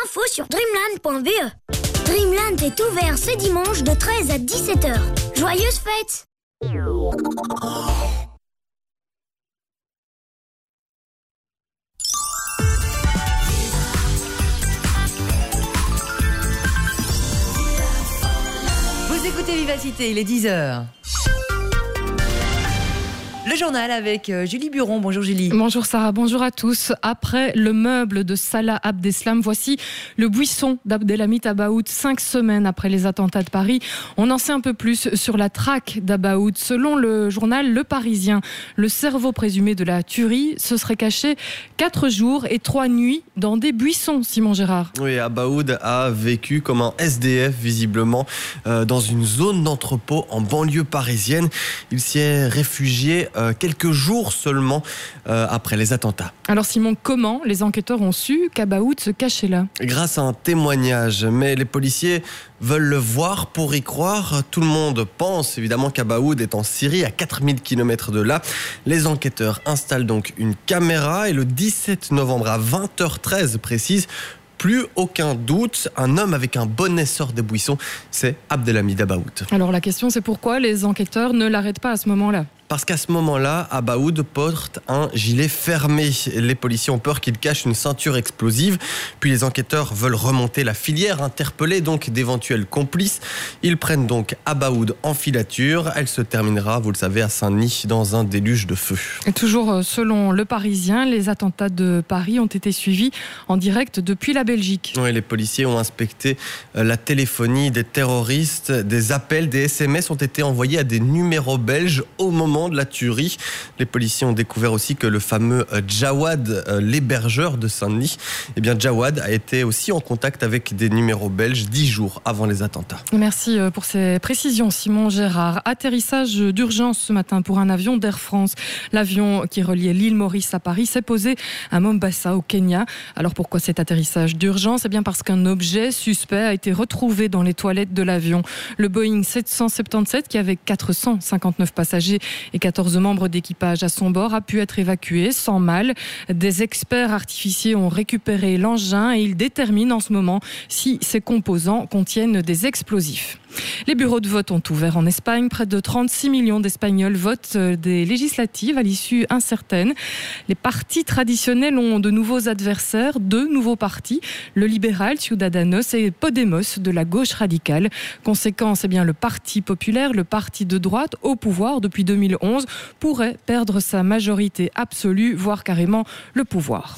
infos sur dreamland.be. Dreamland est ouvert ce dimanche de 13 à 17h. Joyeuses fêtes! Vous écoutez Vivacité, il est 10h. Le journal avec Julie Buron. Bonjour Julie. Bonjour Sarah, bonjour à tous. Après le meuble de Salah Abdeslam, voici le buisson d'Abdelhamid Abaoud. 5 semaines après les attentats de Paris, on en sait un peu plus sur la traque d'Abaoud. Selon le journal Le Parisien, le cerveau présumé de la tuerie se serait caché 4 jours et 3 nuits dans des buissons, Simon Gérard. Oui, Abaoud a vécu comme un SDF visiblement dans une zone d'entrepôt en banlieue parisienne. Il s'y est réfugié quelques jours seulement après les attentats. Alors Simon, comment les enquêteurs ont su qu'Abaoud se cachait là ? Grâce à un témoignage, mais les policiers veulent le voir pour y croire. Tout le monde pense évidemment qu'Abaoud est en Syrie, à 4000 km de là. Les enquêteurs installent donc une caméra et le 17 novembre à 20h13 précise, plus aucun doute, un homme avec un bonnet sort des buissons, c'est Abdelhamid Abaoud. Alors la question c'est pourquoi les enquêteurs ne l'arrêtent pas à ce moment-là ? Parce qu'à ce moment-là, Abaoud porte un gilet fermé. Les policiers ont peur qu'il cache une ceinture explosive. Puis les enquêteurs veulent remonter la filière, interpeller donc d'éventuels complices. Ils prennent donc Abaoud en filature. Elle se terminera, vous le savez, à Saint-Denis dans un déluge de feu. Et toujours selon Le Parisien, les attentats de Paris ont été suivis en direct depuis la Belgique. Oui, les policiers ont inspecté la téléphonie des terroristes. Des appels, des SMS ont été envoyés à des numéros belges au moment de la tuerie. Les policiers ont découvert aussi que le fameux Jawad, l'hébergeur de Saint-Denis, Jawad a été aussi en contact avec des numéros belges 10 jours avant les attentats. Merci pour ces précisions, Simon Gérard. Atterrissage d'urgence ce matin pour un avion d'Air France. L'avion qui reliait l'île Maurice à Paris s'est posé à Mombasa, au Kenya. Alors pourquoi cet atterrissage d'urgence ? Parce qu'un objet suspect a été retrouvé dans les toilettes de l'avion. Le Boeing 777, qui avait 459 passagers et 14 membres d'équipage à son bord, a pu être évacué sans mal. Des experts artificiers ont récupéré l'engin et ils déterminent en ce moment si ces composants contiennent des explosifs. Les bureaux de vote ont ouvert en Espagne. Près de 36 millions d'Espagnols votent des législatives à l'issue incertaine. Les partis traditionnels ont de nouveaux adversaires, 2 nouveaux partis, le libéral Ciudadanos et Podemos de la gauche radicale. Conséquence, le Parti populaire, le parti de droite au pouvoir depuis 2011, pourrait perdre sa majorité absolue, voire carrément le pouvoir.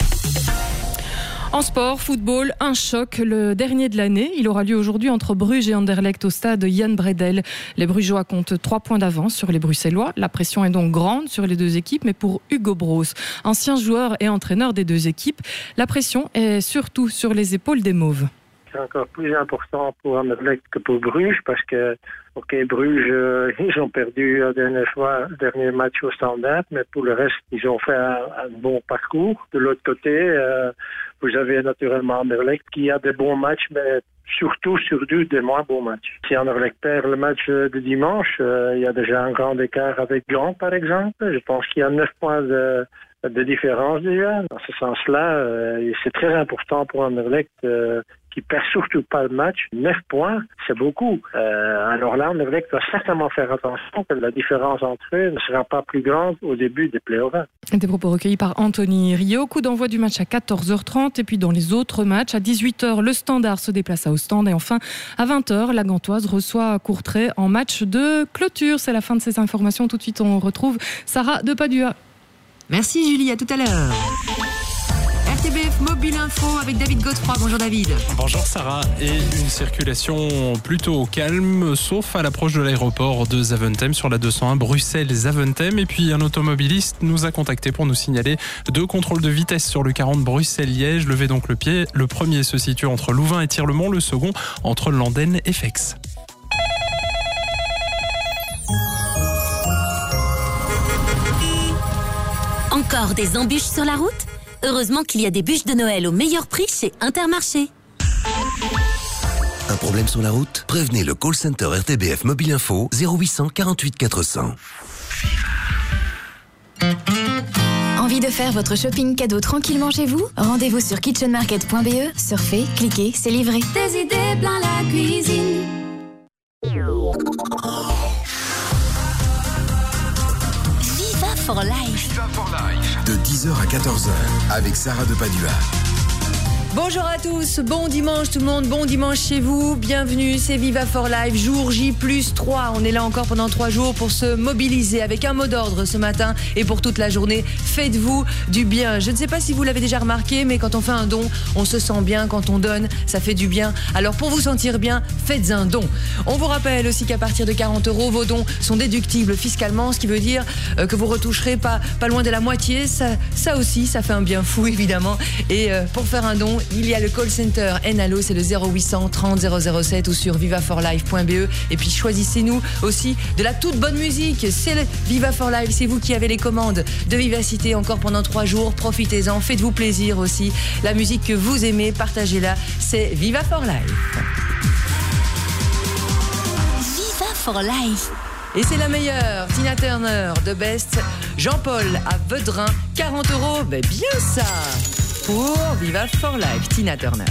En sport, football, un choc, le dernier de l'année. Il aura lieu aujourd'hui entre Bruges et Anderlecht au stade Jan Bredel. Les Brugeois comptent 3 points d'avance sur les Bruxellois. La pression est donc grande sur les 2 équipes, mais pour Hugo Broos, ancien joueur et entraîneur des 2 équipes, la pression est surtout sur les épaules des Mauves. C'est encore plus important pour Anderlecht que pour Bruges parce que, Bruges, ils ont perdu la dernier match au Standard, mais pour le reste, ils ont fait un bon parcours. De l'autre côté, vous avez naturellement Anderlecht qui a des bons matchs, mais surtout des moins bons matchs. Si Anderlecht perd le match de dimanche, il y a déjà un grand écart avec Gand, par exemple. Je pense qu'il y a 9 points de différence déjà. Dans ce sens-là, c'est très important pour Anderlecht qui perd surtout pas le match. 9 points, c'est beaucoup. Alors là, Anderlecht doit certainement faire attention que la différence entre eux ne sera pas plus grande au début des playoffs. Des propos recueillis par Anthony Rio. Coup d'envoi du match à 14h30 et puis dans les autres matchs, à 18h, le Standard se déplace à Ostende et enfin à 20h, la Gantoise reçoit Courtrai en match de clôture. C'est la fin de ces informations. Tout de suite, on retrouve Sarah de Padua. Merci Julie, à tout à l'heure. RTBF Mobile Info avec David Godefroy. Bonjour David. Bonjour Sarah. Et une circulation plutôt calme, sauf à l'approche de l'aéroport de Zaventem sur la 201 Bruxelles-Zaventem. Et puis un automobiliste nous a contacté pour nous signaler 2 contrôles de vitesse sur le 40 Bruxelles-Liège. Levez donc le pied. Le premier se situe entre Louvain et Tirlemont, le second entre Landenne et Fex. Encore des embûches sur la route ? Heureusement qu'il y a des bûches de Noël au meilleur prix chez Intermarché. Un problème sur la route ? Prévenez le call center RTBF Mobile Info 0800 48 400. Envie Envie de faire votre shopping cadeau tranquillement chez vous? Rendez-vous sur kitchenmarket.be, surfez, cliquez, c'est livré. Des idées plein la cuisine. Viva for Life. De 10h à 14h avec Sarah de Padua. Bonjour à tous, bon dimanche tout le monde, bon dimanche chez vous, bienvenue, c'est Viva for Life, jour J plus 3, on est là encore pendant 3 jours pour se mobiliser avec un mot d'ordre ce matin et pour toute la journée, faites-vous du bien. Je ne sais pas si vous l'avez déjà remarqué, mais quand on fait un don, on se sent bien, quand on donne, ça fait du bien. Alors pour vous sentir bien, faites un don. On vous rappelle aussi qu'à partir de 40 €, vos dons sont déductibles fiscalement, ce qui veut dire que vous retoucherez pas loin de la moitié, ça aussi, ça fait un bien fou évidemment. Et pour faire un don, il y a le call center Enalo, c'est le 0800 30 007 ou sur vivaforlife.be. Et puis choisissez-nous aussi de la toute bonne musique. C'est le Viva for Life, c'est vous qui avez les commandes de Vivacité encore pendant 3 jours. Profitez-en, faites-vous plaisir aussi. La musique que vous aimez, partagez-la. C'est Viva for Life. Viva for Life. Et c'est la meilleure, Tina Turner, The Best, Jean-Paul à Vedrin, 40 €, ben bien ça. Pour Viva for Life, Tina Turner.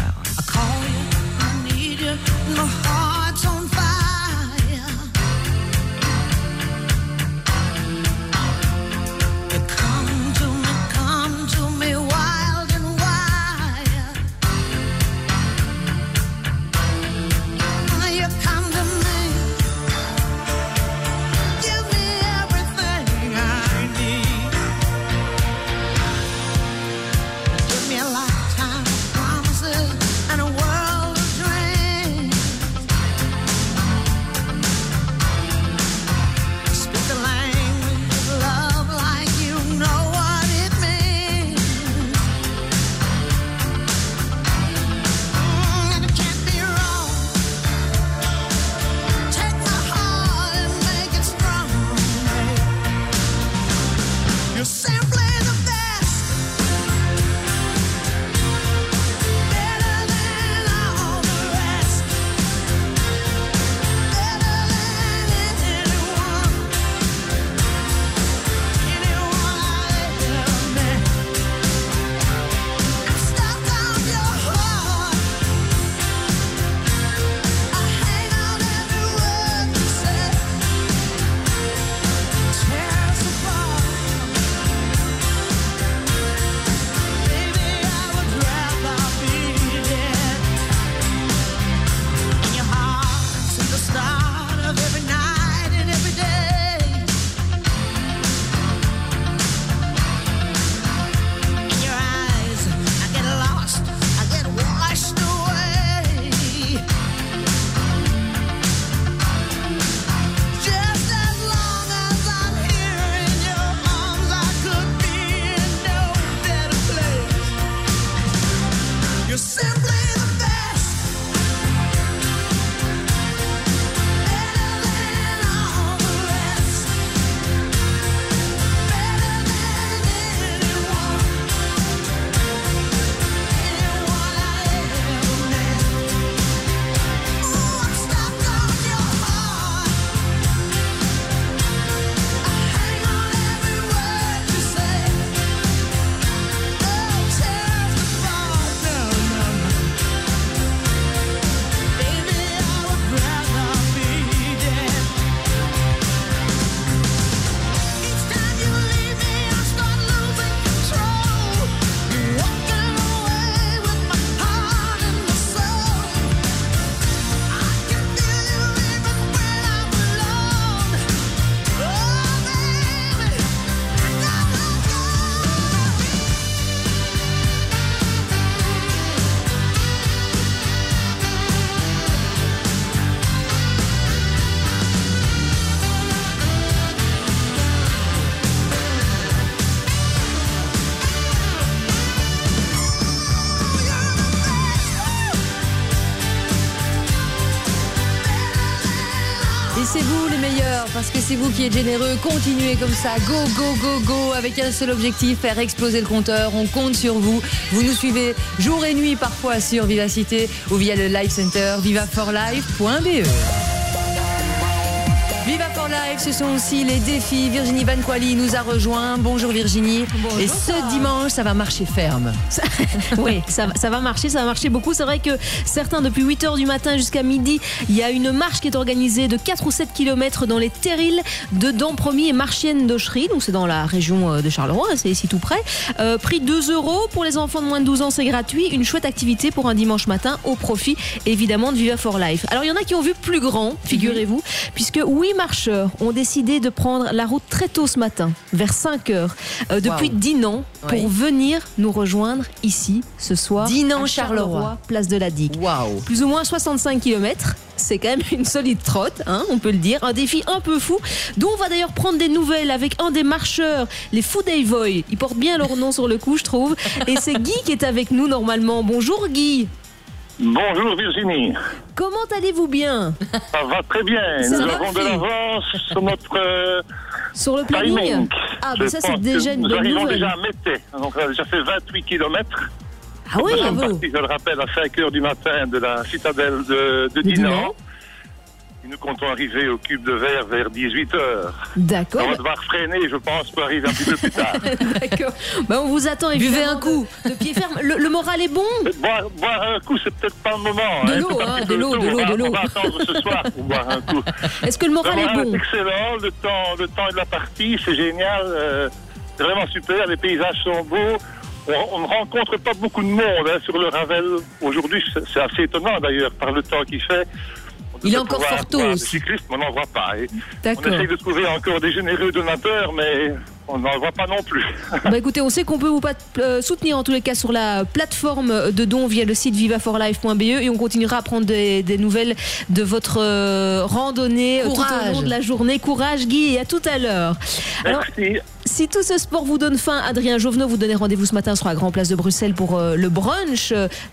C'est vous les meilleurs, parce que c'est vous qui êtes généreux. Continuez comme ça, go, go, go, go, avec un seul objectif, faire exploser le compteur. On compte sur vous. Vous nous suivez jour et nuit parfois sur Vivacité ou via le Live Center vivaforlife.be. Viva for Life. Life, ce sont aussi les défis. Virginie Van Quali nous a rejoint. Bonjour Virginie. Bonjour. Et ce dimanche, ça va marcher ferme. Oui, ça va marcher beaucoup. C'est vrai que certains, depuis 8h du matin jusqu'à midi, il y a une marche qui est organisée de 4 ou 7 km dans les terrils de Dampromis et Marchienne d'Auchery. Donc c'est dans la région de Charleroi, c'est ici tout près. Prix 2 € pour les enfants de moins de 12 ans, c'est gratuit. Une chouette activité pour un dimanche matin au profit évidemment de Viva for Life. Alors il y en a qui ont vu plus grand, figurez-vous, puisque 8 marcheurs ont décidé de prendre la route très tôt ce matin, vers 5h, depuis Dinan, pour venir nous rejoindre ici ce soir. Dinan, à Charleroi, place de la Digue. Waouh. Plus ou moins 65 km. C'est quand même une solide trotte, hein, on peut le dire. Un défi un peu fou, dont on va d'ailleurs prendre des nouvelles avec un des marcheurs, les Foodayvoy. Ils portent bien leur nom sur le coup, je trouve. Et c'est Guy qui est avec nous normalement. Bonjour Guy. Bonjour Virginie. Comment allez-vous bien? Ça va très bien. Nous avons de l'avance sur notre sur le planning. Timing. Ah, mais ça c'est déjà une bonne nouvelle. Nous arrivons déjà à Mété. Donc on a déjà fait 28 km. Ah oui, nous sommes bravo. partis, je le rappelle, à 5h du matin de la citadelle de Dinan. Et nous comptons arriver au Cube de Verre vers 18h. D'accord. On va devoir freiner, je pense, pour arriver un petit peu plus tard. D'accord. Ben, on vous attend évidemment. Buvez un coup. De pied ferme. Le moral est bon? Boire un coup, c'est peut-être pas le moment. De l'eau, hein, de l'eau. On va attendre ce soir pour boire un coup. Est-ce que le moral est bon? C'est excellent. Le temps de la partie, c'est génial. C'est vraiment super. Les paysages sont beaux. On ne rencontre pas beaucoup de monde sur le Ravel. Aujourd'hui, c'est assez étonnant d'ailleurs par le temps qu'il fait. Il est encore fort tôt aussi. Les cyclistes, on n'en voit pas. D'accord. On essaye de trouver encore des généreux donateurs, mais on n'en voit pas non plus. Bah écoutez, on sait qu'on peut vous soutenir en tous les cas sur la plateforme de dons via le site vivaforlife.be et on continuera à prendre des nouvelles de votre randonnée tout au long de la journée. Courage Guy et à tout à l'heure. Merci. Si tout ce sport vous donne faim, Adrien Jovenot vous donnez rendez-vous ce matin sur la Grand Place de Bruxelles pour le brunch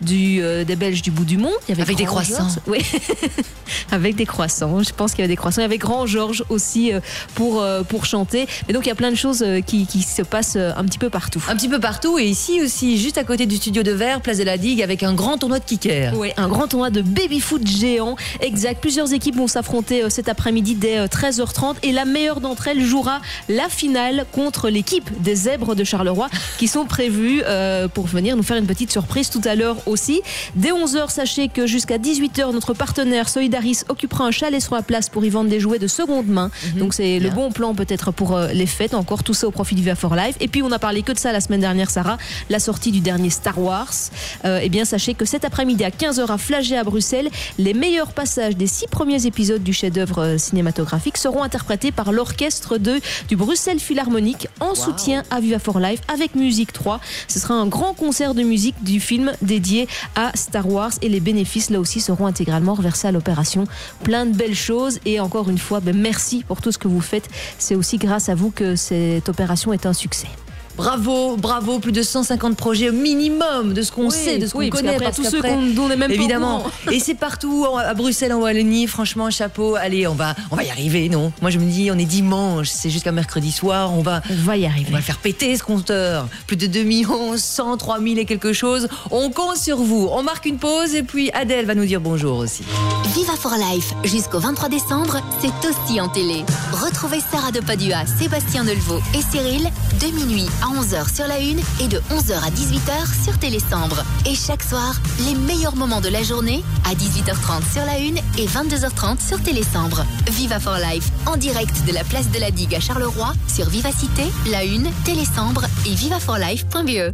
des Belges du bout du monde. Avec des croissants. Oui, avec des croissants. Je pense qu'il y avait des croissants. Avec Grand Georges aussi pour chanter. Et donc il y a plein de choses qui se passent un petit peu partout. Un petit peu partout et ici aussi, juste à côté du studio de Verre, place de la Digue, avec un grand tournoi de kicker. Oui, un grand tournoi de baby-foot géant. Exact. Plusieurs équipes vont s'affronter cet après-midi dès 13h30 et la meilleure d'entre elles jouera la finale contre l'équipe des Zèbres de Charleroi qui sont prévus pour venir nous faire une petite surprise tout à l'heure aussi. Dès 11h, sachez que jusqu'à 18h, notre partenaire Solidaris occupera un chalet sur la place pour y vendre des jouets de seconde main. Donc c'est le bon plan peut-être pour les fêtes. Encore tout ça au profit du Viva for Life. Et puis on a parlé que de ça la semaine dernière, Sarah, la sortie du dernier Star Wars. Eh bien sachez que cet après-midi à 15h à Flagey à Bruxelles, les meilleurs passages des 6 premiers épisodes du chef-d'œuvre cinématographique seront interprétés par l'orchestre du Bruxelles Philharmonique en soutien à Viva for Life avec Musique 3. Ce sera un grand concert de musique du film dédié à Star Wars et les bénéfices là aussi seront intégralement reversés à l'opération. Plein de belles choses et encore une fois, merci pour tout ce que vous faites. C'est aussi grâce à vous que cette opération est un succès. Bravo, bravo, plus de 150 projets au minimum de ce qu'on sait, de ce qu'on connaît. Tous ceux dont on n'est même évidemment. pas au courant. Et c'est partout, à Bruxelles, en Wallonie, franchement, chapeau. Allez, on va y arriver, non? Moi, je me dis, on est dimanche, c'est jusqu'à mercredi soir, on va y arriver. On va le faire péter, ce compteur. Plus de 2 103 000 et quelque chose. On compte sur vous. On marque une pause et puis Adèle va nous dire bonjour aussi. Viva for Life, jusqu'au 23 décembre, c'est aussi en télé. Retrouvez Sarah de Padua, Sébastien Delvaux et Cyril de minuit à 11h sur la 1 et de 11h à 18h sur Télésambre. Et chaque soir, les meilleurs moments de la journée à 18h30 sur la 1 et 22h30 sur Télésambre. Viva for Life, en direct de la place de la Digue à Charleroi sur Vivacité, la 1, Télésambre et vivaforlife.be.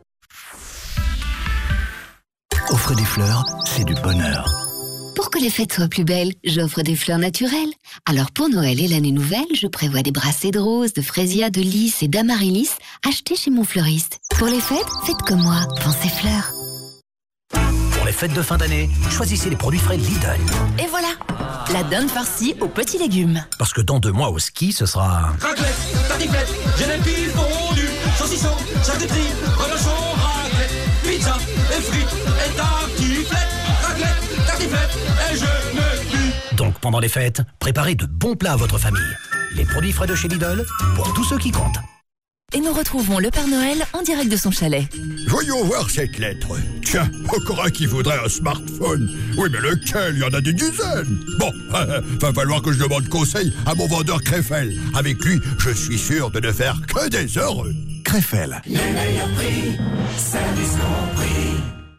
Offre des fleurs, c'est du bonheur. Pour que les fêtes soient plus belles, j'offre des fleurs naturelles. Alors pour Noël et l'année nouvelle, je prévois des brassées de roses, de fraisias, de lys et d'amaryllis achetés chez mon fleuriste. Pour les fêtes, faites comme moi, pensez fleurs. Pour les fêtes de fin d'année, choisissez les produits frais Lidl. Et voilà, la dinde farcie aux petits légumes. Parce que dans 2 mois au ski, ce sera... Raclette, tartiflette, génépi fondu, saucisson, charcuterie, relâchons, raclette, pizza, et frites, et tartiflette, raclette, tartiflette, et je me tue. Donc pendant les fêtes, préparez de bons plats à votre famille. Les produits frais de chez Lidl, pour tous ceux qui comptent. Et nous retrouvons le Père Noël en direct de son chalet. Voyons voir cette lettre. Tiens, encore un qui voudrait un smartphone. Oui, mais lequel? Il y en a des dizaines. Bon, va falloir que je demande conseil à mon vendeur Krefel. Avec lui, je suis sûr de ne faire que des heureux. Krefel. Les meilleurs prix, service compris.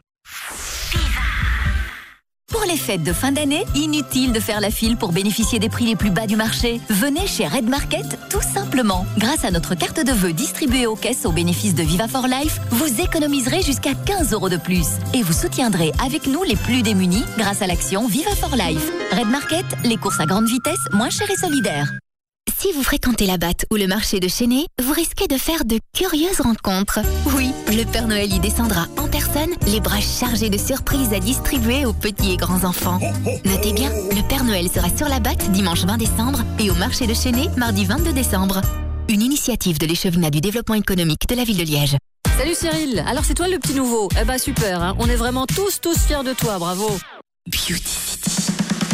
Pour les fêtes de fin d'année, inutile de faire la file pour bénéficier des prix les plus bas du marché. Venez chez Red Market, tout simplement. Grâce à notre carte de vœux distribuée aux caisses au bénéfice de Viva for Life, vous économiserez jusqu'à 15 € de plus. Et vous soutiendrez avec nous les plus démunis grâce à l'action Viva for Life. Red Market, les courses à grande vitesse, moins chères et solidaires. Si vous fréquentez la Batte ou le marché de Chénet, vous risquez de faire de curieuses rencontres. Oui, le Père Noël y descendra en personne, les bras chargés de surprises à distribuer aux petits et grands enfants. Notez bien, le Père Noël sera sur la Batte dimanche 20 décembre et au marché de Chénet mardi 22 décembre. Une initiative de l'échevinat du développement économique de la ville de Liège. Salut Cyril, alors c'est toi le petit nouveau. Eh ben super, hein. On est vraiment tous fiers de toi, bravo. Beauty City.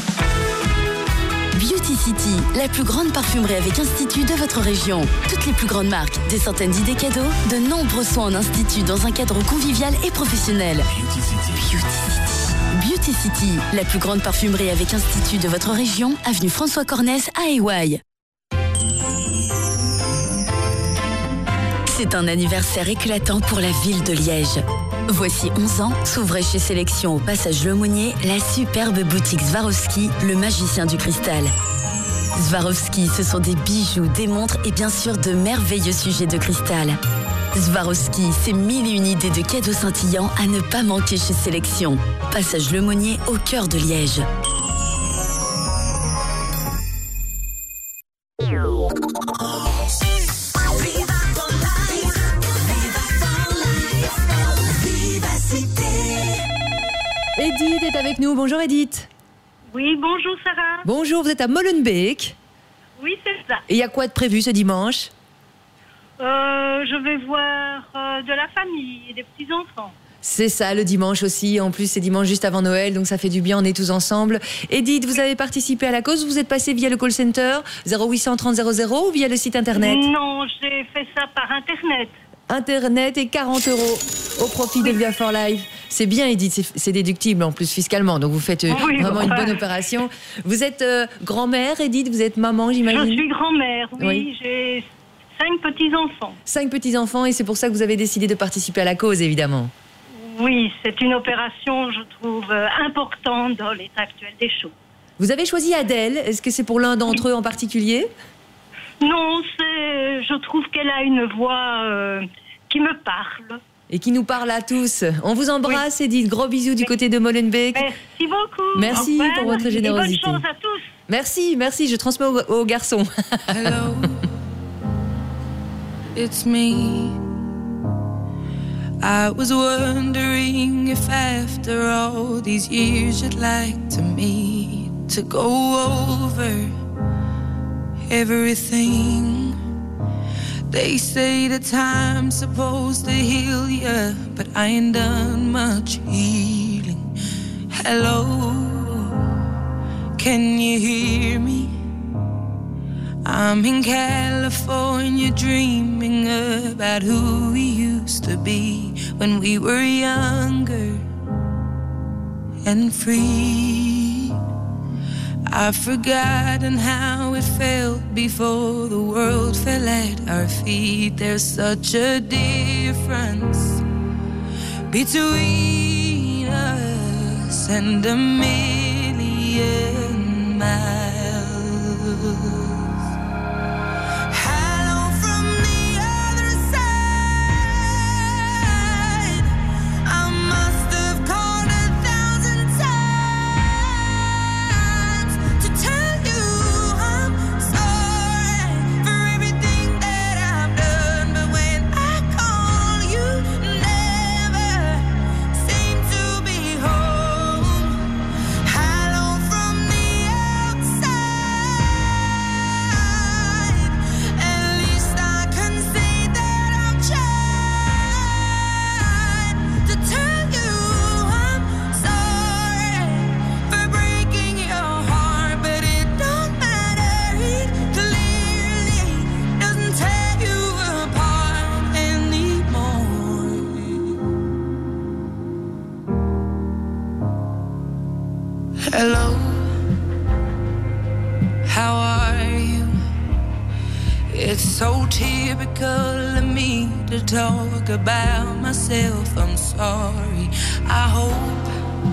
Beauty City, la plus grande parfumerie avec institut de votre région. Toutes les plus grandes marques, des centaines d'idées cadeaux, de nombreux soins en institut dans un cadre convivial et professionnel. Beauty City. Beauty City, la plus grande parfumerie avec institut de votre région, avenue François Cornès à Éouaille. C'est un anniversaire éclatant pour la ville de Liège. Voici 11 ans, s'ouvrait chez Sélection au passage Lemonnier la superbe boutique Swarovski, le magicien du cristal. Swarovski, ce sont des bijoux, des montres et bien sûr de merveilleux sujets de cristal. Swarovski, c'est 1001 idées de cadeaux scintillants à ne pas manquer chez Sélection. Passage Lemonnier au cœur de Liège. Edith est avec nous. Bonjour Edith. Oui, bonjour Sarah. Bonjour, vous êtes à Molenbeek. Oui, c'est ça. Et il y a quoi de prévu ce dimanche? Je vais voir de la famille et des petits-enfants. C'est ça, le dimanche aussi. En plus, c'est dimanche juste avant Noël, donc ça fait du bien, on est tous ensemble. Edith, vous avez participé à la cause, vous êtes passé via le call center 0800 30 00 ou via le site internet? Non, j'ai fait ça par internet. Internet et 40 € au profit de Viva for Life. C'est bien, Edith, c'est déductible en plus fiscalement, donc vous faites vraiment une bonne opération. Vous êtes grand-mère, Edith, vous êtes maman, j'imagine? Je suis grand-mère, oui. J'ai 5 petits-enfants. 5 petits-enfants, et c'est pour ça que vous avez décidé de participer à la cause, évidemment. Oui, c'est une opération, je trouve, importante dans l'état actuel des choses. Vous avez choisi Adèle, est-ce que c'est pour l'un d'entre eux en particulier? Non, je trouve qu'elle a une voix qui me parle. Et qui nous parle à tous. On vous embrasse, Edith. Gros bisous du côté de Molenbeek. Merci beaucoup. Merci pour votre générosité. Et bonne chance à tous. Merci. Je transmets aux garçons. Hello, it's me. I was wondering if after all these years you'd like to meet to go over everything. They say the time's supposed to heal ya, but I ain't done much healing. Hello, can you hear me? I'm in California dreaming about who we used to be when we were younger and free. I've forgotten how it felt before the world fell at our feet. There's such a difference between us and a million miles. Hello, how are you? It's so typical of me to talk about myself. I'm sorry. I hope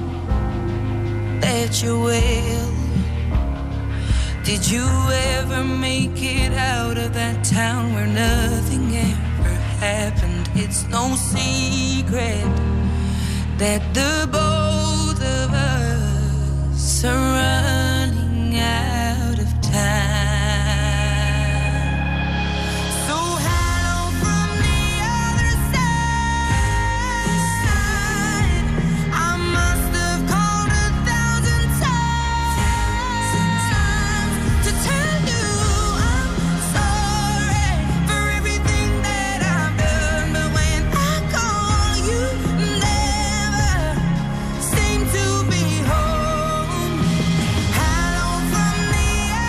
that you're well. Did you ever make it out of that town where nothing ever happened? It's no secret that the both of us are running out of time. So hello from the other side. I must have called 1,000 times to tell you I'm sorry for everything that I've done. But when I call, you never seem to be home. Hello from the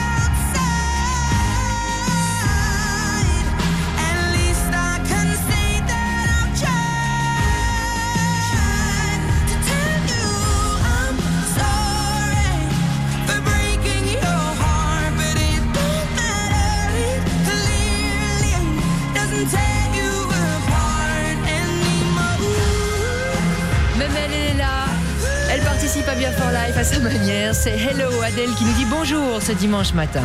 outside. At least I can say that I've tried to tell you I'm sorry for breaking your heart, but it don't matter. It clearly doesn't tear you apart anymore. Même elle est là. Elle participe à Bien for Life à sa manière. C'est Hello Adèle qui nous dit bonjour ce dimanche matin.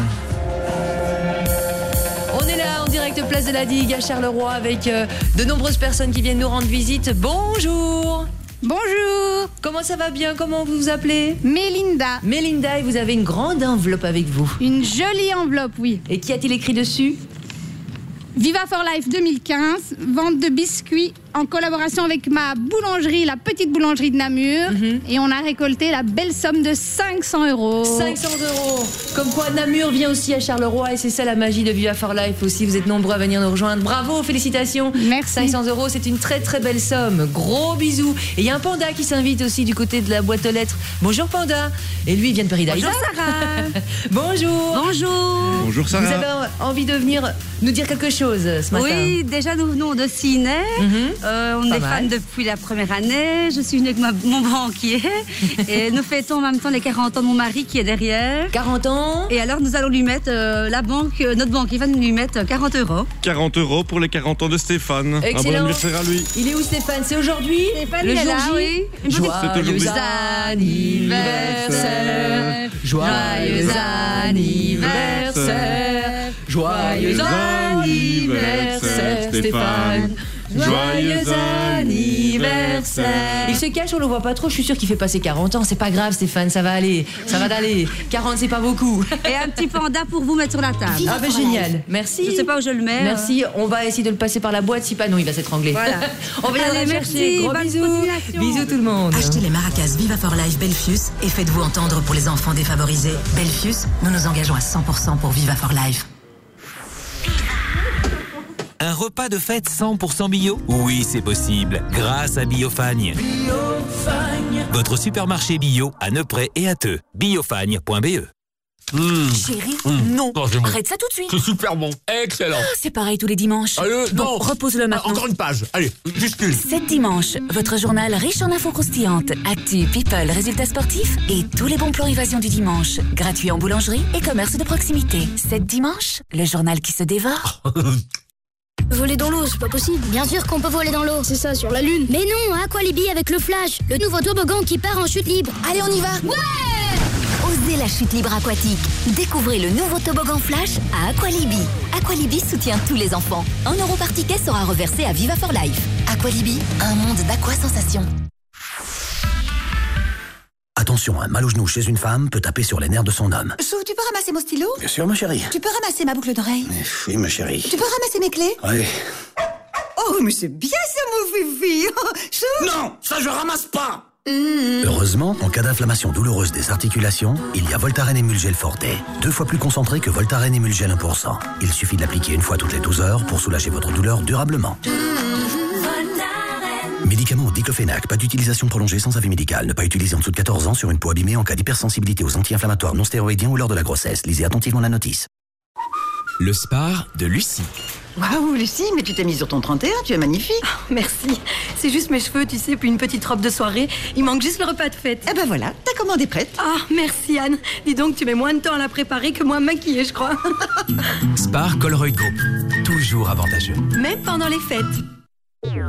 On est là en direct place de la Digue à Charleroi avec de nombreuses personnes qui viennent nous rendre visite. Bonjour. Bonjour. Comment ça va bien? Comment vous vous appelez? Mélinda. Mélinda, et vous avez une grande enveloppe avec vous. Une jolie enveloppe, oui. Et qu'y a-t-il écrit dessus? Viva for Life 2015, vente de biscuits en collaboration avec ma boulangerie, la petite boulangerie de Namur. Et on a récolté la belle somme de 500 €. 500 €. Comme quoi Namur vient aussi à Charleroi et c'est ça la magie de Viva for Life aussi. Vous êtes nombreux à venir nous rejoindre. Bravo, félicitations. Merci. 500 €, c'est une très très belle somme. Gros bisous. Et il y a un panda qui s'invite aussi du côté de la boîte aux lettres. Bonjour panda. Et lui il vient de Paris-Daïsa. Bonjour Sarah. Bonjour. Bonjour. Bonjour Sarah. Vous avez envie de venir nous dire quelque chose ce matin? Oui, déjà nous venons de Ciné. On Pas est mal. fans depuis la première année. Je suis venue avec mon banquier. Et nous fêtons en même temps les 40 ans de mon mari qui est derrière. 40 ans. Et alors nous allons lui mettre, notre banquier va lui mettre 40 €. 40 € pour les 40 ans de Stéphane. Un bon Excellent. anniversaire à lui. Il est où Stéphane? C'est aujourd'hui? Stéphane, le il est jour là, J. oui. Une petite- C'est aujourd'hui. Joyeux anniversaire. Joyeux anniversaire. Joyeux anniversaire, Stéphane. Joyeux anniversaire. Il se cache, on le voit pas trop. Je suis sûre qu'il fait passer 40 ans. C'est pas grave, Stéphane, ça va aller. Ça va d'aller. 40, c'est pas beaucoup. Et un petit panda pour vous mettre sur la table. Ah ben génial, merci. Je sais pas où je le mets. Merci, on va essayer de le passer par la boîte. Si pas, non, il va s'étrangler. Voilà. On va y aller Allez, chercher. merci, Gros bonne bisous. continuation. Bisous tout le monde. Achetez les maracas Viva for Life Belfius et faites-vous entendre pour les enfants défavorisés. Belfius, nous nous engageons à 100% pour Viva for Life. Un repas de fête 100% bio? Oui, c'est possible, grâce à Biofagne. Votre supermarché bio à Neupré et à Theux. Biofagne.be. Chérie, non. Arrête ça tout de suite. C'est super bon. Excellent. Ah, c'est pareil tous les dimanches. Non. Repose-le maintenant. Encore une page. Allez, juste une. 7 dimanches, votre journal riche en infos croustillantes, actu, people, résultats sportifs et tous les bons plans évasion du dimanche. Gratuit en boulangerie et commerce de proximité. 7 dimanches, le journal qui se dévore. Voler dans l'eau, c'est pas possible. Bien sûr qu'on peut voler dans l'eau. C'est ça, sur la Lune. Mais non, à Aqualibi avec le Flash, le nouveau toboggan qui part en chute libre. Allez, on y va. Ouais! Osez la chute libre aquatique. Découvrez le nouveau toboggan Flash à Aqualibi. Aqualibi soutient tous les enfants. 1 € par ticket sera reversé à Viva for Life. Aqualibi, un monde d'aqua-sensations. Attention, un mal au genou chez une femme peut taper sur les nerfs de son homme. Chou, tu peux ramasser mon stylo? Bien sûr, ma chérie. Tu peux ramasser ma boucle d'oreille? Oui, ma chérie. Tu peux ramasser mes clés? Oui. Oh, mais c'est bien ça, mon fifi! Chou! Non, ça je ramasse pas! Heureusement, en cas d'inflammation douloureuse des articulations, il y a Voltaren Emulgel Forte, 2 fois plus concentré que Voltaren Emulgel 1%. Il suffit de l'appliquer 1 fois toutes les 12 heures pour soulager votre douleur durablement. Médicament au diclofénac, pas d'utilisation prolongée sans avis médical. Ne pas utiliser en dessous de 14 ans sur une peau abîmée en cas d'hypersensibilité aux anti-inflammatoires non stéroïdiens ou lors de la grossesse. Lisez attentivement la notice. Le Spar de Lucie. Waouh, Lucie, mais tu t'es mise sur ton 31, tu es magnifique. Merci. C'est juste mes cheveux, tu sais, puis une petite robe de soirée. Il manque juste le repas de fête. Eh ben voilà, ta commande est prête. Ah, merci Anne. Dis donc, tu mets moins de temps à la préparer que moi à me maquiller, je crois. Spar Colruyt Group. Toujours avantageux. Même pendant les fêtes. Viva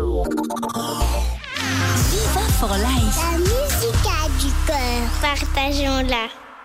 for Life. La musique du cœur. Partageons-la.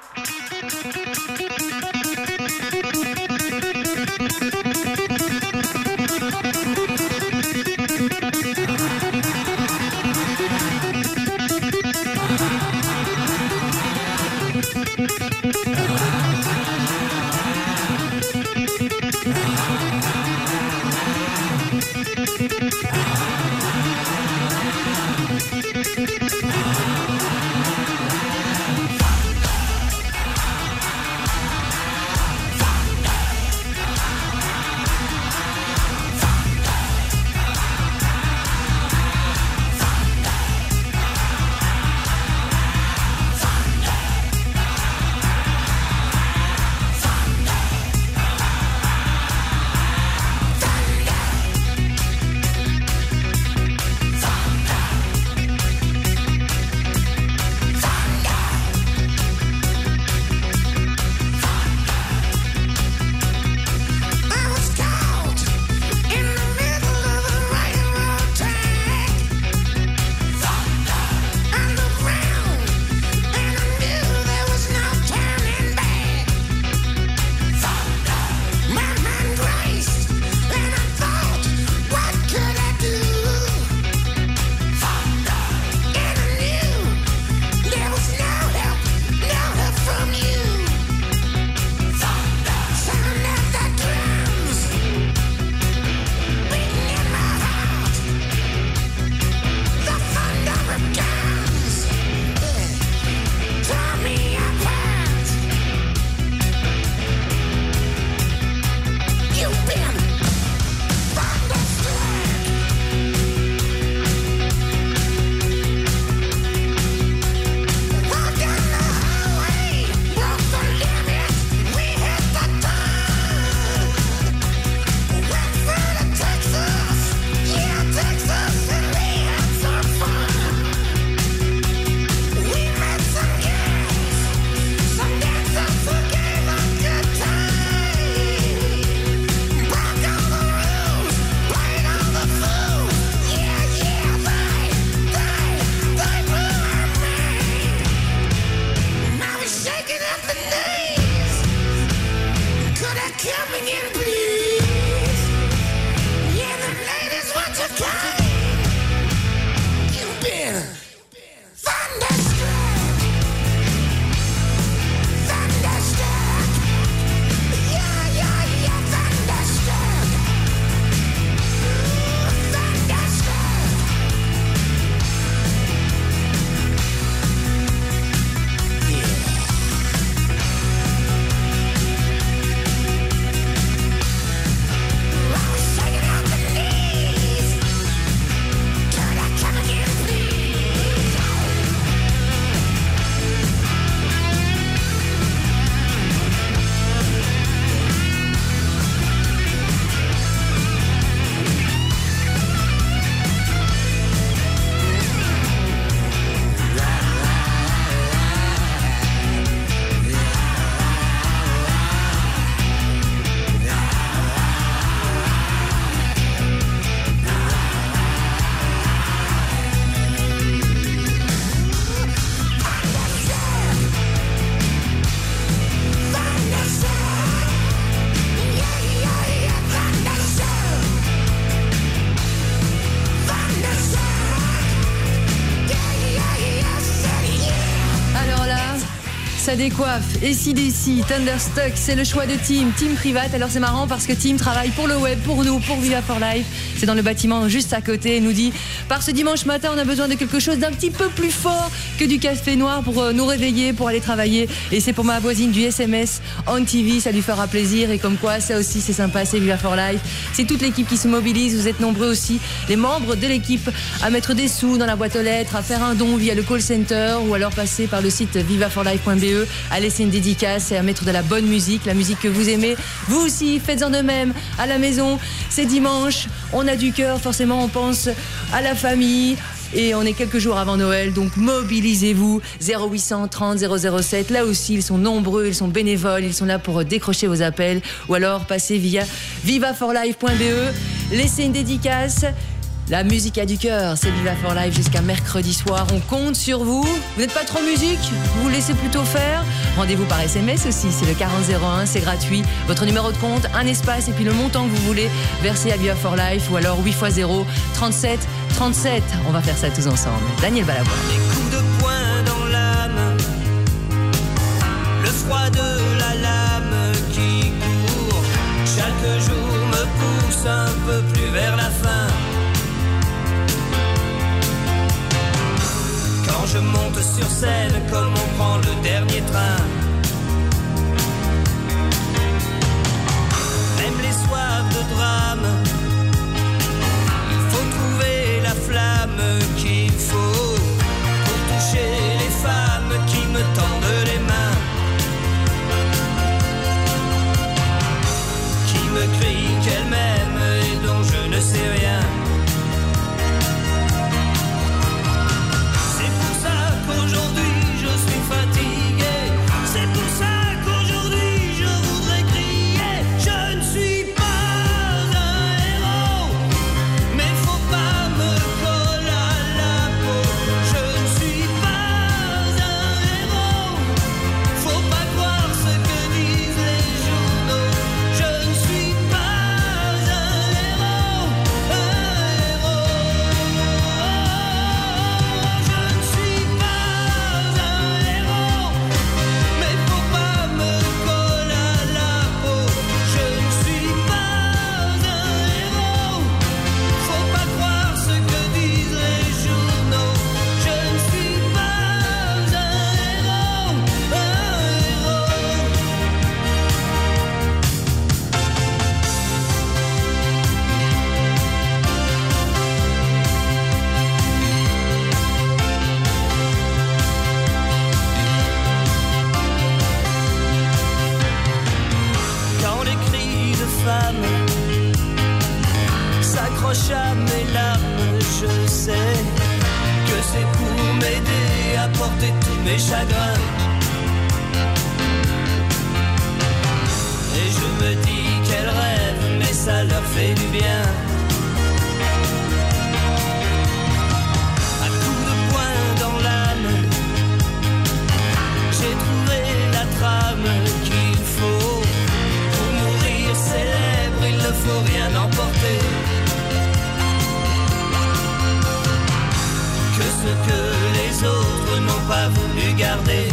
Ça décoiffe. Et AC/DC, Thunderstruck, c'est le choix de Tim. Tim Privat. Alors c'est marrant parce que Tim travaille pour le web, pour nous, pour Viva for Life. C'est dans le bâtiment juste à côté. Il nous dit, par ce dimanche matin, on a besoin de quelque chose d'un petit peu plus fort que du café noir pour nous réveiller, pour aller travailler. Et c'est pour ma voisine du SMS On TV, ça lui fera plaisir. Et comme quoi, ça aussi c'est sympa, c'est Viva for Life. C'est toute l'équipe qui se mobilise. Vous êtes nombreux aussi, les membres de l'équipe, à mettre des sous dans la boîte aux lettres, à faire un don via le call center ou alors passer par le site vivaforlife.be. vivaforlife.be, à laisser une dédicace et à mettre de la bonne musique, la musique que vous aimez. Vous aussi, faites-en de même à la maison. C'est dimanche, on a du cœur, forcément on pense à la famille. Et on est quelques jours avant Noël, donc mobilisez-vous. 0800 30 007. Là aussi, ils sont nombreux, ils sont bénévoles, ils sont là pour décrocher vos appels. Ou alors, passez via vivaforlife.be. Laissez une dédicace. La musique a du cœur, c'est Viva for Life jusqu'à mercredi soir. On compte sur vous. Vous n'êtes pas trop musique, vous vous laissez plutôt faire. Rendez-vous par SMS aussi, c'est le 4001, c'est gratuit. Votre numéro de compte, un espace et puis le montant que vous voulez verser à Viva for Life ou alors 8x0 37 37. On va faire ça tous ensemble. Daniel Balavoine. Les coups de poing dans l'âme, le froid de la lame qui court. Chaque jour me pousse un peu plus vers la fin. Quand je monte sur scène, comme on prend le dernier train. Même les soirs de drame, il faut trouver la flamme qu'il faut pour toucher les femmes qui me tendent les mains, qui me crient qu'elles m'aiment et dont je ne sais rien. Aujourd'hui je suis fatigué, c'est pour ça qu'aujourd'hui je voudrais crier. Je ne suis pas un héros, mais faut pas me coller à la peau. Je ne suis pas un héros, faut pas croire ce que disent les journaux. Je ne suis pas un héros, s'accroche à mes larmes, je sais que c'est pour m'aider à porter tous mes chagrins. Et je me dis qu'elles rêvent, mais ça leur fait du bien. À coups de poing dans l'âme, j'ai trouvé la trame qu'il faut. Pour mourir célèbre, il ne faut rien emporter. Que ce que les autres n'ont pas voulu garder.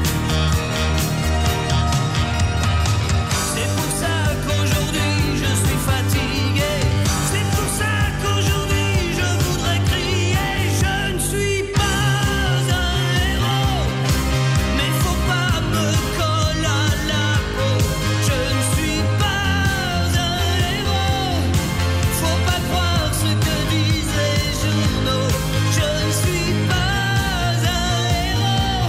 C'est pour ça qu'aujourd'hui je suis fatigué. C'est pour ça qu'aujourd'hui je voudrais crier. Je ne suis pas un héros, mais faut pas me coller à la peau. Je ne suis pas un héros, faut pas croire ce que disent les journaux. Je ne suis pas un héros,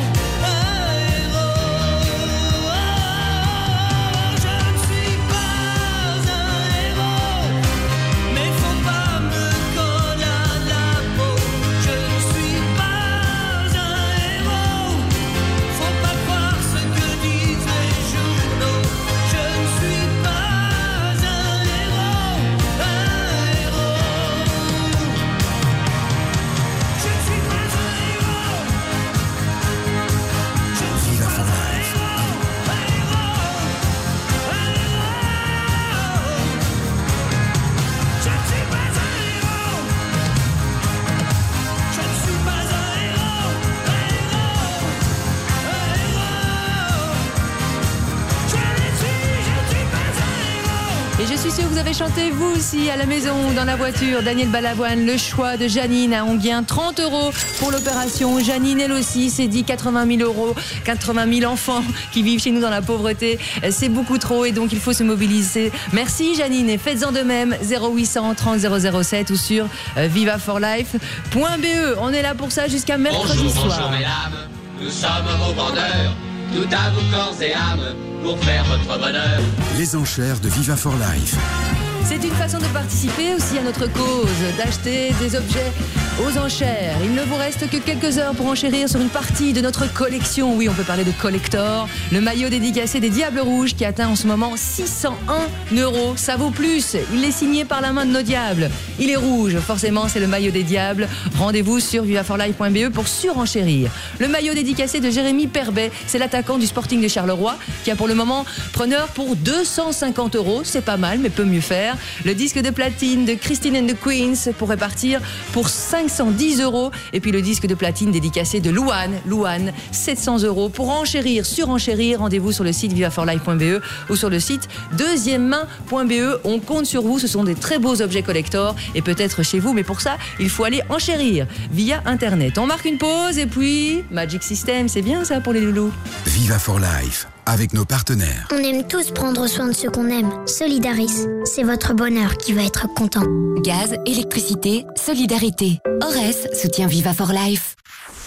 je ne suis pas un héros, mais faut pas me coller à la peau. Je ne suis pas un héros, faut pas croire ce que disent les journaux. Je ne suis pas un héros, je ne suis pas un héros. Je ne suis pas un Et je suis sûre que vous avez chanté vous aussi à la maison ou dans la voiture. Daniel Balavoine, le choix de Janine à Onguien, 30 € pour l'opération. Janine, elle aussi, s'est dit 80 000 €, 80 000 enfants qui vivent chez nous dans la pauvreté. C'est beaucoup trop et donc il faut se mobiliser. Merci Janine et faites-en de même. 0800 30 007 ou sur vivaforlife.be. On est là pour ça jusqu'à mercredi Bonjour, soir. bonjour mesdames, nous sommes vos vendeurs. tout à vous corps et âme, pour faire votre bonheur. Les enchères de Viva for Life. C'est une façon de participer aussi à notre cause, d'acheter des objets aux enchères. Il ne vous reste que quelques heures pour enchérir sur une partie de notre collection. Oui, on peut parler de collector. Le maillot dédicacé des Diables Rouges qui atteint en ce moment 601 €. Ça vaut plus. Il est signé par la main de nos diables. Il est rouge. Forcément, c'est le maillot des diables. Rendez-vous sur vivaforlife.be pour surenchérir. Le maillot dédicacé de Jérémy Perbet, c'est l'attaquant du Sporting de Charleroi qui a pour le moment preneur pour 250 €. C'est pas mal, mais peut mieux faire. Le disque de platine de Christine and the Queens pourrait partir pour 510 €. Et puis le disque de platine dédicacé de Louane, 700 €. Pour enchérir, surenchérir, rendez-vous sur le site vivaforlife.be ou sur le site deuxièmemain.be. On compte sur vous, ce sont des très beaux objets collector et peut-être chez vous, mais pour ça, il faut aller enchérir via Internet. On marque une pause et puis Magic System, c'est bien ça pour les loulous. Viva for Life, avec nos partenaires. On aime tous prendre soin de ceux qu'on aime. Solidaris, c'est votre bonheur qui va être content. Gaz, électricité, solidarité. Ores soutient Viva for Life.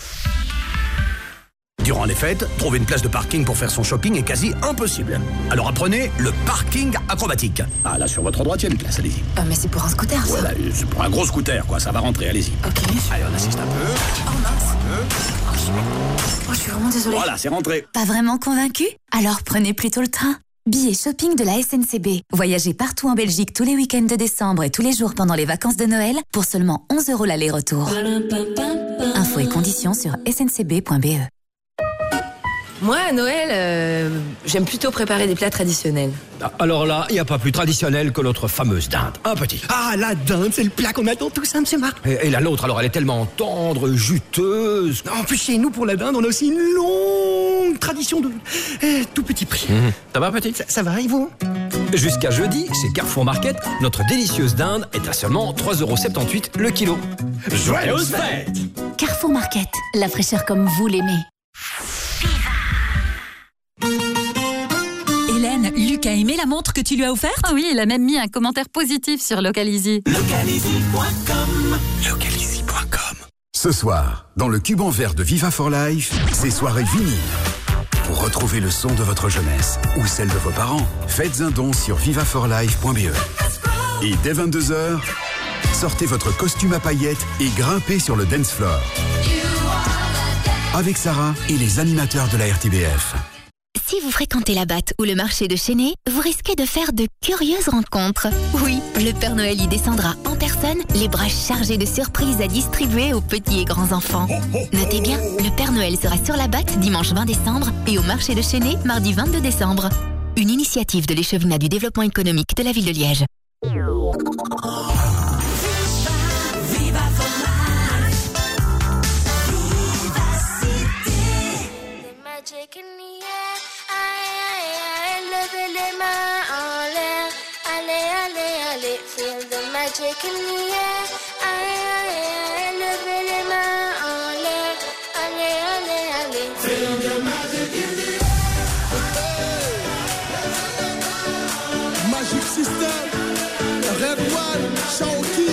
Durant les fêtes, trouver une place de parking pour faire son shopping est quasi impossible. Alors apprenez le parking acrobatique. Ah, là, sur votre droite, il y a une place, allez-y. Mais c'est pour un scooter, ça. Voilà, c'est pour un gros scooter, quoi, ça va rentrer, allez-y. Ok. Allez, on assiste un peu. Oh mince. Oh, je suis vraiment désolée. Voilà, c'est rentré. Pas vraiment convaincu? Alors prenez plutôt le train. Billets shopping de la SNCB. Voyagez partout en Belgique tous les week-ends de décembre et tous les jours pendant les vacances de Noël pour seulement 11 € l'aller-retour. Infos et conditions sur sncb.be. Moi, à Noël, j'aime plutôt préparer des plats traditionnels. Alors là, il n'y a pas plus traditionnel que notre fameuse dinde. Un petit. Ah, la dinde, c'est le plat qu'on attend tous, hein, monsieur Marc. Et la nôtre, alors elle est tellement tendre, juteuse. En plus, chez nous, pour la dinde, on a aussi une longue tradition de tout petit prix. Ça va, petit? Ça va, et vous? Jusqu'à jeudi, chez Carrefour Market, notre délicieuse dinde est à seulement 3,78 € le kilo. Joyeuses fêtes! Carrefour Market, la fraîcheur comme vous l'aimez. Hélène, Luc a aimé la montre que tu lui as offerte? Ah oui, il a même mis un commentaire positif sur Localizy. Localizy.com. Localizy.com. Ce soir, dans le cube en verre de Viva for Life, c'est soirée vinyle. Pour retrouver le son de votre jeunesse ou celle de vos parents, faites un don sur vivaforlife.be. Et dès 22h, sortez votre costume à paillettes et grimpez sur le dance floor. Avec Sarah et les animateurs de la RTBF. Si vous fréquentez la Batte ou le marché de Chênay, vous risquez de faire de curieuses rencontres. Oui, le Père Noël y descendra en personne, les bras chargés de surprises à distribuer aux petits et grands enfants. Notez bien, le Père Noël sera sur la Batte dimanche 20 décembre et au marché de Chênay mardi 22 décembre. Une initiative de l'échevinat du développement économique de la ville de Liège. Levez les mains en l'air, allez, allez, allez, feel the magic in the air. Aïe, aïe, aïe, levez les mains en l'air, allez, allez, allez, feel the magic in the air. Magic System, Red One, Shawty.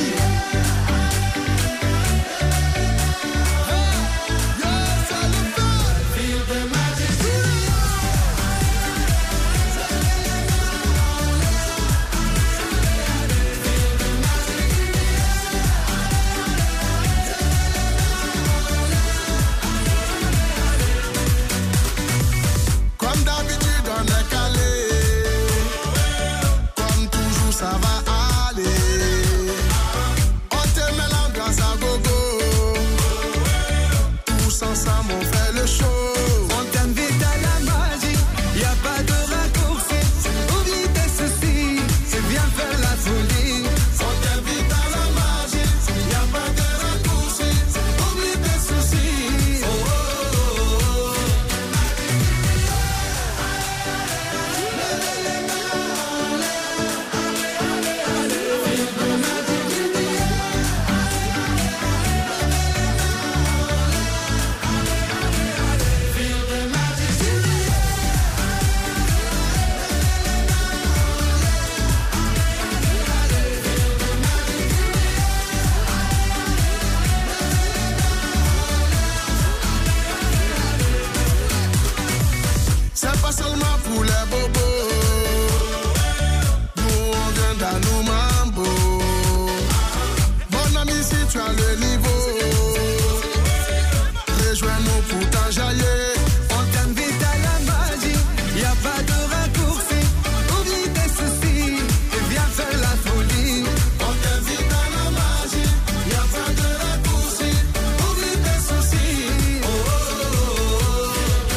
pas seulement pour les bobos. Nous on vient d'Anou Mambo. Mon ami, si tu as le niveau, rejoins-nous pour t'enjailler. On t'invite à la magie, y a pas de raccourci. Oublie tes soucis et viens faire la folie. On t'invite à la magie, y a pas de raccourci. Oublie tes soucis. Oh, oh, oh, oh.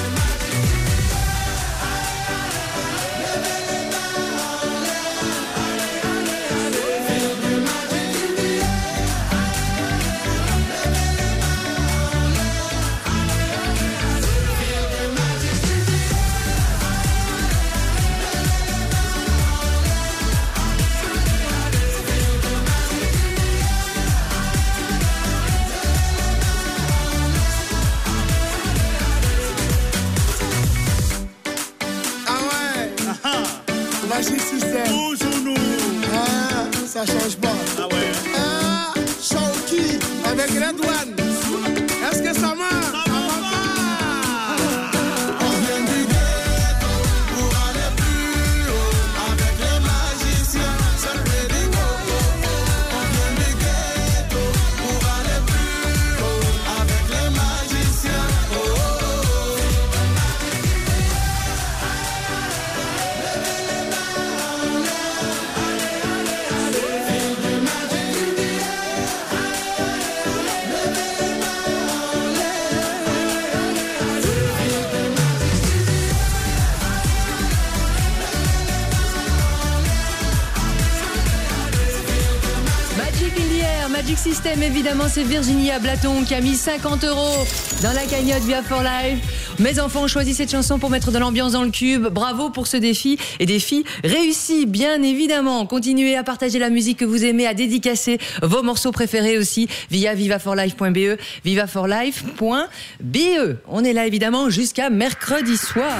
Magic System. Toujours nous. Ah, ça change pas. Ah ouais. Ah, Shawky avec Red One. Est-ce que ça marche? Ça va pas. On vient du ghetto pour aller plus haut. Avec les magiciens, c'est le Pédigo. On vient du ghetto pour aller plus haut. Avec les magiciens. Oh, oh, oh. Magic System, évidemment, c'est Virginia Blaton qui a mis 50 € dans la cagnotte Via for Life. Mes enfants ont choisi cette chanson pour mettre de l'ambiance dans le cube. Bravo pour ce défi et défi réussi, bien évidemment. Continuez à partager la musique que vous aimez, à dédicacer vos morceaux préférés aussi via vivaforlife.be, vivaforlife.be. On est là évidemment jusqu'à mercredi soir.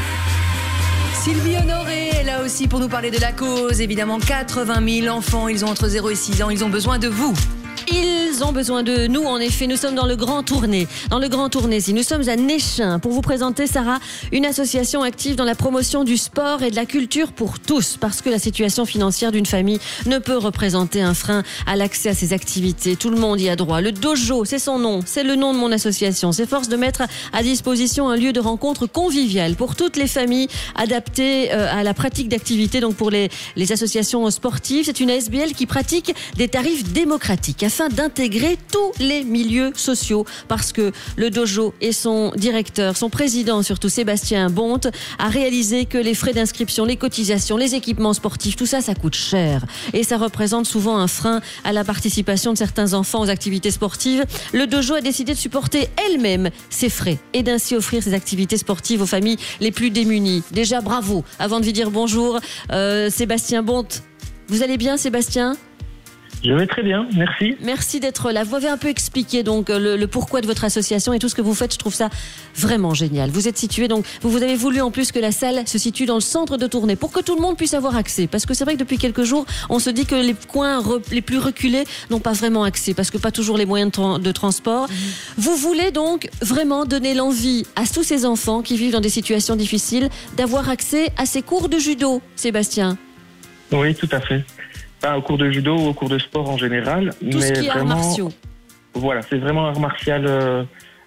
Sylvie Honoré est là aussi pour nous parler de la cause. Évidemment, 80 000 enfants, ils ont entre 0 et 6 ans, ils ont besoin de vous. Ils ont besoin de nous, en effet. Nous sommes dans le Grand Tournai. Dans le Grand Tournai, si nous sommes à Néchin, pour vous présenter, Sarah, une association active dans la promotion du sport et de la culture pour tous. Parce que la situation financière d'une famille ne peut représenter un frein à l'accès à ces activités. Tout le monde y a droit. Le dojo, c'est son nom. C'est le nom de mon association. S'efforce de mettre à disposition un lieu de rencontre convivial pour toutes les familles, adapté à la pratique d'activités. Donc pour les associations sportives, c'est une ASBL qui pratique des tarifs démocratiques afin d'intégrer tous les milieux sociaux, parce que le dojo et son directeur, son président surtout, Sébastien Bonte, a réalisé que les frais d'inscription, les cotisations, les équipements sportifs, tout ça, ça coûte cher et ça représente souvent un frein à la participation de certains enfants aux activités sportives. Le dojo a décidé de supporter elle-même ses frais et d'ainsi offrir ces activités sportives aux familles les plus démunies. Déjà, bravo. Avant de lui dire bonjour, Sébastien Bonte, vous allez bien, Sébastien ? Je vais très bien, merci. Merci d'être là. Vous avez un peu expliqué donc le pourquoi de votre association et tout ce que vous faites. Je trouve ça vraiment génial. Vous êtes situé donc, vous avez voulu en plus que la salle se situe dans le centre de Tournai pour que tout le monde puisse avoir accès. Parce que c'est vrai que depuis quelques jours, on se dit que les coins les plus reculés n'ont pas vraiment accès parce que pas toujours les moyens de transport. Vous voulez donc vraiment donner l'envie à tous ces enfants qui vivent dans des situations difficiles d'avoir accès à ces cours de judo, Sébastien. Oui, tout à fait. Pas au cours de judo ou au cours de sport en général. Tout ce qui est arts martiaux. Voilà, c'est vraiment art martial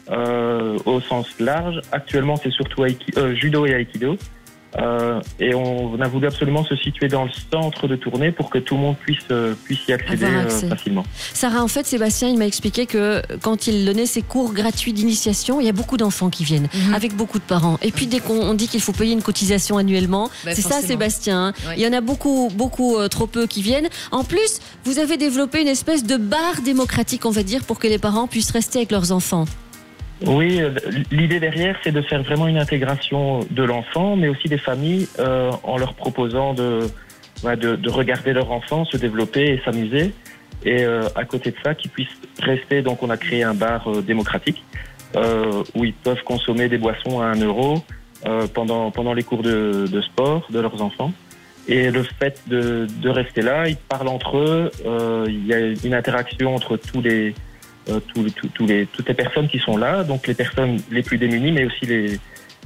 au sens large. Actuellement, c'est surtout judo et aikido. Et on a voulu absolument se situer dans le centre de Tournai pour que tout le monde puisse y accéder facilement. Sarah, en fait, Sébastien, il m'a expliqué que quand il donnait ses cours gratuits d'initiation, il y a beaucoup d'enfants qui viennent, avec beaucoup de parents. Et puis dès qu'on dit qu'il faut payer une cotisation annuellement, c'est forcément ça, Sébastien. Hein. Ouais. Il y en a beaucoup trop peu qui viennent. En plus, vous avez développé une espèce de bar démocratique, on va dire, pour que les parents puissent rester avec leurs enfants. Oui, l'idée derrière, c'est de faire vraiment une intégration de l'enfant, mais aussi des familles, en leur proposant de regarder leur enfant se développer et s'amuser. Et à côté de ça, qu'ils puissent rester. Donc, on a créé un bar démocratique où ils peuvent consommer des boissons à 1 € pendant les cours de sport de leurs enfants. Et le fait de rester là, ils parlent entre eux. Il y a une interaction entre toutes les personnes qui sont là, donc les personnes les plus démunies, mais aussi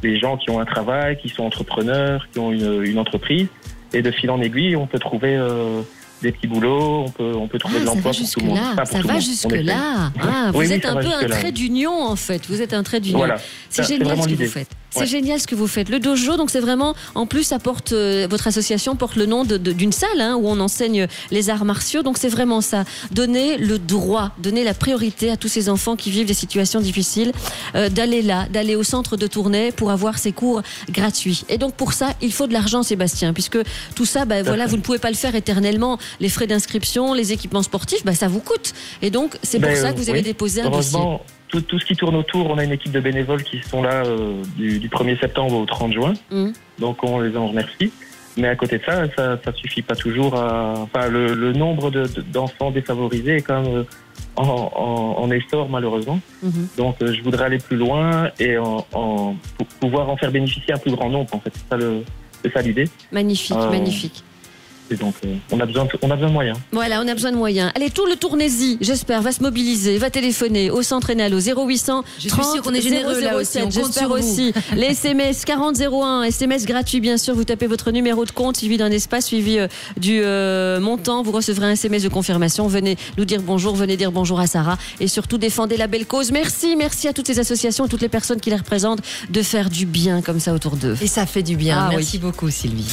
des gens qui ont un travail, qui sont entrepreneurs, qui ont une entreprise. Et de fil en aiguille, on peut trouver des petits boulots, on peut trouver de l'emploi pour tout le monde. Ça va jusque-là. Vous êtes un peu un trait d'union, en fait. Vous êtes un trait d'union. Voilà. C'est génial ce que vous faites. C'est génial ce que vous faites. Le dojo, donc c'est vraiment, en plus, ça porte, votre association porte le nom d'une salle où on enseigne les arts martiaux. Donc c'est vraiment ça. Donner le droit, donner la priorité à tous ces enfants qui vivent des situations difficiles, d'aller au centre de Tournai pour avoir ces cours gratuits. Et donc pour ça, il faut de l'argent, Sébastien, puisque tout ça, vous ne pouvez pas le faire éternellement. Les frais d'inscription, les équipements sportifs, ça vous coûte. Et donc c'est pour ça que vous avez déposé un dossier. Tout ce qui tourne autour, on a une équipe de bénévoles qui sont là du 1er septembre au 30 juin. Donc on les en remercie. Mais à côté de ça suffit pas toujours à... le nombre d'enfants défavorisés est quand même en essor, malheureusement. Donc je voudrais aller plus loin et pour pouvoir en faire bénéficier un plus grand nombre, en fait. C'est ça l'idée. Magnifique, magnifique. Et donc, on a besoin de moyens. Voilà, on a besoin de moyens. Allez, tout le Tournaisie, j'espère, va se mobiliser, va téléphoner au centre Enal au 0800 Je suis 30 sûre qu'on est généreux là aussi. On compte j'espère sur vous. aussi. Les SMS 4001, SMS gratuit bien sûr. Vous tapez votre numéro de compte suivi d'un espace, suivi du montant. Vous recevrez un SMS de confirmation. Venez nous dire bonjour, venez dire bonjour à Sarah et surtout défendez la belle cause. Merci à toutes ces associations, toutes les personnes qui les représentent de faire du bien comme ça autour d'eux. Et ça fait du bien. Merci beaucoup, Sylvie.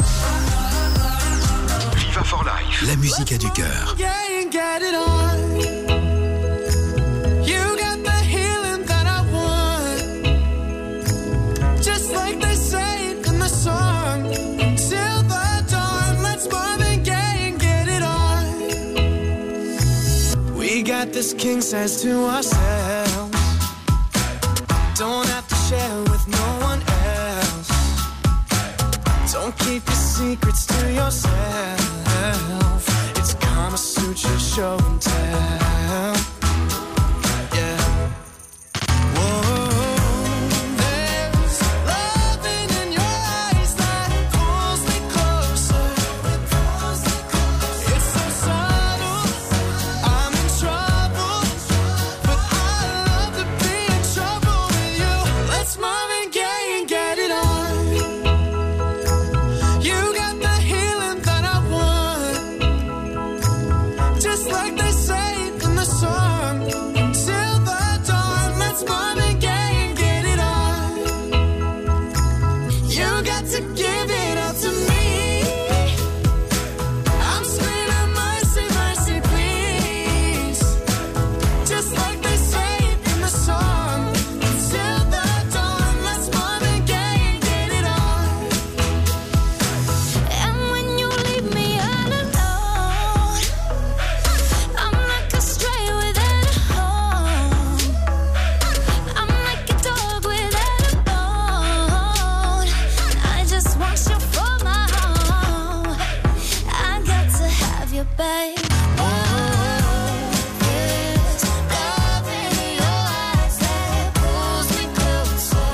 Viva for Life, la musique a du cœur. We got this king size to ourselves. Don't have to share with no one else. Don't keep your secrets to yourself. It's Kama Sutra show and tell. Yeah. Whoa. There's loving in your eyes that pulls me closer. It's so subtle. I'm in trouble, but I love to be in trouble with you. Let's Marvin Gaye and get it on. You got the healing that I want, just like they say in the song. Till the dawn, let's Marvin Gaye and get it on. You got to give it all to me. I'm screaming mercy, mercy, please. Just like they say in the song. Till the dawn, let's Marvin Gaye and get it on. And when you leave me all alone, I'm like a stray without a home. I'm like a dog without a bone. I just want you for my home. I got to have you, babe. There's love in your eyes that pulls me closer.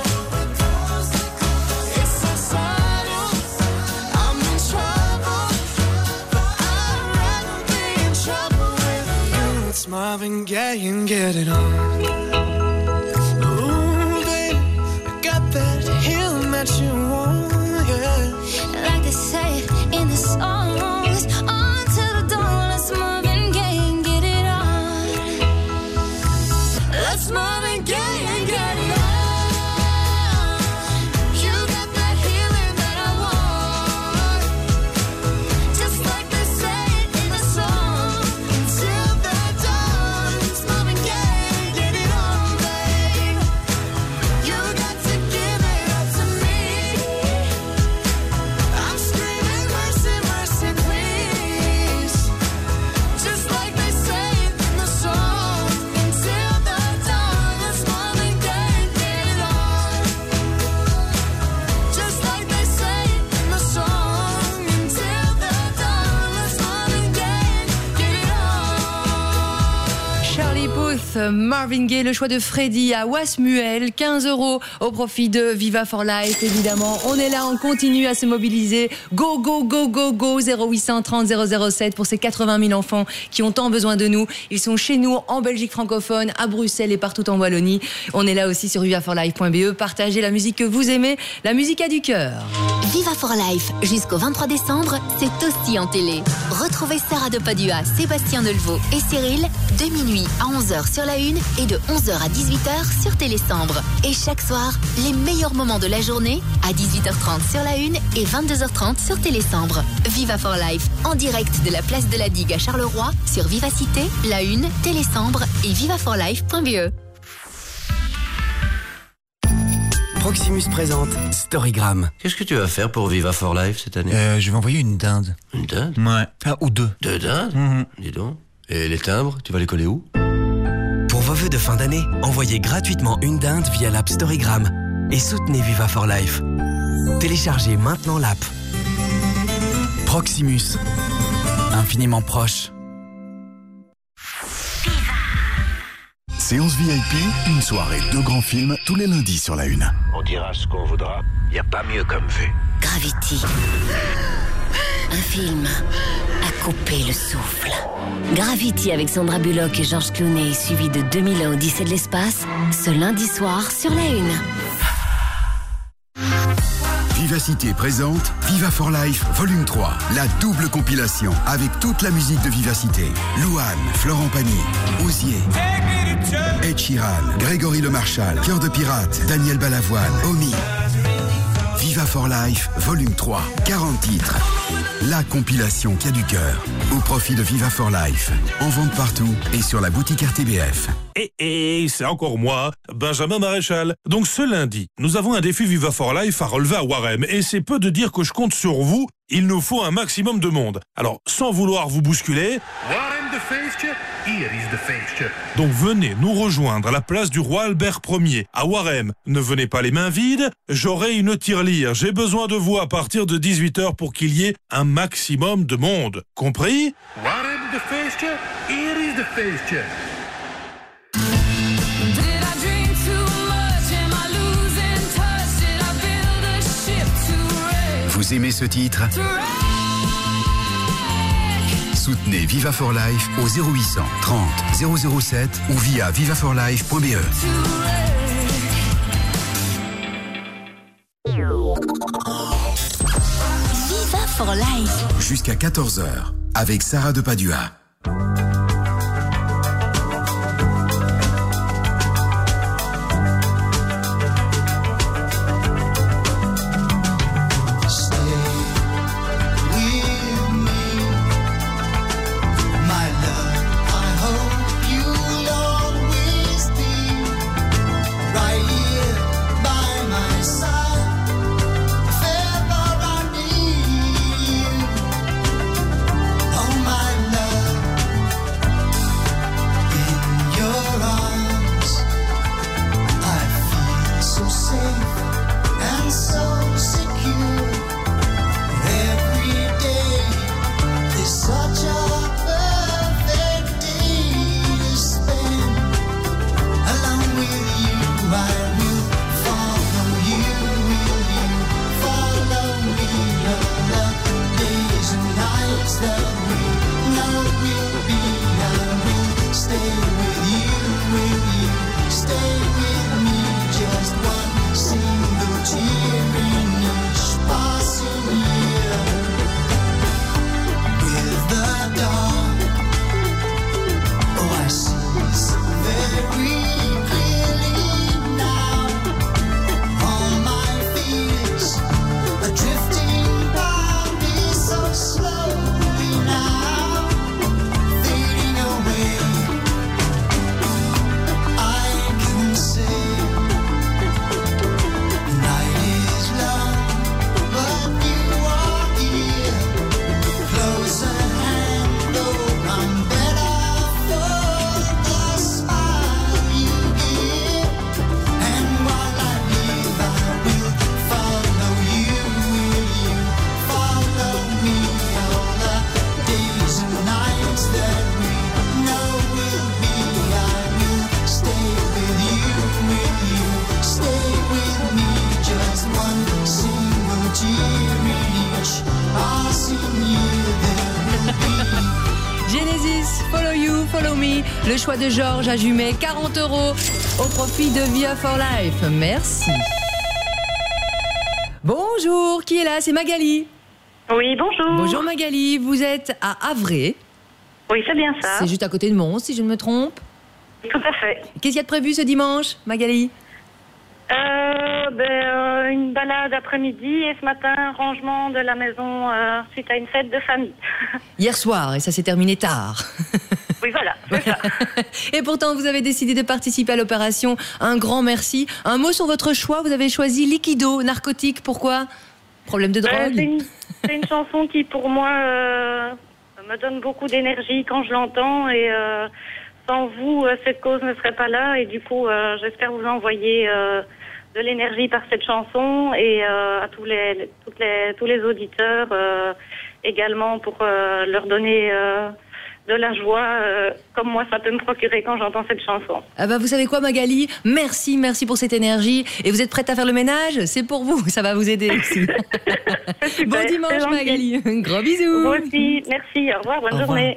It's so subtle. I'm in trouble, but I'd rather be in trouble with you. It's Marvin Gaye and get it on. Ooh, baby, I got that healing that you want, yeah. Like they say in the songs, on till the dawn, let's Marvin Gaye and get it on. Let's Marvin Gaye and get it on. You got that healing that I want, Just like they say in the song. till the dawn. It's Marvin Gaye and get Marvin Gaye, le choix de Freddy à Wasmuel, 15 € au profit de Viva for Life, évidemment. On est là, on continue à se mobiliser. Go, go, go, go, go, 0830 007 pour ces 80 000 enfants qui ont tant besoin de nous. Ils sont chez nous, en Belgique francophone, à Bruxelles et partout en Wallonie. On est là aussi sur vivaforlife.be. Partagez la musique que vous aimez, la musique a du cœur. Viva for Life, jusqu'au 23 décembre, c'est aussi en télé. Retrouvez Sarah de Padua, Sébastien Delvaux et Cyril, de minuit à 11h sur la 1 et de 11h à 18h sur Télésambre. Et chaque soir, les meilleurs moments de la journée à 18h30 sur la 1 et 22h30 sur Télésambre. Viva for Life, en direct de la place de la Digue à Charleroi, sur Vivacité, la 1, Télésambre et vivaforlife.be. Proximus présente Storygram. Qu'est-ce que tu vas faire pour Viva for Life cette année? Je vais envoyer une dinde. Une dinde? Ouais. Ah, ou deux. Deux dindes? Dis donc. Et les timbres, tu vas les coller où? Pour vos vœux de fin d'année, envoyez gratuitement une dinde via l'app Storygram et soutenez Viva for Life. Téléchargez maintenant l'app. Proximus. Infiniment proche. Séance VIP, une soirée, 2 grands films, tous les lundis sur la 1. On dira ce qu'on voudra, y a pas mieux comme vue. Gravity. Un film à couper le souffle. Gravity avec Sandra Bullock et George Clooney, suivi de 2001 Odyssée de l'espace, ce lundi soir sur la 1. Vivacité présente Viva for Life Volume 3, la double compilation avec toute la musique de Vivacité. Louane, Florent Pagny, Osier, Ed Sheeran, Grégory Le Marchal, Cœur de Pirate, Daniel Balavoine, Omi. Viva for Life Volume 3, 40 titres. La compilation qui a du cœur, au profit de Viva for Life. En vente partout et sur la boutique RTBF. Et c'est encore moi, Benjamin Maréchal. Donc ce lundi, nous avons un défi Viva for Life à relever à Warem. Et c'est peu de dire que je compte sur vous, il nous faut un maximum de monde. Alors, sans vouloir vous bousculer... Warem de feestje, hier is de feestje. Donc venez nous rejoindre à la place du roi Albert Ier, à Warem. Ne venez pas les mains vides, j'aurai une tirelire. J'ai besoin de vous à partir de 18h pour qu'il y ait un maximum de monde. Compris? Warem de feestje, hier is de feestje. Vous aimez ce titre? Soutenez Viva for Life au 0800 30 007 ou via vivaforlife.be. Viva for Life. Jusqu'à 14h avec Sarah de Padua. Follow Me. Le choix de Georges à Jumet, 40 € au profit de Viva for Life. Merci. Bonjour, qui est là? C'est Magali. Oui, bonjour. Bonjour Magali, vous êtes à Havray. Oui, c'est bien ça. C'est juste à côté de Mons, si je ne me trompe. Tout à fait. Qu'est-ce qu'il y a de prévu ce dimanche, Magali? Une balade après-midi et ce matin, rangement de la maison suite à une fête de famille. Hier soir, et ça s'est terminé tard. Oui, voilà, c'est ça. Et pourtant, vous avez décidé de participer à l'opération. Un grand merci. Un mot sur votre choix. Vous avez choisi Liquido, narcotique. Pourquoi? Problème de drogue? C'est une chanson qui, pour moi, me donne beaucoup d'énergie quand je l'entends. Et sans vous, cette cause ne serait pas là. Et du coup, j'espère vous envoyer de l'énergie par cette chanson. Et à tous les auditeurs également pour leur donner... de la joie, comme moi ça peut me procurer quand j'entends cette chanson. Ah bah vous savez quoi Magali, merci pour cette énergie. Et vous êtes prête à faire le ménage? C'est pour vous, ça va vous aider aussi. Bon dimanche Magali, gros bisous. Vous aussi, merci, au revoir, bonne journée.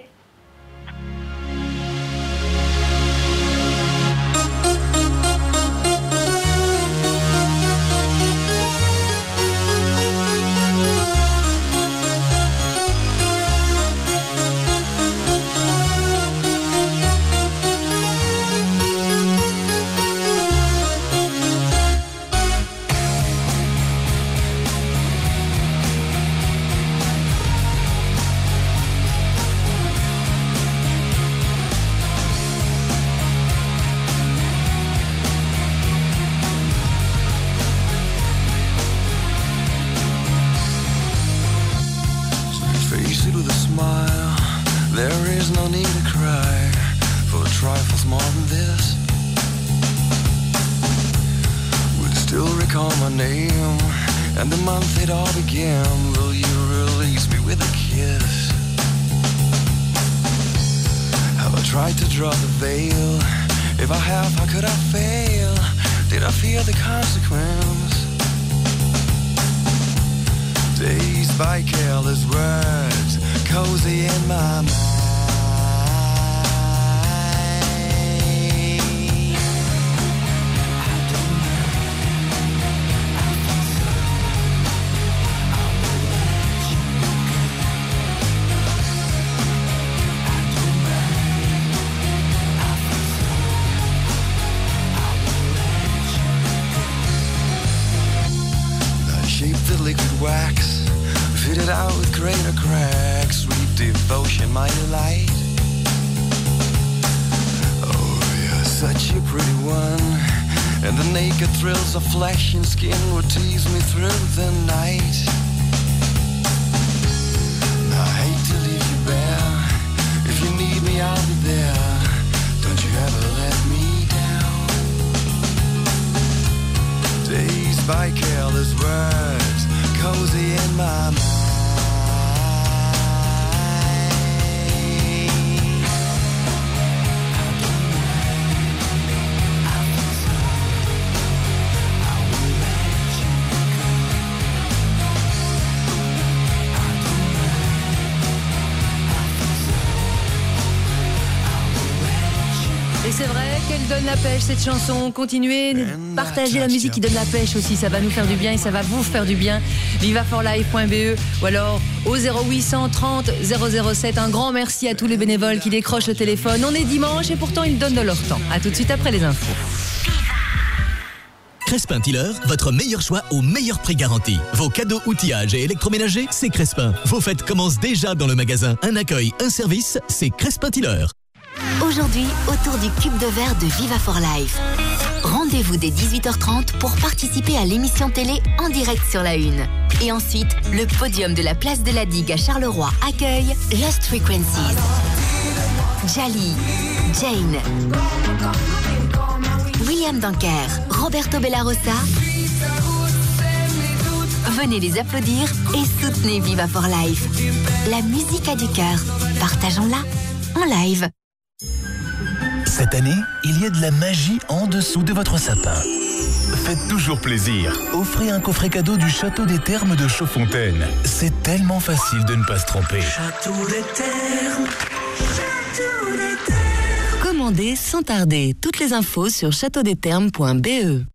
And the month it all began, will you release me with a kiss? Have I tried to draw the veil? If I have, how could I fail? Did I fear the consequence? Dazed by careless words, cozy in my mind. Wax, fitted out with greater cracks, sweet devotion, my delight. Oh, you're such a pretty one, and the naked thrills of flesh and skin would tease me through the night. I hate to leave you bare, if you need me I'll be there, don't you ever let me down. Dazed by careless words, cozy in my mind. Et c'est vrai qu'elle donne la pêche cette chanson. Continuez, partagez la musique qui donne la pêche aussi, ça va nous faire du bien et ça va vous faire du bien. Vivaforlife.be ou alors au 0800 30 007. Un grand merci à tous les bénévoles qui décrochent le téléphone. On est dimanche et pourtant ils donnent de leur temps. À tout de suite après les infos. Crespin Tiller, votre meilleur choix au meilleur prix garanti. Vos cadeaux, outillages et électroménagers, c'est Crespin. Vos fêtes commencent déjà dans le magasin. Un accueil, un service, c'est Crespin Tiller. Aujourd'hui, autour du cube de verre de Viva for Life. Rendez-vous dès 18h30 pour participer à l'émission télé en direct sur la Une. Et ensuite, le podium de la place de la Digue à Charleroi accueille Lost Frequencies. Jali, Jane, William Danker, Roberto Bellarossa. Venez les applaudir et soutenez Viva for Life. La musique a du cœur. Partageons-la en live. Cette année, il y a de la magie en dessous de votre sapin. Faites toujours plaisir. Offrez un coffret cadeau du Château des Thermes de Chaudfontaine. C'est tellement facile de ne pas se tromper. Château des Thermes, Château des Thermes. commandez sans tarder. Toutes les infos sur châteaudestermes.be.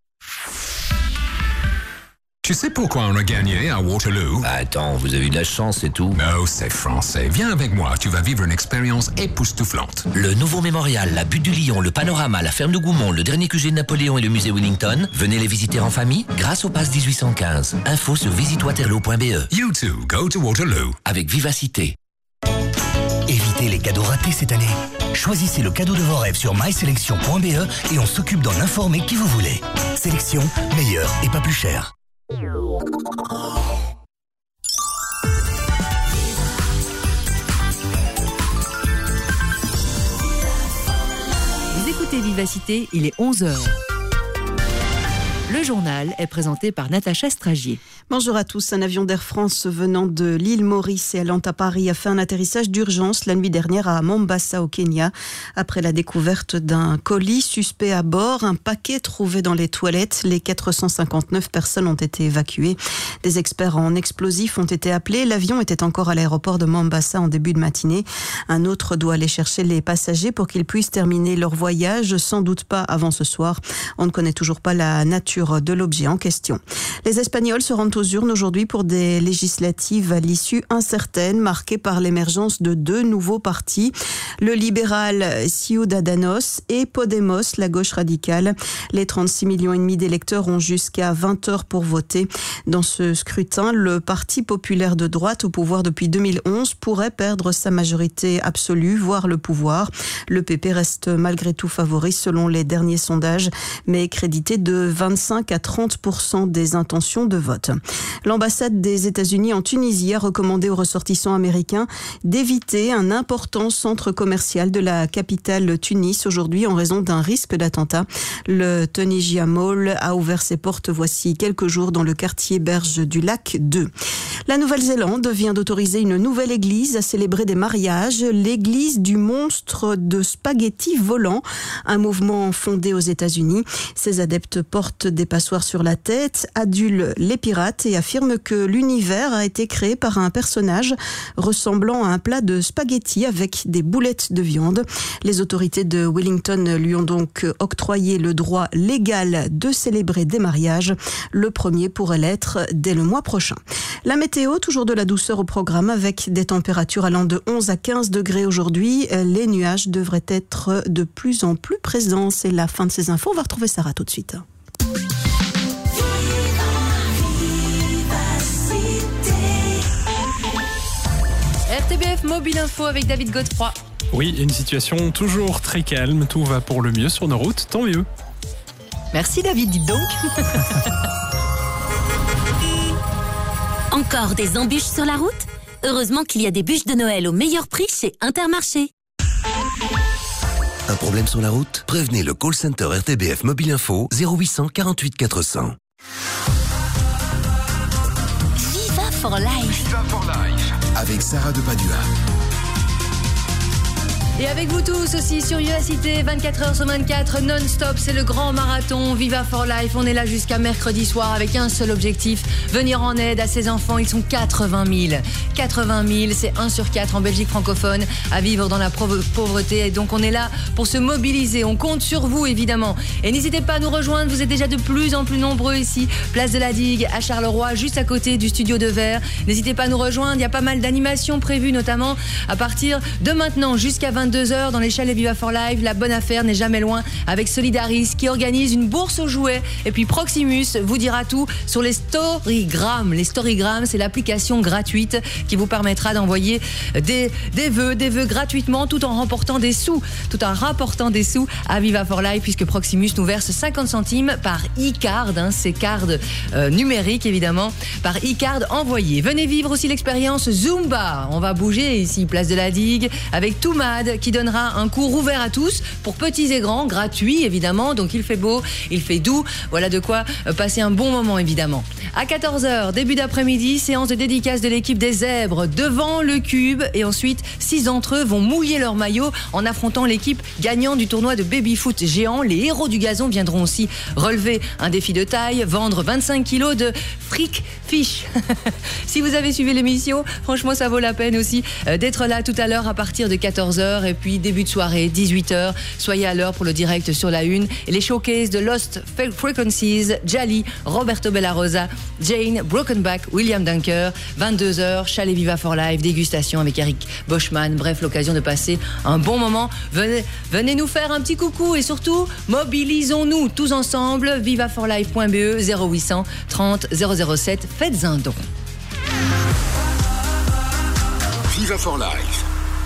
Tu sais pourquoi on a gagné à Waterloo? Attends, vous avez eu de la chance, c'est tout. Non, c'est français. Viens avec moi, tu vas vivre une expérience époustouflante. Le nouveau mémorial, la Butte du Lion, le Panorama, la ferme de Goumont, le dernier QG de Napoléon et le musée Wellington, venez les visiter en famille grâce au pass 1815. Info sur visitewaterloo.be. You too, go to Waterloo. Avec vivacité. Évitez les cadeaux ratés cette année. Choisissez le cadeau de vos rêves sur mysélection.be et on s'occupe d'en informer qui vous voulez. Sélection, meilleur et pas plus cher. Vous écoutez Vivacité, il est 11h. Le journal est présenté par Natacha Stragier. Bonjour à tous. Un avion d'Air France venant de l'île Maurice et allant à Paris a fait un atterrissage d'urgence la nuit dernière à Mombasa au Kenya après la découverte d'un colis suspect à bord, un paquet trouvé dans les toilettes. Les 459 personnes ont été évacuées. Des experts en explosifs ont été appelés. L'avion était encore à l'aéroport de Mombasa en début de matinée. Un autre doit aller chercher les passagers pour qu'ils puissent terminer leur voyage, sans doute pas avant ce soir. On ne connaît toujours pas la nature de l'objet en question. Les Espagnols se rendent aux urnes aujourd'hui pour des législatives à l'issue incertaine, marquée par l'émergence de deux nouveaux partis, le libéral Ciudadanos et Podemos, la gauche radicale. Les 36,5 millions d'électeurs ont jusqu'à 20h pour voter. Dans ce scrutin, le Parti populaire de droite, au pouvoir depuis 2011, pourrait perdre sa majorité absolue, voire le pouvoir. Le PP reste malgré tout favori selon les derniers sondages, mais est crédité de 25 à 30% des intentions de vote. L'ambassade des États-Unis en Tunisie a recommandé aux ressortissants américains d'éviter un important centre commercial de la capitale Tunis aujourd'hui en raison d'un risque d'attentat. Le Tunisia Mall a ouvert ses portes voici quelques jours dans le quartier Berge du Lac 2. La Nouvelle-Zélande vient d'autoriser une nouvelle église à célébrer des mariages, l'église du monstre de spaghettis volant, un mouvement fondé aux États-Unis. Ses adeptes portent des passoires sur la tête, adulent les pirates et affirment que l'univers a été créé par un personnage ressemblant à un plat de spaghettis avec des boulettes de viande. Les autorités de Wellington lui ont donc octroyé le droit légal de célébrer des mariages. Le premier pourrait l'être dès le mois prochain. La météo, toujours de la douceur au programme avec des températures allant de 11 à 15 degrés aujourd'hui. Les nuages devraient être de plus en plus présents. C'est la fin de ces infos. On va retrouver Sarah tout de suite. RTBF Mobile Info avec David Godefroy. Oui, une situation toujours très calme, tout va pour le mieux sur nos routes, tant mieux. Merci David, dites donc. Encore des embûches sur la route? Heureusement qu'il y a des bûches de Noël au meilleur prix chez Intermarché. Un problème sur la route? Prévenez le call center RTBF Mobile Info 0800 48 400. Viva for Life. Viva for Life. Avec Sarah de Padua. Et avec vous tous aussi sur Vivacité, 24h sur 24, non-stop, c'est le grand marathon Viva for Life. On est là jusqu'à mercredi soir avec un seul objectif, venir en aide à ces enfants. Ils sont 80 000. 80 000, c'est 1 sur 4 en Belgique francophone à vivre dans la pauvreté. Et donc on est là pour se mobiliser. On compte sur vous évidemment. Et n'hésitez pas à nous rejoindre, vous êtes déjà de plus en plus nombreux ici. Place de la Digue à Charleroi, juste à côté du studio de verre. N'hésitez pas à nous rejoindre, il y a pas mal d'animations prévues, notamment à partir de maintenant jusqu'à 22h dans les chalets Viva for Life. La bonne affaire n'est jamais loin avec Solidaris qui organise une bourse aux jouets. Et puis Proximus vous dira tout sur les Storygram. Les Storygram, c'est l'application gratuite qui vous permettra d'envoyer des vœux gratuitement tout en rapportant des sous à Viva for Life, puisque Proximus nous verse 50 centimes par e-card, ces cards numériques évidemment, par e-card envoyé. Venez vivre aussi l'expérience Zumba. On va bouger ici, place de la Digue, avec Toumad qui donnera un cours ouvert à tous pour petits et grands, gratuit évidemment, donc il fait beau, il fait doux, voilà de quoi passer un bon moment évidemment. À 14h, début d'après-midi, séance de dédicace de l'équipe des Zèbres devant le Cube, et ensuite 6 d'entre eux vont mouiller leur maillot en affrontant l'équipe gagnante du tournoi de baby-foot géant. Les héros du gazon viendront aussi relever un défi de taille, vendre 25 kilos de fric, fiche. Si vous avez suivi l'émission, franchement, ça vaut la peine aussi d'être là tout à l'heure à partir de 14h et puis début de soirée, 18h. Soyez à l'heure pour le direct sur la Une et les showcases de Lost Frequencies, Jali, Roberto Bellarosa, Jane, Brokenback, William Dunker, 22h, Chalet Viva for Life, dégustation avec Eric Boschman. Bref, l'occasion de passer un bon moment. Venez nous faire un petit coucou et surtout, mobilisons-nous tous ensemble. vivaforlife.be 0800 30 007. Faites un don. Viva for Life.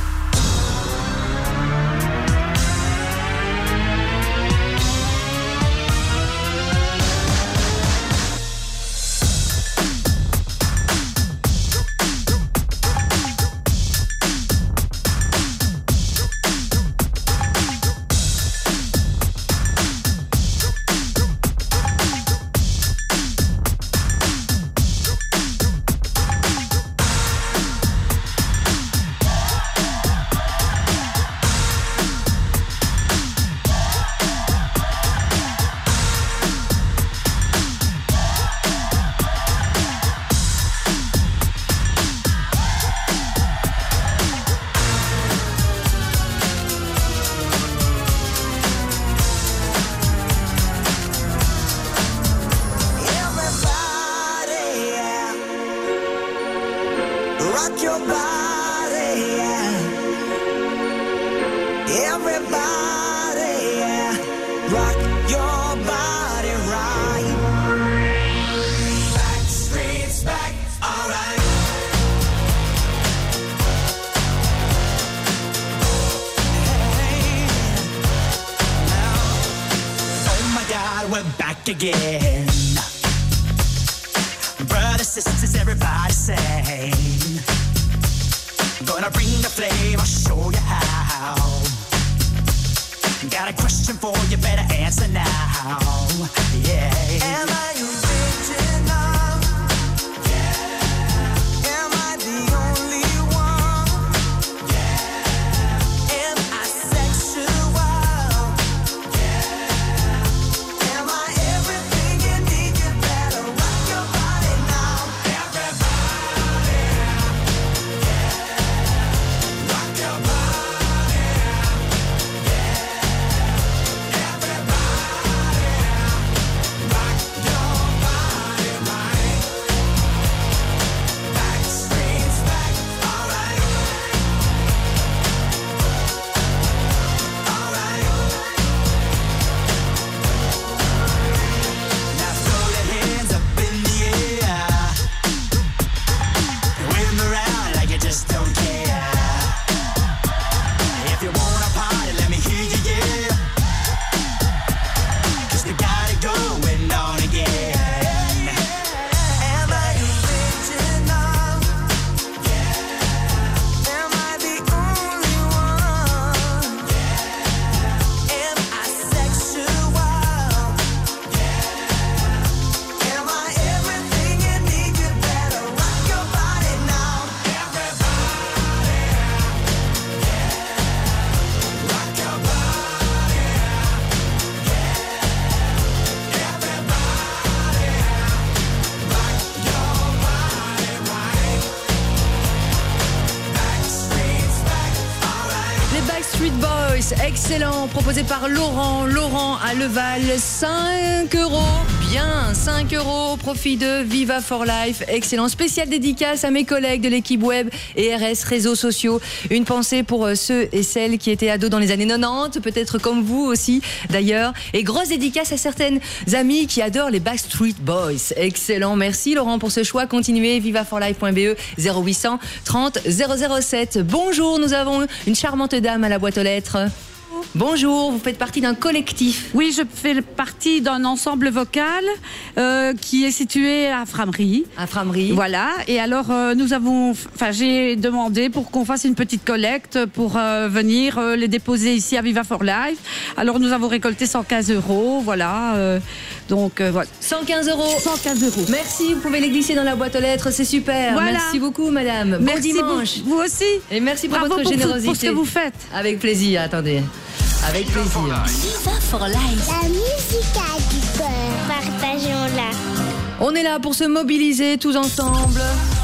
Again, brothers, sisters, everybody sing. Gonna bring the flame, I'll show you how. Got a question for you, better answer now. Yeah. Am I original? Yeah. Am I the only one? Yeah. Am I sexual? Yeah. Am I everything you need? You better rock your body now. Everybody, yeah. Rock your body, yeah. Everybody, rock your body right. Backstreet's back, alright. Alright. Now throw your hands up in the air. Wave 'em around like you just don't care. If you wanna party, let me hear you, yeah. 'Cause we got it going on again. Am I original? Yeah. Am I the only one? Yeah. Am I sexual? Yeah. Am I everything you need? You better rock your body now. Everybody, yeah. Rock your body, yeah. Everybody, rock your body right. Backstreet's back, alright. Les Backstreet Boys, excellent, proposé par Laurent à Leval, 5 €, bien 5 € au profit de Viva for Life, excellent, spécial dédicace à mes collègues de l'équipe web et RS réseaux sociaux, une pensée pour ceux et celles qui étaient ados dans les années 90, peut-être comme vous aussi d'ailleurs, et grosse dédicace à certaines amies qui adorent les Backstreet Boys, excellent, merci Laurent pour ce choix, continuez, vivaforlife.be 0800 30 007. Bonjour, nous avons une charmante dame à la boîte aux lettres. Bonjour, vous faites partie d'un collectif. Oui, je fais partie d'un ensemble vocal qui est situé à Frameries. À Frameries. Voilà. Et alors, j'ai demandé pour qu'on fasse une petite collecte pour venir les déposer ici à Viva for Life. Alors, nous avons récolté 115 €. Voilà. Donc, voilà. 115 €. 115 €. Merci, vous pouvez les glisser dans la boîte aux lettres, c'est super. Voilà. Merci beaucoup, madame. Merci bon dimanche. Vous aussi. Et merci pour Bravo votre générosité. pour ce que vous faites. Avec plaisir, attendez. Avec plaisir. Viva for Life. La musique du cœur. Partageons-la. On est là pour se mobiliser tous ensemble.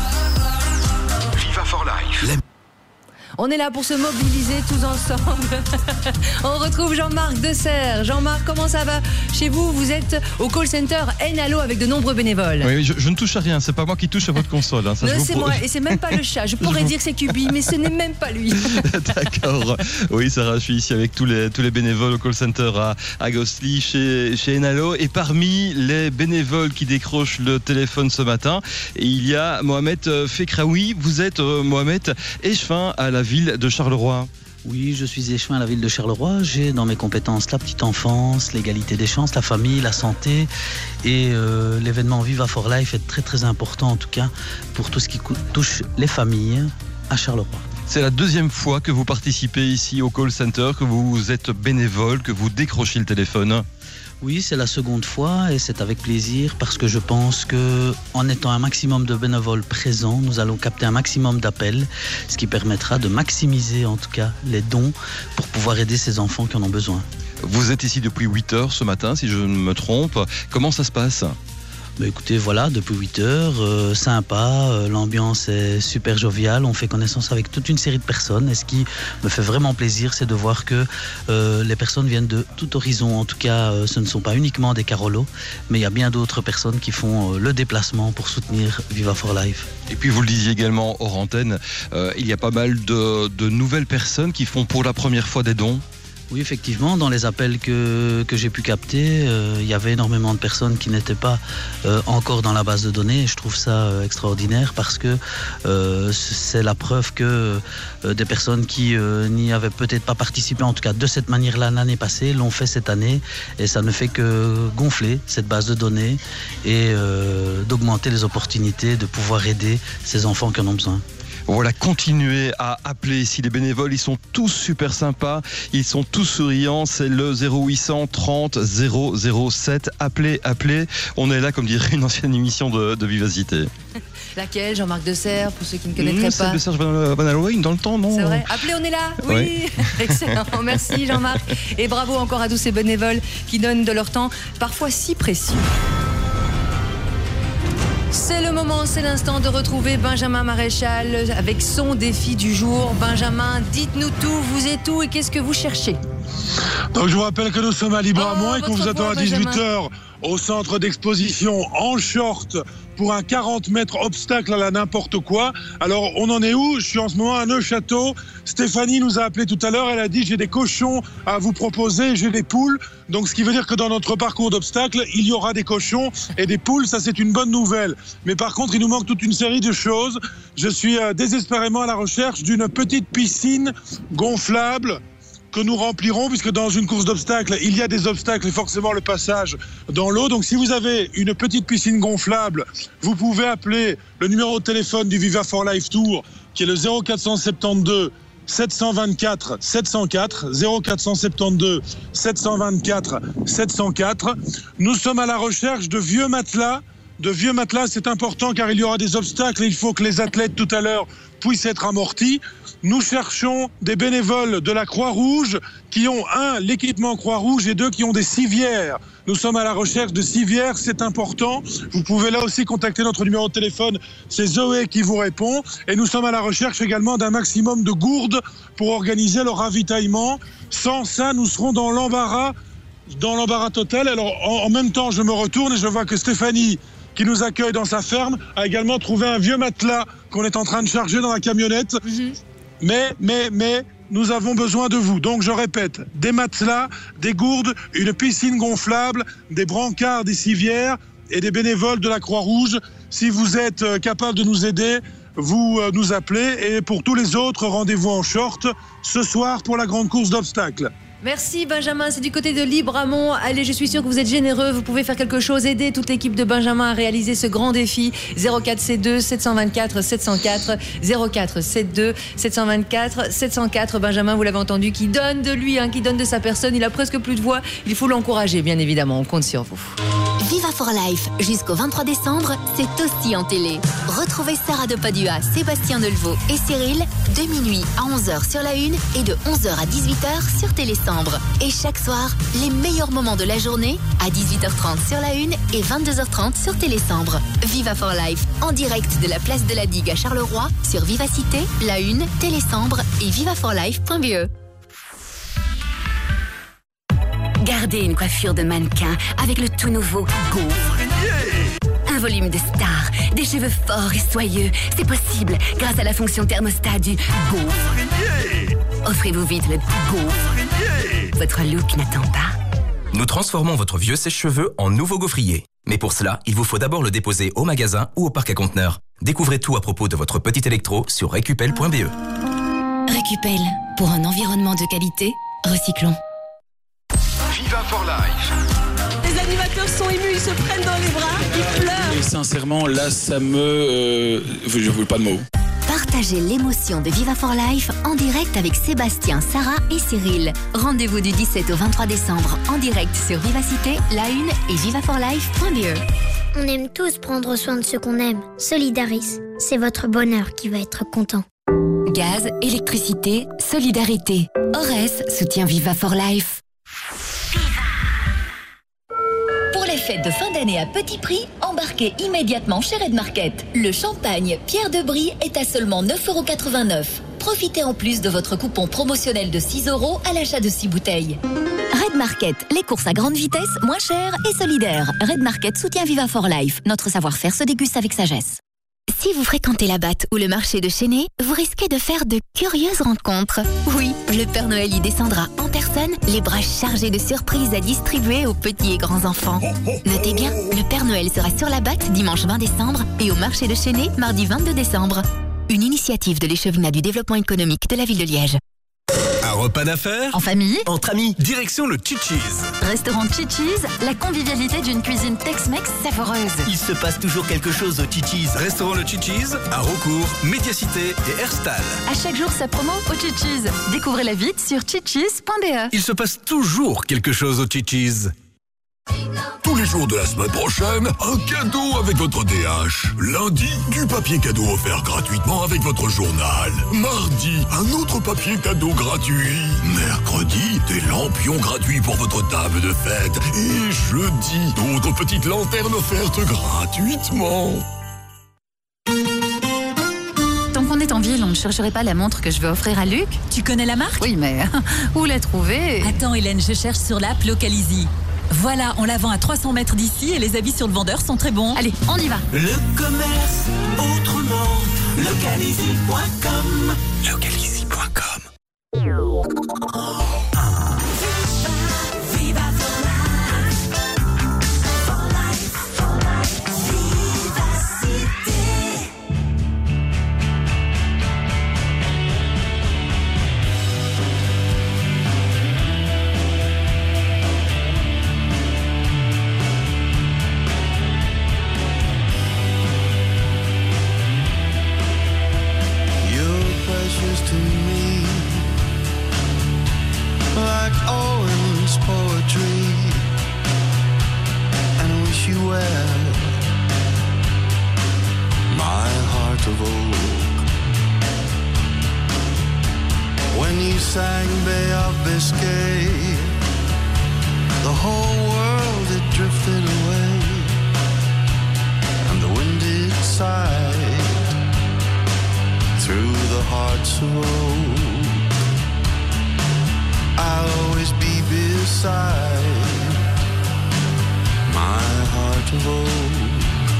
Viva for Life. On est là pour se mobiliser tous ensemble. On retrouve Jean-Marc Desserre. Jean-Marc, comment ça va chez vous? Vous êtes au call center Enalo avec de nombreux bénévoles. Oui, je ne touche à rien. C'est pas moi qui touche à votre console. Hein. Ça, non, c'est moi. Et c'est même pas le chat. Je pourrais dire que c'est Cubi, mais ce n'est même pas lui. D'accord. Oui, Sarah, je suis ici avec tous les bénévoles au call center à Gosselies chez Enalo. Et parmi les bénévoles qui décrochent le téléphone ce matin, il y a Mohamed Fekraoui. Vous êtes, Mohamed, échevin à la ville de Charleroi. Oui, je suis échevin à la ville de Charleroi. J'ai dans mes compétences la petite enfance, l'égalité des chances, la famille, la santé. Et l'événement Viva for Life est très très important en tout cas pour tout ce qui touche les familles à Charleroi. C'est la deuxième fois que vous participez ici au call center, que vous êtes bénévole, que vous décrochez le téléphone. Oui, c'est la seconde fois et c'est avec plaisir parce que je pense que en étant un maximum de bénévoles présents, nous allons capter un maximum d'appels, ce qui permettra de maximiser en tout cas les dons pour pouvoir aider ces enfants qui en ont besoin. Vous êtes ici depuis 8h ce matin, si je ne me trompe. Comment ça se passe ? Écoutez, voilà, depuis 8h, sympa, l'ambiance est super joviale, on fait connaissance avec toute une série de personnes et ce qui me fait vraiment plaisir, c'est de voir que les personnes viennent de tout horizon. En tout cas, ce ne sont pas uniquement des Carolos, mais il y a bien d'autres personnes qui font le déplacement pour soutenir Viva for Life. Et puis vous le disiez également hors antenne, il y a pas mal de nouvelles personnes qui font pour la première fois des dons. Oui, effectivement, dans les appels que j'ai pu capter, il y avait énormément de personnes qui n'étaient pas encore dans la base de données. Et je trouve ça extraordinaire parce que c'est la preuve que des personnes qui n'y avaient peut-être pas participé, en tout cas de cette manière-là l'année passée, l'ont fait cette année. Et ça ne fait que gonfler cette base de données et d'augmenter les opportunités de pouvoir aider ces enfants qui en ont besoin. Voilà, continuez à appeler ici les bénévoles, ils sont tous super sympas, ils sont tous souriants, c'est le 0800 30 007, appelez, on est là comme dirait une ancienne émission de Vivacité. Laquelle, Jean-Marc Desserre, pour ceux qui ne connaîtraient pas? C'est de Serge Van Halloween dans le temps, non? C'est vrai, appelez, on est là, oui. Excellent, merci Jean-Marc, et bravo encore à tous ces bénévoles qui donnent de leur temps, parfois si précieux. C'est le moment, c'est l'instant de retrouver Benjamin Maréchal avec son défi du jour. Benjamin, dites-nous tout, vous êtes où et qu'est-ce que vous cherchez? Donc je vous rappelle que nous sommes à Libramont et qu'on vous attend à 18h au centre d'exposition en short pour un 40 mètres obstacle à la n'importe quoi. Alors on en est où? Je suis en ce moment à Neuchâteau. Stéphanie nous a appelé tout à l'heure, elle a dit j'ai des cochons à vous proposer, j'ai des poules. Donc ce qui veut dire que dans notre parcours d'obstacles, il y aura des cochons et des poules, ça c'est une bonne nouvelle. Mais par contre, il nous manque toute une série de choses. Je suis désespérément à la recherche d'une petite piscine gonflable que nous remplirons, puisque dans une course d'obstacles, il y a des obstacles et forcément le passage dans l'eau. Donc si vous avez une petite piscine gonflable, vous pouvez appeler le numéro de téléphone du Viva for Life Tour, qui est le 0472 724 704, 0472 724 704. Nous sommes à la recherche de vieux matelas. C'est important car il y aura des obstacles et il faut que les athlètes tout à l'heure puissent être amortis. Nous cherchons des bénévoles de la Croix-Rouge qui ont l'équipement Croix-Rouge et qui ont des civières. Nous sommes à la recherche de civières, c'est important. Vous pouvez là aussi contacter notre numéro de téléphone, c'est Zoé qui vous répond. Et nous sommes à la recherche également d'un maximum de gourdes pour organiser le ravitaillement. Sans ça, nous serons dans l'embarras total. Alors en même temps, je me retourne et je vois que Stéphanie, qui nous accueille dans sa ferme, a également trouvé un vieux matelas qu'on est en train de charger dans la camionnette. Mais nous avons besoin de vous. Donc je répète, des matelas, des gourdes, une piscine gonflable, des brancards, des civières et des bénévoles de la Croix-Rouge. Si vous êtes capable de nous aider, vous nous appelez. Et pour tous les autres, rendez-vous en short ce soir pour la grande course d'obstacles. Merci Benjamin, c'est du côté de Libramont. Allez, je suis sûre que vous êtes généreux, vous pouvez faire quelque chose, aider toute l'équipe de Benjamin à réaliser ce grand défi. 0472 724 704, 0472 724 704. Benjamin, vous l'avez entendu, qui donne de lui, qui donne de sa personne. Il a presque plus de voix, il faut l'encourager, bien évidemment, on compte sur vous. Viva for Life, jusqu'au 23 décembre, c'est aussi en télé. Retrouvez Sarah de Padua, Sébastien Delvaux et Cyril de minuit à 11h sur la 1 et de 11h à 18h sur Télésambre. Et chaque soir, les meilleurs moments de la journée à 18h30 sur la 1 et 22h30 sur Télésambre. Viva for Life, en direct de la place de la Digue à Charleroi sur Vivacité, la 1, Télésambre et vivaforlife.be. Gardez une coiffure de mannequin avec le tout nouveau Gaufre. Un volume de star, des cheveux forts et soyeux, c'est possible grâce à la fonction thermostat du Gaufre. Offrez-vous vite le Gaufre. Votre look n'attend pas. Nous transformons votre vieux sèche-cheveux en nouveau gaufrier. Mais pour cela, il vous faut d'abord le déposer au magasin ou au parc à conteneurs. Découvrez tout à propos de votre petit électro sur recupel.be. Recupel, pour un environnement de qualité, recyclons. Viva for Life. Les animateurs sont émus, ils se prennent dans les bras, ils pleurent. Et sincèrement, là, ça me... je ne veux pas de mots. Partagez l'émotion de Viva for Life en direct avec Sébastien, Sarah et Cyril. Rendez-vous du 17 au 23 décembre en direct sur Vivacité, la 1 et vivaforlife.be. On aime tous prendre soin de ceux qu'on aime. Solidaris, c'est votre bonheur qui va être content. Gaz, électricité, solidarité. Ores soutient Viva for Life. Pour les fêtes de fin d'année à petit prix, embarquez immédiatement chez Red Market. Le champagne Pierre de Brie est à seulement 9,89 €. Profitez en plus de votre coupon promotionnel de 6 € à l'achat de 6 bouteilles. Red Market, les courses à grande vitesse, moins chères et solidaires. Red Market soutient Viva for Life. Notre savoir-faire se déguste avec sagesse. Si vous fréquentez la Batte ou le marché de Chênay, vous risquez de faire de curieuses rencontres. Oui, le Père Noël y descendra en personne, les bras chargés de surprises à distribuer aux petits et grands enfants. Notez bien, le Père Noël sera sur la Batte dimanche 20 décembre et au marché de Chênay mardi 22 décembre. Une initiative de l'échevinat du développement économique de la ville de Liège. Un repas d'affaires? En famille? Entre amis? Direction le Chi-Chi's. Restaurant Chi-Chi's, la convivialité d'une cuisine Tex-Mex savoureuse. Il se passe toujours quelque chose au Chi-Chi's. Restaurant le Chi-Chi's, à Rocourt, Médiacité et Herstal. À chaque jour sa promo au Chi-Chi's. Découvrez-la vite sur chichis.be. Il se passe toujours quelque chose au Chi-Chi's. Tous les jours de la semaine prochaine, un cadeau avec votre DH. Lundi, du papier cadeau offert gratuitement avec votre journal. Mardi, un autre papier cadeau gratuit. Mercredi, des lampions gratuits pour votre table de fête. Et jeudi, d'autres petites lanternes offertes gratuitement. Tant qu'on est en ville, on ne chercherait pas la montre que je veux offrir à Luc? Tu connais la marque? Oui, mais où la trouver? Attends Hélène, je cherche sur l'app Localizy. Voilà, on la vend à 300 mètres d'ici et les avis sur le vendeur sont très bons. Allez, on y va. Le commerce autrement. Localizy.com. Localizy.com. Viva for life. For life. For life. Vivacité. To me, like Owen's poetry, and I wish you well, my heart of oak. When you sang Bay of Biscay, the whole world had drifted away, and the wind it sighed through the hearts of oak. I'll always be beside my heart of oak.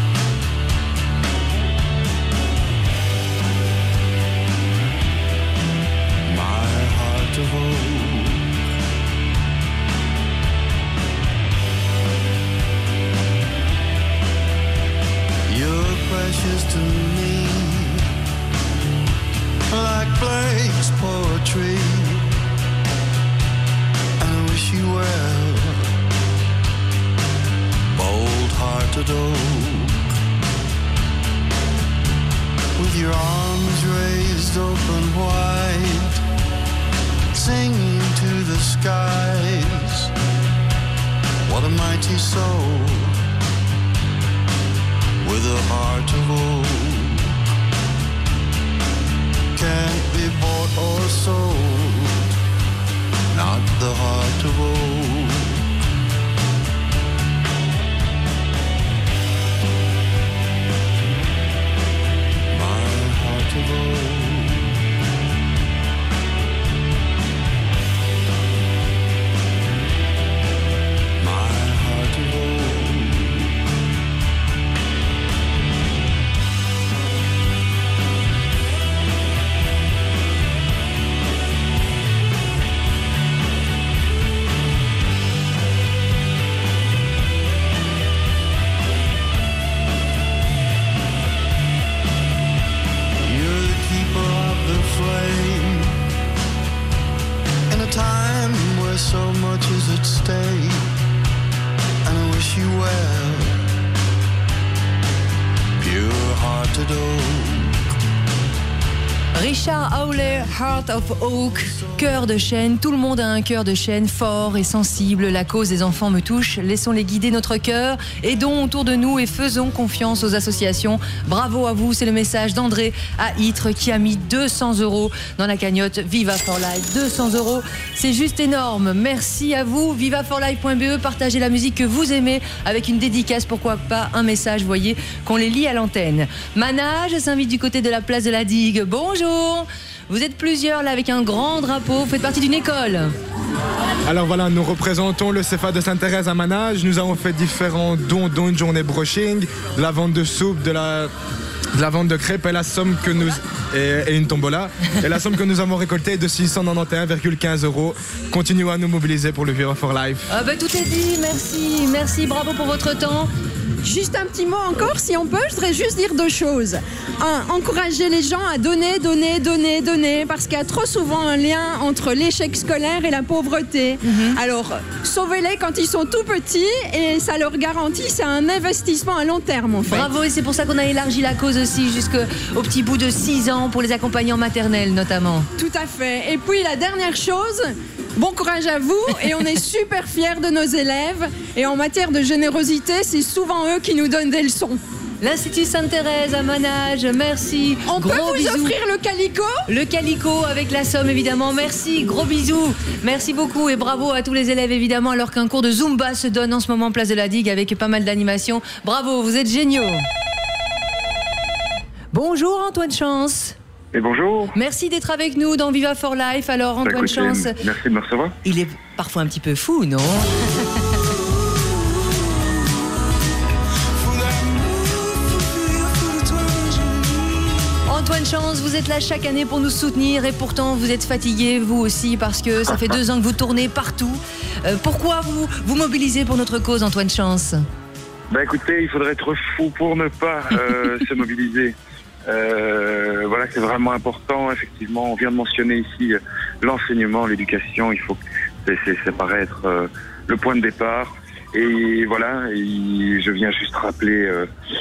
My heart of oak. You're precious to me, like Blake's poetry, and I wish you well, bold-hearted oak. With your arms raised open wide, singing to the skies, what a mighty soul heart of oak can't be bought or sold, not the heart of oak. My heart of oak. So much is at stake, and I wish you well, pure-hearted oak. Richard Hawley, Heart of Oak, cœur de chêne. Tout le monde a un cœur de chêne fort et sensible. La cause des enfants me touche. Laissons-les guider notre cœur. Aidons autour de nous et faisons confiance aux associations. Bravo à vous, c'est le message d'André à Ytre qui a mis 200 € dans la cagnotte Viva for Life. 200 €, c'est juste énorme. Merci à vous. vivaforlife.be, partagez la musique que vous aimez avec une dédicace, pourquoi pas un message, voyez, qu'on les lit à l'antenne. Manage s'invite du côté de la place de la Digue. Bonjour. Vous êtes plusieurs là avec un grand drapeau, vous faites partie d'une école. Alors voilà, nous représentons le CFA de Sainte-Thérèse à Manage. Nous avons fait différents dons, dont une journée brushing, de la vente de soupe, de la vente de crêpes et la somme que nous et une tombola. Et la somme que nous avons récoltée est de 691,15 €. Continuez à nous mobiliser pour le Viva for Life. Ah bah, tout est dit, merci, bravo pour votre temps. Juste un petit mot encore, si on peut, je voudrais juste dire 2 choses. 1, encourager les gens à donner, parce qu'il y a trop souvent un lien entre l'échec scolaire et la pauvreté. Alors, sauvez-les quand ils sont tout petits et ça leur garantit, c'est un investissement à long terme en fait. Bravo, et c'est pour ça qu'on a élargi la cause aussi jusqu'au petit bout de 6 ans pour les accompagnants maternels notamment. Tout à fait. Et puis la dernière chose, bon courage à vous et on est super fiers de nos élèves et en matière de générosité, c'est souvent eux qui nous donnent des leçons. L'Institut Sainte-Thérèse à Manage, merci. On peut vous offrir le calico ? Le calico avec la somme évidemment, merci, gros bisous. Merci beaucoup et bravo à tous les élèves évidemment, alors qu'un cours de Zumba se donne en ce moment place de la Digue avec pas mal d'animations. Bravo, vous êtes géniaux. Bonjour Antoine Chance. Et bonjour. Merci d'être avec nous dans Viva for Life. Alors Antoine Chance, merci de me recevoir. Il est parfois un petit peu fou, non ? Antoine Chance, vous êtes là chaque année pour nous soutenir et pourtant vous êtes fatigué, vous aussi, parce que ça fait 2 ans que vous tournez partout. Pourquoi vous mobilisez pour notre cause, Antoine Chance ? Bah écoutez, il faudrait être fou pour ne pas se mobiliser. Voilà, c'est vraiment important. Effectivement, on vient de mentionner ici l'enseignement, l'éducation. Il faut, ça paraît être le point de départ. Et voilà, je viens juste rappeler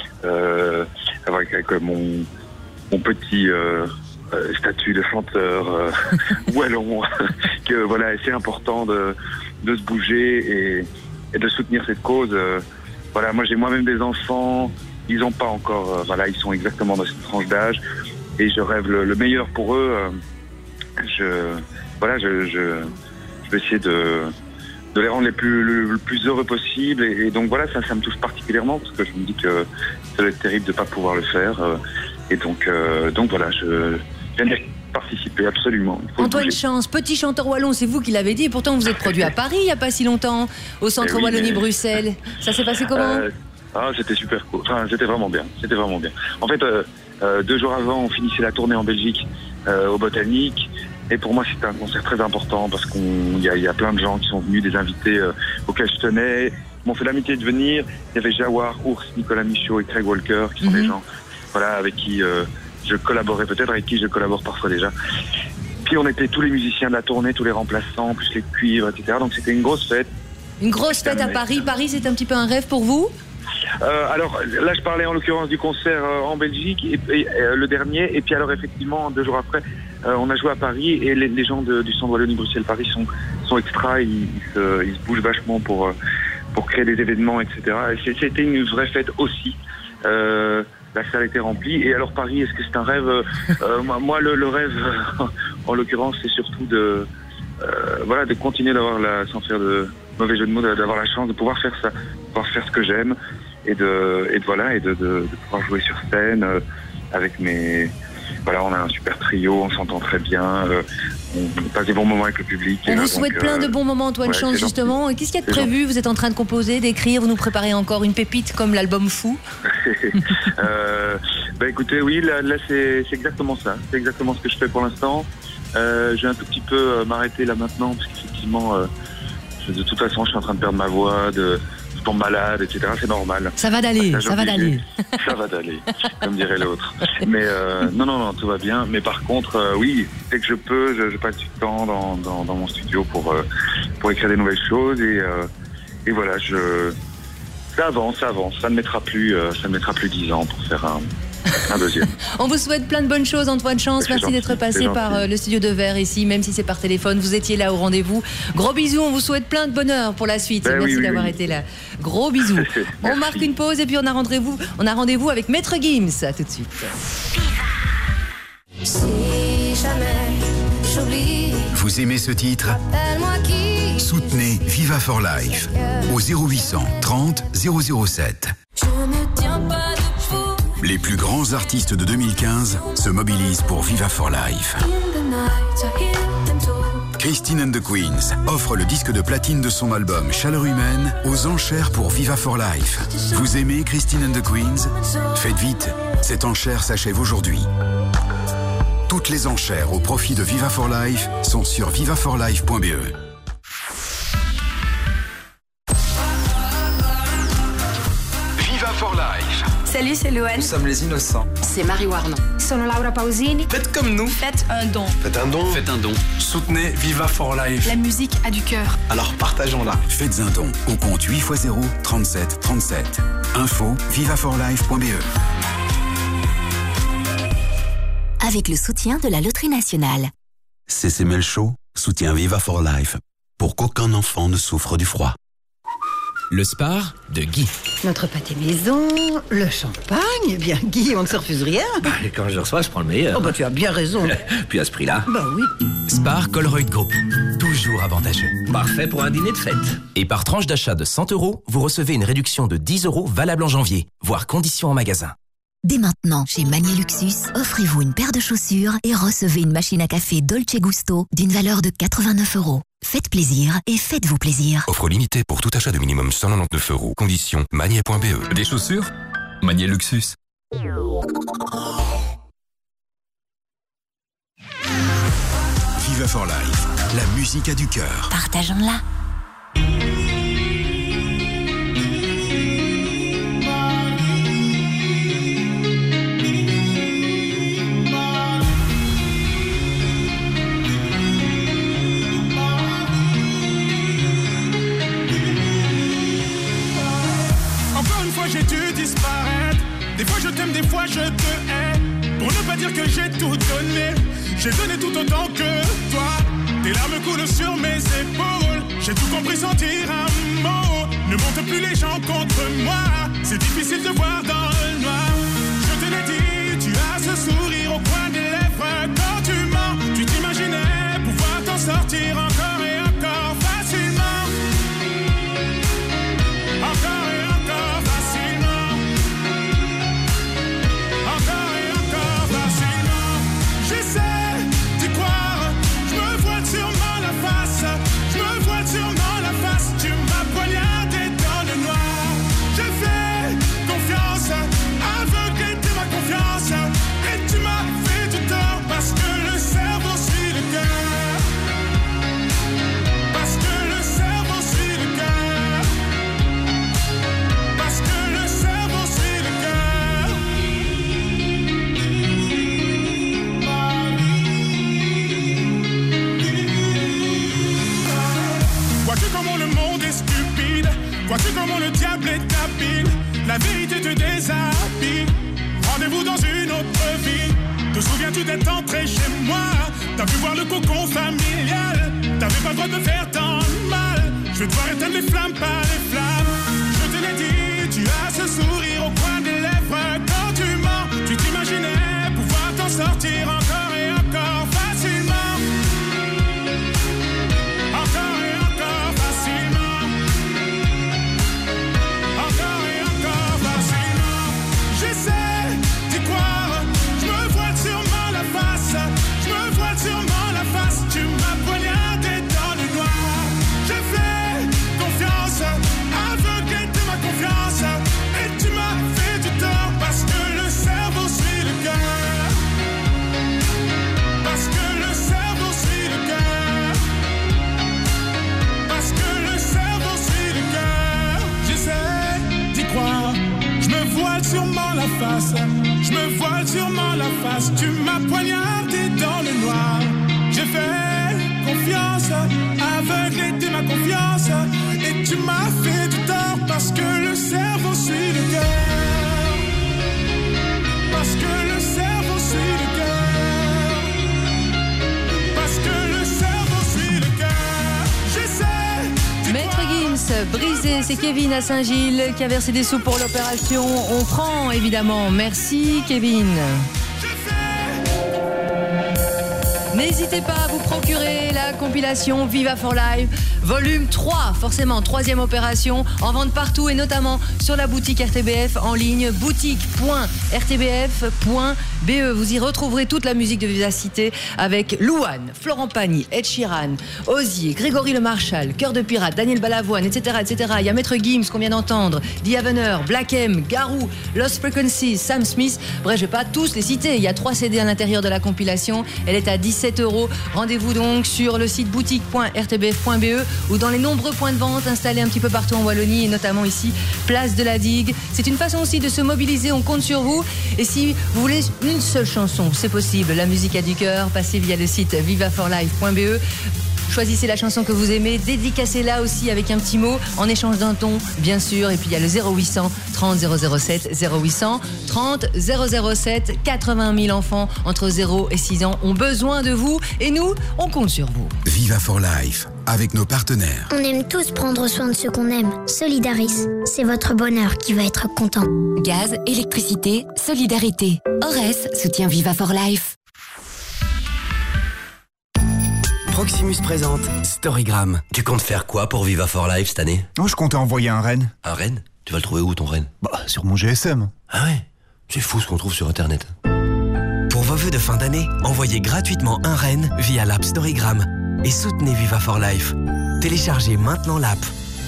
avec mon petit statut de chanteur wallon que voilà, c'est important de se bouger et de soutenir cette cause. Voilà, moi j'ai moi-même des enfants. Ils n'ont pas encore, voilà, ils sont exactement dans cette tranche d'âge et je rêve le meilleur pour eux. Je vais essayer de les rendre le plus heureux possible et donc voilà, ça me touche particulièrement parce que je me dis que ça doit être terrible de ne pas pouvoir le faire et donc voilà, je viens participer absolument. Antoine Chance, petit chanteur wallon, c'est vous qui l'avez dit, et pourtant vous êtes produit à Paris il n'y a pas si longtemps, au centre Wallonie-Bruxelles. Ça s'est passé comment ? C'était super cool. Enfin, c'était vraiment bien. En fait, 2 jours avant, on finissait la tournée en Belgique, au Botanique. Et pour moi, c'était un concert très important parce qu'il y a plein de gens qui sont venus, des invités auxquels je tenais. Ils m'ont fait l'amitié de venir. Il y avait Jawar, Ours, Nicolas Michaud et Craig Walker, qui sont des gens, voilà, avec qui je collaborais peut-être, avec qui je collabore parfois déjà. Puis on était tous les musiciens de la tournée, tous les remplaçants, plus les cuivres, etc. Donc c'était une grosse fête. Une grosse fête à Paris. Paris, c'est un petit peu un rêve pour vous ? Alors là je parlais en l'occurrence du concert en Belgique et le dernier, et puis alors effectivement 2 jours après on a joué à Paris et les gens du centre Wallonie-Bruxelles-Paris sont extra, ils se bougent vachement pour créer des événements, etc. Et c'était une vraie fête aussi. la salle était remplie. Et alors Paris, est-ce que c'est un rêve? Moi, le rêve, en l'occurrence, c'est surtout de continuer d'avoir sans faire de mauvais jeu de mots, d'avoir la chance de pouvoir faire ça, pouvoir faire ce que j'aime et de pouvoir jouer sur scène avec mes. Voilà, on a un super trio, on s'entend très bien, on passe des bons moments avec le public. On vous souhaite plein de bons moments, Antoine Chance, justement. Qu'est-ce qu'il y a de prévu? Vous êtes en train de composer, d'écrire, vous nous préparez encore une pépite comme l'album Fou? Écoutez, oui, là c'est exactement ça. C'est exactement ce que je fais pour l'instant. Je vais un tout petit peu m'arrêter là maintenant, parce qu'effectivement, de toute façon, je suis en train de perdre ma voix, je tombe malade, etc. C'est normal. Ça va d'aller, ça va d'aller. Ça va d'aller, comme dirait l'autre. Mais non, tout va bien. Mais par contre, oui, dès que je peux, je passe du temps dans mon studio pour écrire des nouvelles choses et voilà, ça avance. Ça ne mettra plus 10 ans pour faire un deuxième. On vous souhaite plein de bonnes choses, Antoine Chance. Merci gentil, d'être passé par le studio de Verre ici, même si c'est par téléphone. Vous étiez là au rendez-vous. Gros bisous, on vous souhaite plein de bonheur pour la suite. Merci d'avoir été là. Gros bisous. On marque une pause et puis on a rendez-vous avec Maître Gims. À tout de suite. Si jamais j'oublie, Vous aimez ce titre? appelle-moi qui Soutenez Viva for Life au 0800 30 007. je ne tiens pas debout. Les plus grands artistes de 2015 se mobilisent pour Viva for Life. In the night, I hear them talk. Christine and the Queens offre le disque de platine de son album Chaleur humaine aux enchères pour Viva for Life. Vous aimez Christine and the Queens? Faites vite, cette enchère s'achève aujourd'hui. Toutes les enchères au profit de Viva for Life sont sur vivaforlife.be. Viva for Life. Salut, c'est Loane. Nous sommes les innocents. C'est Marie Warnon. Sono Laura Pausini. Faites comme nous. Faites un don. Faites un don. Faites un don. Soutenez Viva for Life. La musique a du cœur. Alors partageons-la. Faites un don au compte 8x0 37 37. Info vivaforlife.be. Avec le soutien de la Loterie Nationale. CCML Show soutient Viva for Life pour qu'aucun enfant ne souffre du froid. Le Spar de Guy. Notre pâté maison, le champagne, eh bien Guy, on ne se refuse rien. Et quand je reçois, je prends le meilleur. Oh bah tu as bien raison. Puis à ce prix-là. Bah oui. Spar Colruyt Group, toujours avantageux. Parfait pour un dîner de fête. Et par tranche d'achat de 100 €, vous recevez une réduction de 10 € valable en janvier, voire conditions en magasin. Dès maintenant, chez Magnier Luxus, offrez-vous une paire de chaussures et recevez une machine à café Dolce Gusto d'une valeur de 89 €. Faites plaisir et faites-vous plaisir. Offre limitée pour tout achat de minimum 199 €. Conditions magnier.be. Des chaussures Magnier Luxus. Viva for Life, la musique a du cœur. Partageons-la. Encore une fois j'ai dû disparaître. Des fois je t'aime, des fois je te hais. Pour ne pas dire que j'ai tout donné, j'ai donné tout autant que toi. Tes larmes coulent sur mes épaules. J'ai tout compris, sentir un mot. Ne monte plus les gens contre moi. C'est difficile de voir dans le noir. Je te l'ai dit, tu as ce sourire au coin des lèvres. Quand tu mens, tu t'imaginais pouvoir t'en sortir encore et encore facilement. Encore et encore facilement. Encore et encore facilement. J'essaie d'y croire. Je me vois sûrement la face. Je me vois sûrement la face. Tu m'as poignardé dans le noir. Je fais confiance. Aveuglé de ma confiance. Et tu m'as fait du tort. Parce que le cerveau suit le cœur. Parce que le cerveau suit le cœur. Parce que le cerveau suit le cœur. Vois-tu comment le monde est stupide? Vois-tu comment le diable est habile? La vérité te déshabille. Rendez-vous dans une autre vie. Te souviens-tu d'être entré chez moi? T'as pu voir le cocon familial. T'avais pas le droit de faire tant de mal. Je vais devoir éteindre les flammes par les flammes. Je te l'ai dit, tu as ce sourire au coin des lèvres. Quand tu mens, sûrement la face. Je me voile sûrement la face. Tu m'as poignardé dans le noir. J'ai fait confiance, aveuglé de ma confiance. Et tu m'as fait du tort parce que le cerveau suit le cœur. Parce que le cerveau suit le cœur. Parce que le cerveau suit le cœur. J'essaie. Maître Gims, brisé, c'est Kevin à Saint-Gilles qui a versé des sous pour l'opération. On prend évidemment. Merci Kevin. N'hésitez pas à vous procurer la compilation Viva for Life, volume 3, forcément, 3e opération, en vente partout et notamment sur la boutique RTBF en ligne, boutique.rtbf.be. Vous y retrouverez toute la musique de Vivacité avec Louane, Florent Pagny, Ed Sheeran, Osier, Grégory Le Marchal, Cœur de Pirate, Daniel Balavoine, etc., etc. Il y a Maître Gims qu'on vient d'entendre, The Avener, Black M, Garou, Lost Frequencies, Sam Smith. Bref, je vais pas tous les citer. Il y a 3 CD à l'intérieur de la compilation. Elle est à 17 €. Rendez-vous donc sur le site boutique.rtbf.be ou dans les nombreux points de vente installés un petit peu partout en Wallonie et notamment ici, place de la Digue. C'est une façon aussi de se mobiliser, on compte sur vous. Et si vous voulez une seule chanson, c'est possible. La musique a du cœur, passez via le site vivaforlife.be. Choisissez la chanson que vous aimez, dédicacez-la aussi avec un petit mot en échange d'un ton, bien sûr. Et puis il y a le 0800 30 007, 0800 30 007. 80 000 enfants entre 0 et 6 ans ont besoin de vous et nous, on compte sur vous. Viva for Life, avec nos partenaires. On aime tous prendre soin de ceux qu'on aime. Solidaris, c'est votre bonheur qui va être content. Gaz, électricité, solidarité. Ores soutient Viva for Life. Proximus présente Storygram. Tu comptes faire quoi pour Viva for Life cette année? Oh, je comptais envoyer un renne. Un renne? Tu vas le trouver où ton renne? Bah, sur mon GSM. Ah ouais? C'est fou ce qu'on trouve sur internet. Pour vos vœux de fin d'année, envoyez gratuitement un renne via l'app Storygram et soutenez Viva for Life. Téléchargez maintenant l'app.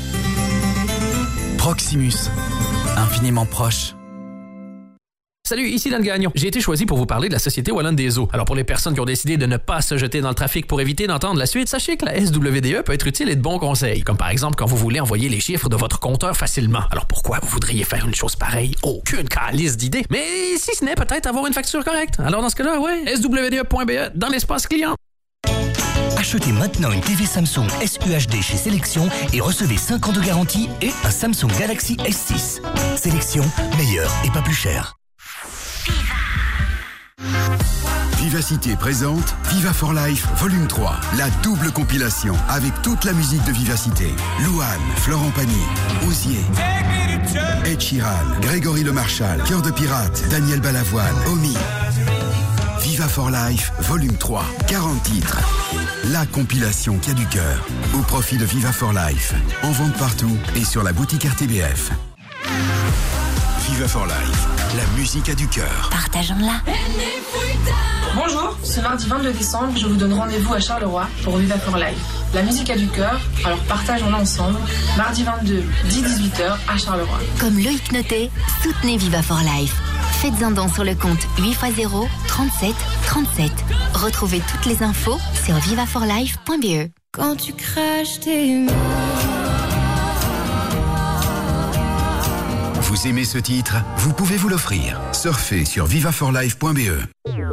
Proximus, infiniment proche. Salut, ici Dan Gagnon. J'ai été choisi pour vous parler de la Société Wallonne des Eaux. Alors pour les personnes qui ont décidé de ne pas se jeter dans le trafic pour éviter d'entendre la suite, sachez que la SWDE peut être utile et de bons conseils. Comme par exemple quand vous voulez envoyer les chiffres de votre compteur facilement. Alors pourquoi vous voudriez faire une chose pareille? Aucune calice d'idées. Mais si ce n'est peut-être avoir une facture correcte. Alors dans ce cas-là, ouais, swde.be dans l'espace client. Achetez maintenant une TV Samsung SUHD chez Sélection et recevez 5 ans de garantie et un Samsung Galaxy S6. Sélection, meilleur et pas plus cher. Vivacité présente Viva for Life volume 3, la double compilation avec toute la musique de Vivacité. Louane, Florent Pagny, Osier, Ed Sheeran, Grégory Le Marchal, Cœur de Pirate, Daniel Balavoine, Omi. Viva for Life volume 3, 40 titres. La compilation qui a du cœur, au profit de Viva for Life. En vente partout et sur la boutique RTBF. Viva for Life, la musique a du cœur. Partageons-la. Bonjour, ce mardi 22 décembre, je vous donne rendez-vous à Charleroi pour Viva for Life. La musique a du cœur, alors partageons-la ensemble. Mardi 22, 10-18h à Charleroi. Comme Loïc Notet, soutenez Viva for Life. Faites un don sur le compte 8x0 37 37. Retrouvez toutes les infos sur vivaforlife.be. Quand tu craches tes mots. Vous aimez ce titre? Vous pouvez vous l'offrir. Surfez sur vivaforlife.be.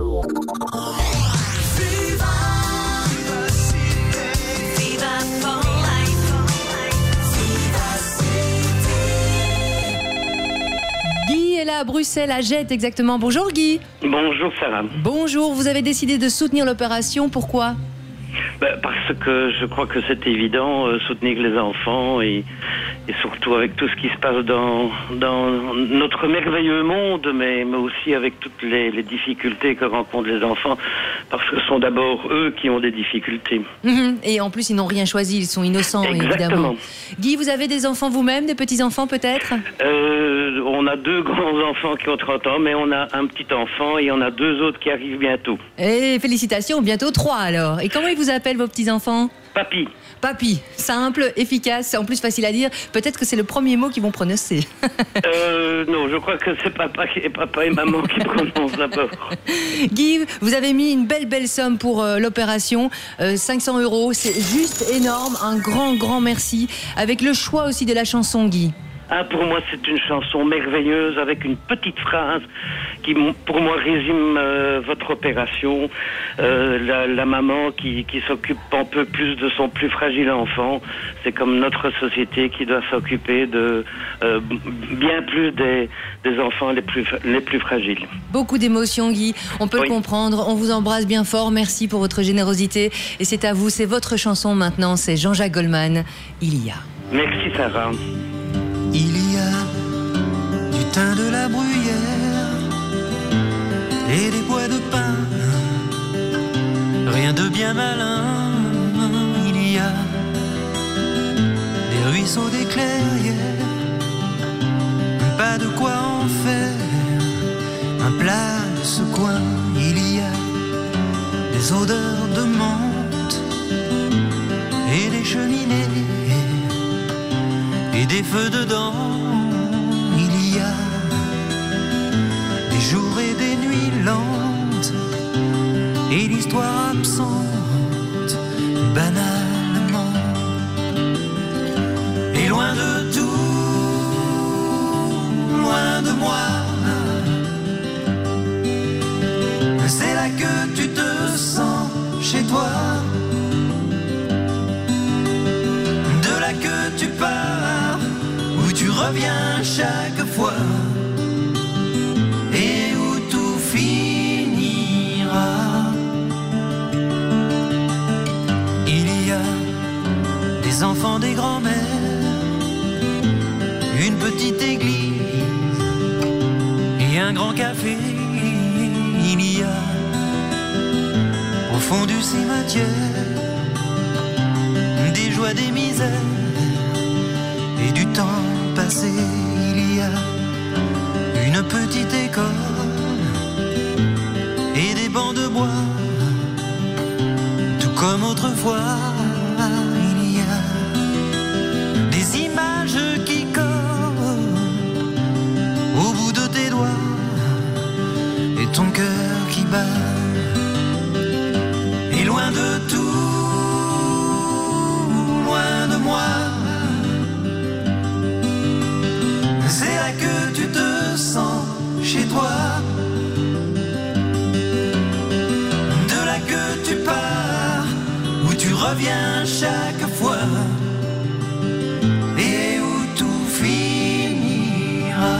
Guy est là à Bruxelles, à Jette exactement. Bonjour Guy. Bonjour Sarah. Bonjour, vous avez décidé de soutenir l'opération, pourquoi? Parce que je crois que c'est évident, soutenir les enfants et surtout avec tout ce qui se passe dans notre merveilleux monde, mais aussi avec toutes les difficultés que rencontrent les enfants, parce que ce sont d'abord eux qui ont des difficultés. Et en plus, ils n'ont rien choisi, ils sont innocents, évidemment. Guy, vous avez des enfants vous-même, des petits-enfants peut-être? On a 2 grands-enfants qui ont 30 ans, mais on a un petit-enfant et on a 2 autres qui arrivent bientôt. Et félicitations, bientôt 3 alors. Et comment ils vous appellent vos petits-enfants? Papy. Papy, simple, efficace, en plus facile à dire. Peut-être que c'est le premier mot qu'ils vont prononcer. Non, je crois que c'est papa et maman qui prononcent d'abord. Guy, vous avez mis une belle somme pour l'opération. 500 €, c'est juste énorme. Un grand merci. Avec le choix aussi de la chanson, Guy. Pour moi, c'est une chanson merveilleuse avec une petite phrase qui, pour moi, résume votre opération. La maman qui s'occupe un peu plus de son plus fragile enfant. C'est comme notre société qui doit s'occuper de bien plus des enfants les plus fragiles. Beaucoup d'émotions, Guy. On peut le comprendre. On vous embrasse bien fort. Merci pour votre générosité. Et c'est à vous. C'est votre chanson maintenant. C'est Jean-Jacques Goldman. Il y a. Merci, Sarah. Il y a du thym, de la bruyère et des bois de pin. Rien de bien malin. Il y a des ruisseaux, des clairières. Pas de quoi en faire un plat de ce coin. Il y a des odeurs de menthe et des cheminées et des feux dedans. Il y a des jours et des nuits lentes et l'histoire absente banalement. Et loin de tout, loin de moi, c'est là que tu te sens chez toi. De là que tu pars, où tu reviens chaque fois, et où tout finira. Il y a des enfants, des grands-mères, une petite église et un grand café. Il y a au fond du cimetière des joies, des misères et du temps passé. Il y a une petite école et des bancs de bois, tout comme autrefois. Il y a des images qui collent au bout de tes doigts et ton cœur qui bat. Et loin de tout, loin de moi, c'est là que tu te sens chez toi. De là que tu pars, où tu reviens chaque fois, et où tout finira.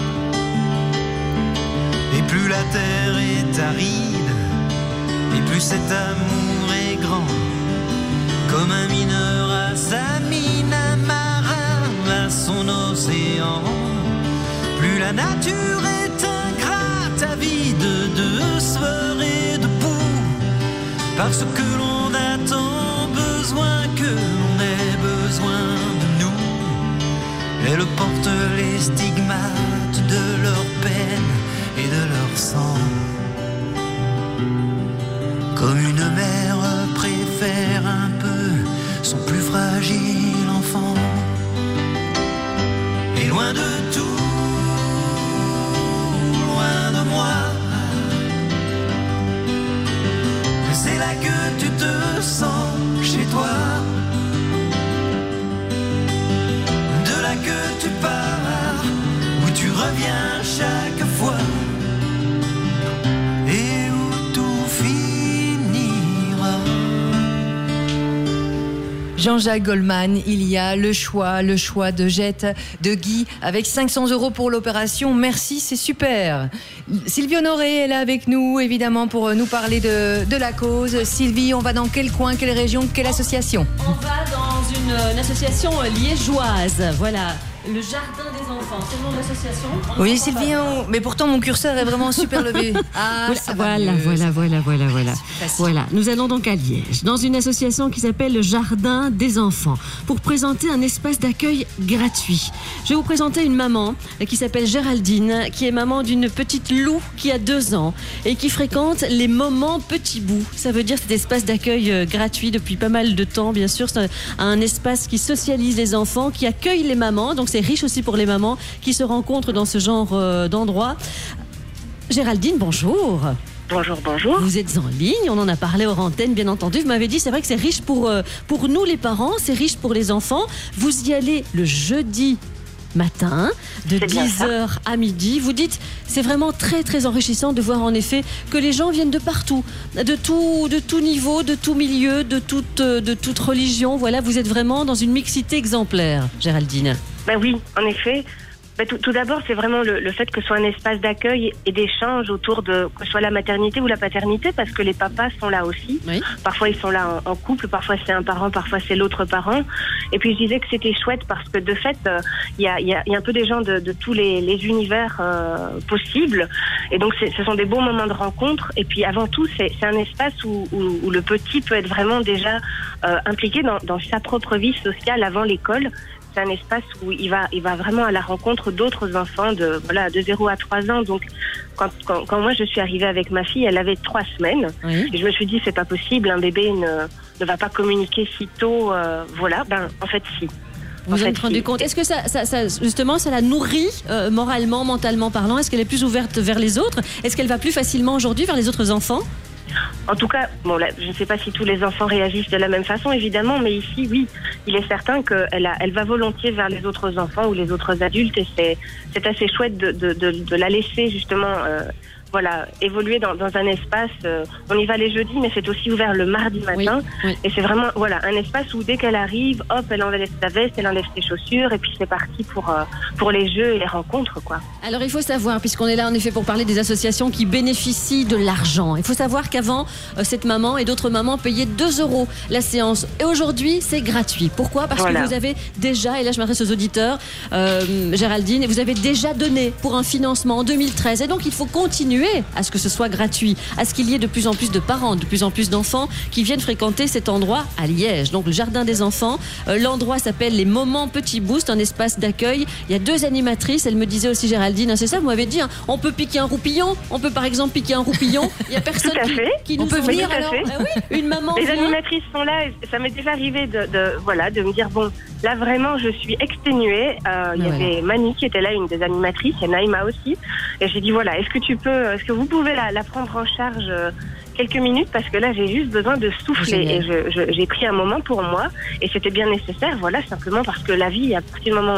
Et plus la terre est aride, et plus cet amour est grand. Comme un mineur à sa mine, un marin à son océan. Plus la nature est ingrate, avide de sueur et de boue, parce que l'on a tant besoin que l'on ait besoin de nous. Elle porte les stigmates de leur peine et de leur sang. Comme une mère préfère un peu son plus fragile enfant. Et loin de tout, loin de moi, c'est là que tu te sens chez toi. De là que tu pars, où tu reviens chaque fois, et où tout finira. Jean-Jacques Goldman, il y a le choix de Jette, de Guy, avec 500 € pour l'opération. Merci, c'est super. Sylvie Honoré est là avec nous, évidemment, pour nous parler de la cause. Sylvie, on va dans quel coin, quelle région, quelle association ? On va dans une association liégeoise, voilà. Le Jardin des Enfants, c'est le nom de l'association. Oui, Sylvie, mais pourtant mon curseur est vraiment super levé. Ah, voilà. Voilà, nous allons donc à Liège, dans une association qui s'appelle le Jardin des Enfants, pour présenter un espace d'accueil gratuit. Je vais vous présenter une maman qui s'appelle Géraldine, qui est maman d'une petite Lou qui a 2 ans et qui fréquente les moments petits bouts. Ça veut dire cet espace d'accueil gratuit depuis pas mal de temps, bien sûr. C'est un espace qui socialise les enfants, qui accueille les mamans, donc c'est riche aussi pour les mamans qui se rencontrent dans ce genre d'endroit. Géraldine, bonjour. Bonjour. Vous êtes en ligne, on en a parlé hors antenne, bien entendu. Vous m'avez dit, c'est vrai que c'est riche pour nous les parents, c'est riche pour les enfants. Vous y allez le jeudi matin, de 10h à midi. Vous dites, c'est vraiment très très enrichissant de voir en effet que les gens viennent de partout, de tout niveau, de tout milieu, de toute religion. Voilà, vous êtes vraiment dans une mixité exemplaire, Géraldine. Ben oui, en effet. Tout d'abord, c'est vraiment le fait que ce soit un espace d'accueil et d'échange autour de que ce soit la maternité ou la paternité, parce que les papas sont là aussi. Oui. Parfois, ils sont là en couple, parfois c'est un parent, parfois c'est l'autre parent. Et puis, je disais que c'était chouette parce que de fait, il y a un peu des gens de tous les univers possibles. Et donc, ce sont des beaux moments de rencontre. Et puis, avant tout, c'est un espace où le petit peut être vraiment déjà impliqué dans sa propre vie sociale avant l'école. C'est un espace où il va vraiment à la rencontre d'autres enfants de 0 à 3 ans. Donc, quand moi je suis arrivée avec ma fille, elle avait 3 semaines. Oui. Et je me suis dit, c'est pas possible, un bébé ne va pas communiquer si tôt. En fait, si. Vous vous êtes rendu compte. Est-ce que ça justement, ça la nourrit moralement, mentalement parlant? Est-ce qu'elle est plus ouverte vers les autres? Est-ce qu'elle va plus facilement aujourd'hui vers les autres enfants? En tout cas, je ne sais pas si tous les enfants réagissent de la même façon, évidemment, mais ici, oui, il est certain qu'elle va volontiers vers les autres enfants ou les autres adultes, et c'est assez chouette de la laisser justement évoluer dans un espace. On y va les jeudis, mais c'est aussi ouvert le mardi matin. Oui. Et c'est vraiment un espace où dès qu'elle arrive, hop, elle enlève sa veste, elle enlève ses chaussures, et puis c'est parti pour les jeux et les rencontres, quoi. Alors il faut savoir, puisqu'on est là en effet pour parler des associations qui bénéficient de l'argent, il faut savoir qu'avant, cette maman et d'autres mamans payaient 2 € la séance, et aujourd'hui c'est gratuit. Pourquoi? Parce que vous avez déjà, et là je m'adresse aux auditeurs, Géraldine, vous avez déjà donné pour un financement en 2013, et donc il faut continuer à ce que ce soit gratuit, à ce qu'il y ait de plus en plus de parents, de plus en plus d'enfants qui viennent fréquenter cet endroit à Liège. Donc le jardin des enfants, l'endroit s'appelle les Moments Petit Boost, un espace d'accueil. Il y a 2 animatrices, elle me disait aussi, Géraldine, c'est ça, vous m'avez dit, on peut piquer un roupillon, on peut par exemple piquer un roupillon, il y a personne qui nous peut venir alors. Une maman. Les animatrices sont là, et ça m'est déjà arrivé de me dire, bon, là vraiment je suis exténuée. Il y avait Mani qui était là, une des animatrices, et Naïma aussi, et j'ai dit est-ce que vous pouvez la prendre en charge quelques minutes, parce que là j'ai juste besoin de souffler. Et j'ai pris un moment pour moi, et c'était bien nécessaire, simplement parce que la vie, à partir du moment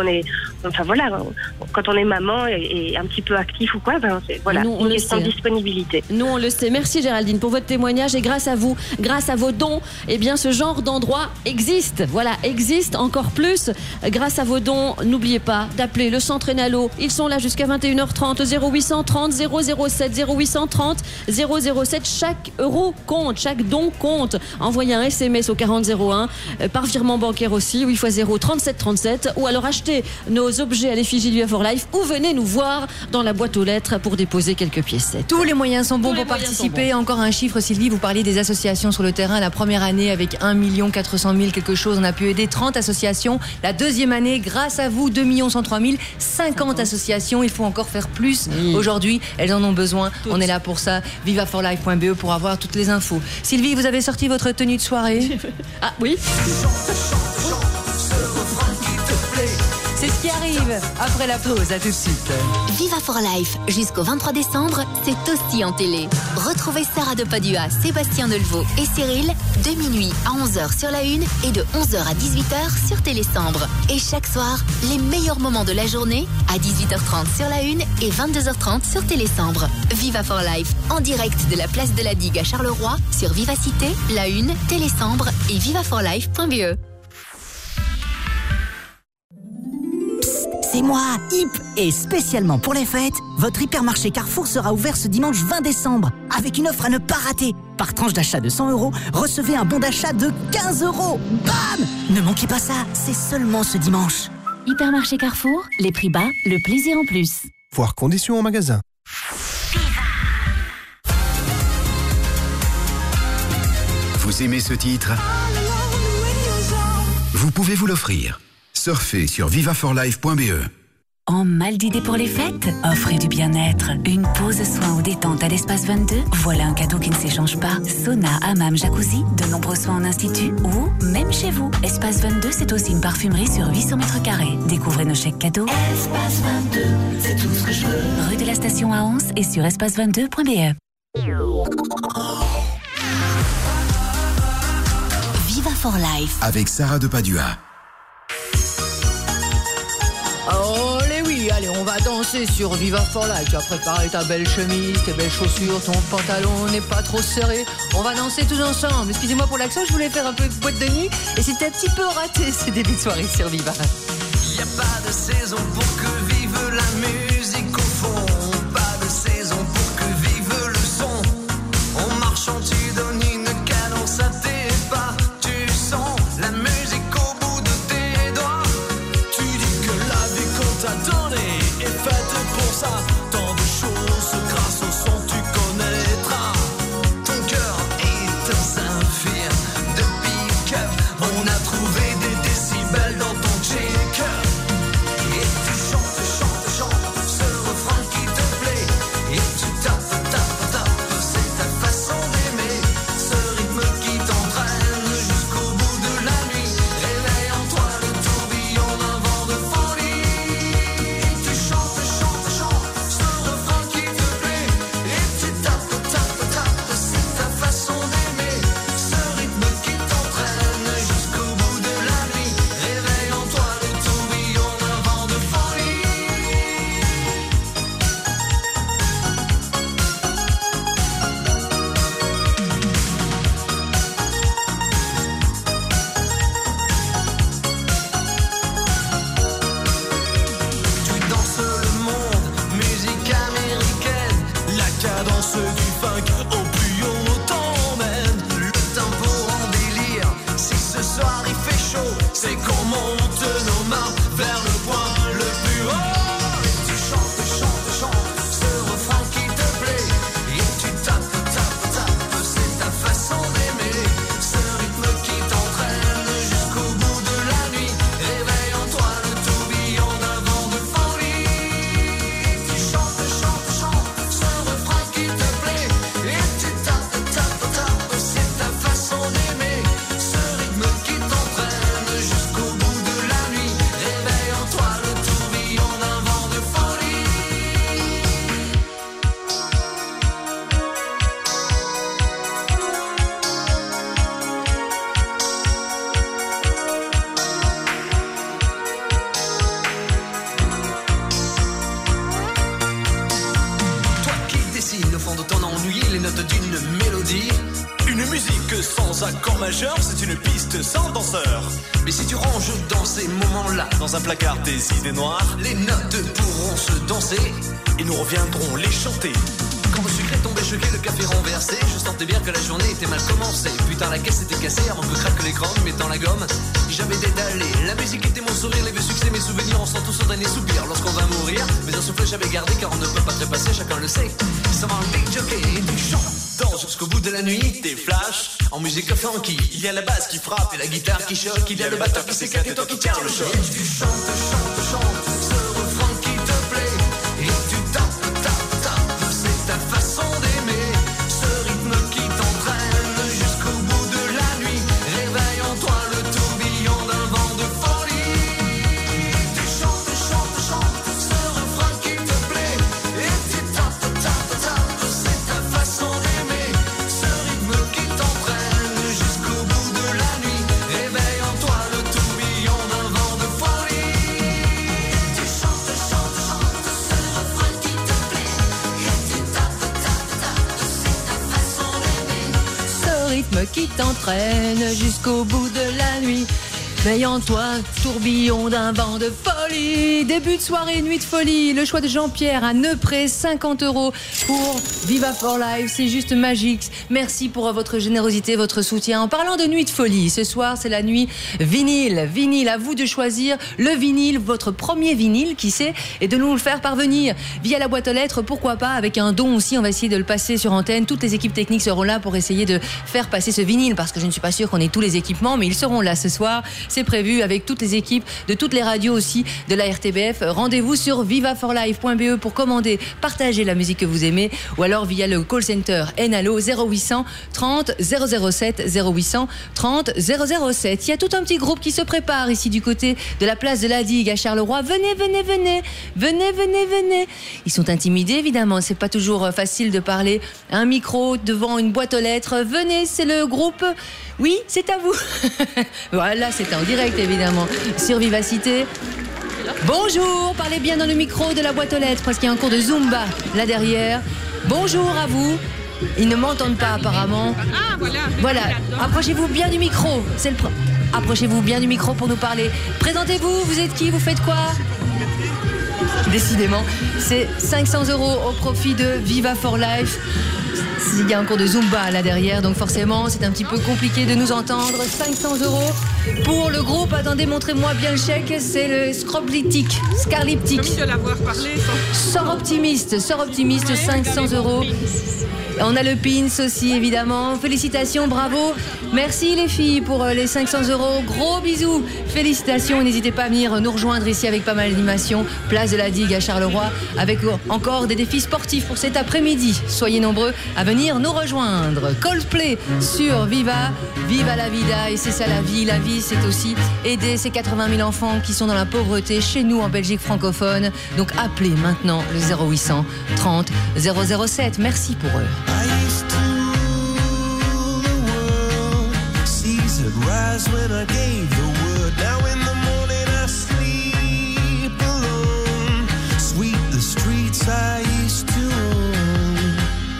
où quand on est maman et un petit peu actif ou quoi, c'est une question de disponibilité. Nous on le sait. Merci Géraldine pour votre témoignage, et grâce à vous, grâce à vos dons, ce genre d'endroit existe. Existe encore plus grâce à vos dons. N'oubliez pas d'appeler le Centre Enalo, ils sont là jusqu'à 21h30, 0830 007 0830 007. Chaque euro compte, chaque don compte. Envoyez un SMS au 4001 par virement bancaire aussi, 8 x 0 37 37, ou alors achetez nos objets à l'effigie du Viva for Life, ou venez nous voir dans la boîte aux lettres pour déposer quelques piécettes. Tous les moyens sont bons pour participer. Encore un chiffre, Sylvie, vous parliez des associations sur le terrain. La première année, avec 1 400 000 quelque chose, on a pu aider 30 associations. La deuxième année, grâce à vous, 2 103 000, 50 associations. Il faut encore faire plus. Aujourd'hui, elles en ont besoin. On est là pour ça. vivaforlife.be pour avoir toutes les infos. Sylvie, vous avez sorti votre tenue de soirée? Ah oui. C'est ce qui arrive après la pause. À tout de suite. Viva for Life jusqu'au 23 décembre, c'est aussi en télé. Retrouvez Sarah de Padua, Sébastien Delvaux et Cyril de minuit à 11h sur la 1 et de 11h à 18h sur Télésambre. Et chaque soir, les meilleurs moments de la journée à 18h30 sur la 1 et 22h30 sur Télésambre. Viva for Life en direct de la place de la Digue à Charleroi sur Vivacité, la 1, Télésambre et vivaforlife.be. C'est moi, Hip. Et spécialement pour les fêtes, votre hypermarché Carrefour sera ouvert ce dimanche 20 décembre avec une offre à ne pas rater. Par tranche d'achat de 100 €, recevez un bon d'achat de 15 €. Bam! Ne manquez pas ça, c'est seulement ce dimanche. Hypermarché Carrefour, les prix bas, le plaisir en plus. Voir conditions en magasin. Vous aimez ce titre? Vous pouvez vous l'offrir. Surfez sur vivaforlife.be. En mal d'idées pour les fêtes? Offrez du bien-être. Une pause soin ou détente à l'espace 22? Voilà un cadeau qui ne s'échange pas. Sauna, hammam, jacuzzi, de nombreux soins en institut ou même chez vous. Espace 22, c'est aussi une parfumerie sur 800 mètres carrés. Découvrez nos chèques cadeaux. Espace 22, c'est tout ce que je veux. Rue de la Station à Anse et sur espace22.be. Viva for Life avec Sarah de Padua. Oh, oui, allez, on va danser sur Viva for Life. Tu as préparé ta belle chemise, tes belles chaussures, ton pantalon n'est pas trop serré. On va danser tous ensemble. Excusez-moi pour l'accent, je voulais faire un peu de boîte de nuit et c'était un petit peu raté ce début de soirée sur Viva. Y a pas de saison pour que vive la musique au fond. Pas de saison pour que vive le son. En marchant, tu donnes une cadence à tes pas. Tu sens la musique au bout de tes doigts. Tu dis que la vie qu'on t'a donnée est faite pour ça. Tant de choses grâce au son tu connaîtras. Ton cœur est un saphir de pick-up. On a trouvé des décibels dans ton check-up. Et tu chantes, chantes, chantes ce refrain qui te plaît. Et tu tapes, tapes, tapes, c'est ta façon d'aimer. Ce rythme qui t'entraîne jusqu'au bout de la nuit. Réveille en toi le tourbillon d'un vent de folie. Et tu chantes, chantes, chantes ce refrain qui te plaît. Et tu tapes, tapes, tapes, c'est ta façon d'aimer. Ce rythme qui t'entraîne jusqu'au bout de la nuit. Réveille en toi le tourbillon d'un vent de folie. Tu danses le monde, musique américaine. La cadence du funk au plus haut t'emmène. Le tempo en délire, si ce soir il fait chaud, c'est qu'on monte nos mains vers le point le plus haut. Et tu chantes, chantes, chantes ce refrain qui te plaît. Et tu tapes, tapes, tapes, c'est ta façon d'aimer. Ce rythme qui t'entraîne jusqu'au bout de la nuit. Réveille en toi le tourbillon d'un vent de folie. Et tu chantes, chantes, chantes ce refrain qui te plaît. Et tu tapes, tapes, tapes, c'est ta façon d'aimer. Ce rythme qui t'entraîne jusqu'au bout de la nuit. Réveille en toi le tourbillon d'un vent de folie. Toi qui dessines au fond de ton ennui les notes d'une mélodie. Une musique sans accord majeur, c'est une piste sans danseur. Mais si tu ranges dans ces moments-là, dans un placard tes idées noires, les notes pourront se danser et nous reviendrons les chanter. Quand le sucre est tombé choqué, le café renversé, je sentais bien que la journée était mal commencée. Putain, la caisse était cassée avant que craque l'écran, mettant la gomme. J'avais détalé, la musique était mon sourire, les vieux succès, mes souvenirs, on sent tous au dernier soupir. Lorsqu'on va mourir, mais un souffle j'avais gardé, car on ne peut pas trépasser, chacun le sait. Ça va un big jockey, et tu chantes, danse jusqu'au bout de la nuit, des flashs en musique funky. Il y a la basse qui frappe et la guitare qui choque, il y a le batteur qui s'éclate et toi qui tiens le choc. Et tu chantes, chantes, chantes ce refrain qui te plaît. Et tu tapes, tapes, tapes, c'est ta façon d'aimer. Ce rythme qui t'entraîne jusqu'au bout de la nuit. Réveille en toi le tourbillon d'un vent de folie. Tu chantes, chantes, chantes ce refrain qui te plaît. Et tu tapes, tapes, tapes, c'est ta façon d'aimer. Ce rythme qui t'entraîne jusqu'au bout de la nuit. Réveille en toi le tourbillon d'un vent de folie. Tu chantes, chantes, chantes ce refrain qui te plaît. Et tu tapes, tapes, tapes, c'est ta façon d'aimer. Ce rythme qui t'entraîne jusqu'au bout de la nuit. Veille en toi, tourbillon d'un vent de folie. Début de soirée, nuit de folie. Le choix de Jean-Pierre à Neupré, 50 € pour Viva for Life. C'est juste magique. Merci pour votre générosité, votre soutien. En parlant de nuit de folie, ce soir, c'est la nuit vinyle. Vinyle, à vous de choisir le vinyle, votre premier vinyle, qui sait, et de nous le faire parvenir via la boîte aux lettres. Pourquoi pas avec un don aussi. On va essayer de le passer sur antenne. Toutes les équipes techniques seront là pour essayer de faire passer ce vinyle, parce que je ne suis pas sûre qu'on ait tous les équipements, mais ils seront là ce soir. C'est prévu avec toutes les équipes de toutes les radios aussi de la RTBF. Rendez-vous sur vivaforlife.be pour commander, partager la musique que vous aimez, ou alors via le call center Enalo 0800 30 007 0800 30 007. Il y a tout un petit groupe qui se prépare ici du côté de la place de la Digue à Charleroi. Venez, venez, venez, venez, venez, venez. Ils sont intimidés évidemment, c'est pas toujours facile de parler à un micro devant une boîte aux lettres. Venez, c'est le groupe. Oui, c'est à vous. Voilà, c'est en direct évidemment sur Vivacité. Bonjour, parlez bien dans le micro de la boîte aux lettres parce qu'il y a un cours de Zumba là derrière. Bonjour à vous. Ils ne m'entendent pas apparemment. Ah, voilà. Voilà, approchez-vous bien du micro. Approchez-vous bien du micro pour nous parler. Présentez-vous, vous êtes qui, vous faites quoi? Décidément, c'est 500 € au profit de Viva for Life. Il y a un cours de Zumba là derrière, donc forcément c'est un petit peu compliqué de nous entendre. 500 € pour le groupe. Attendez, montrez-moi bien le chèque. C'est le Scarliptic. Comme de l'avoir parlé. Sort optimiste, 500 €. On a le pins aussi évidemment. Félicitations, bravo. Merci les filles pour les 500 €. Gros bisous. Félicitations. N'hésitez pas à venir nous rejoindre ici avec pas mal d'animations. Place de la Digue à Charleroi avec encore des défis sportifs pour cet après-midi. Soyez nombreux à venir nous rejoindre. Coldplay sur Viva. Viva la vida. Et c'est ça la vie. La vie, c'est aussi aider ces 80 000 enfants qui sont dans la pauvreté chez nous en Belgique francophone. Donc appelez maintenant le 0800 30 007. Merci pour eux. I used to rule the world. Seas would rise when I gave the word. Now in the morning I sleep alone. Sweep the streets I used to own.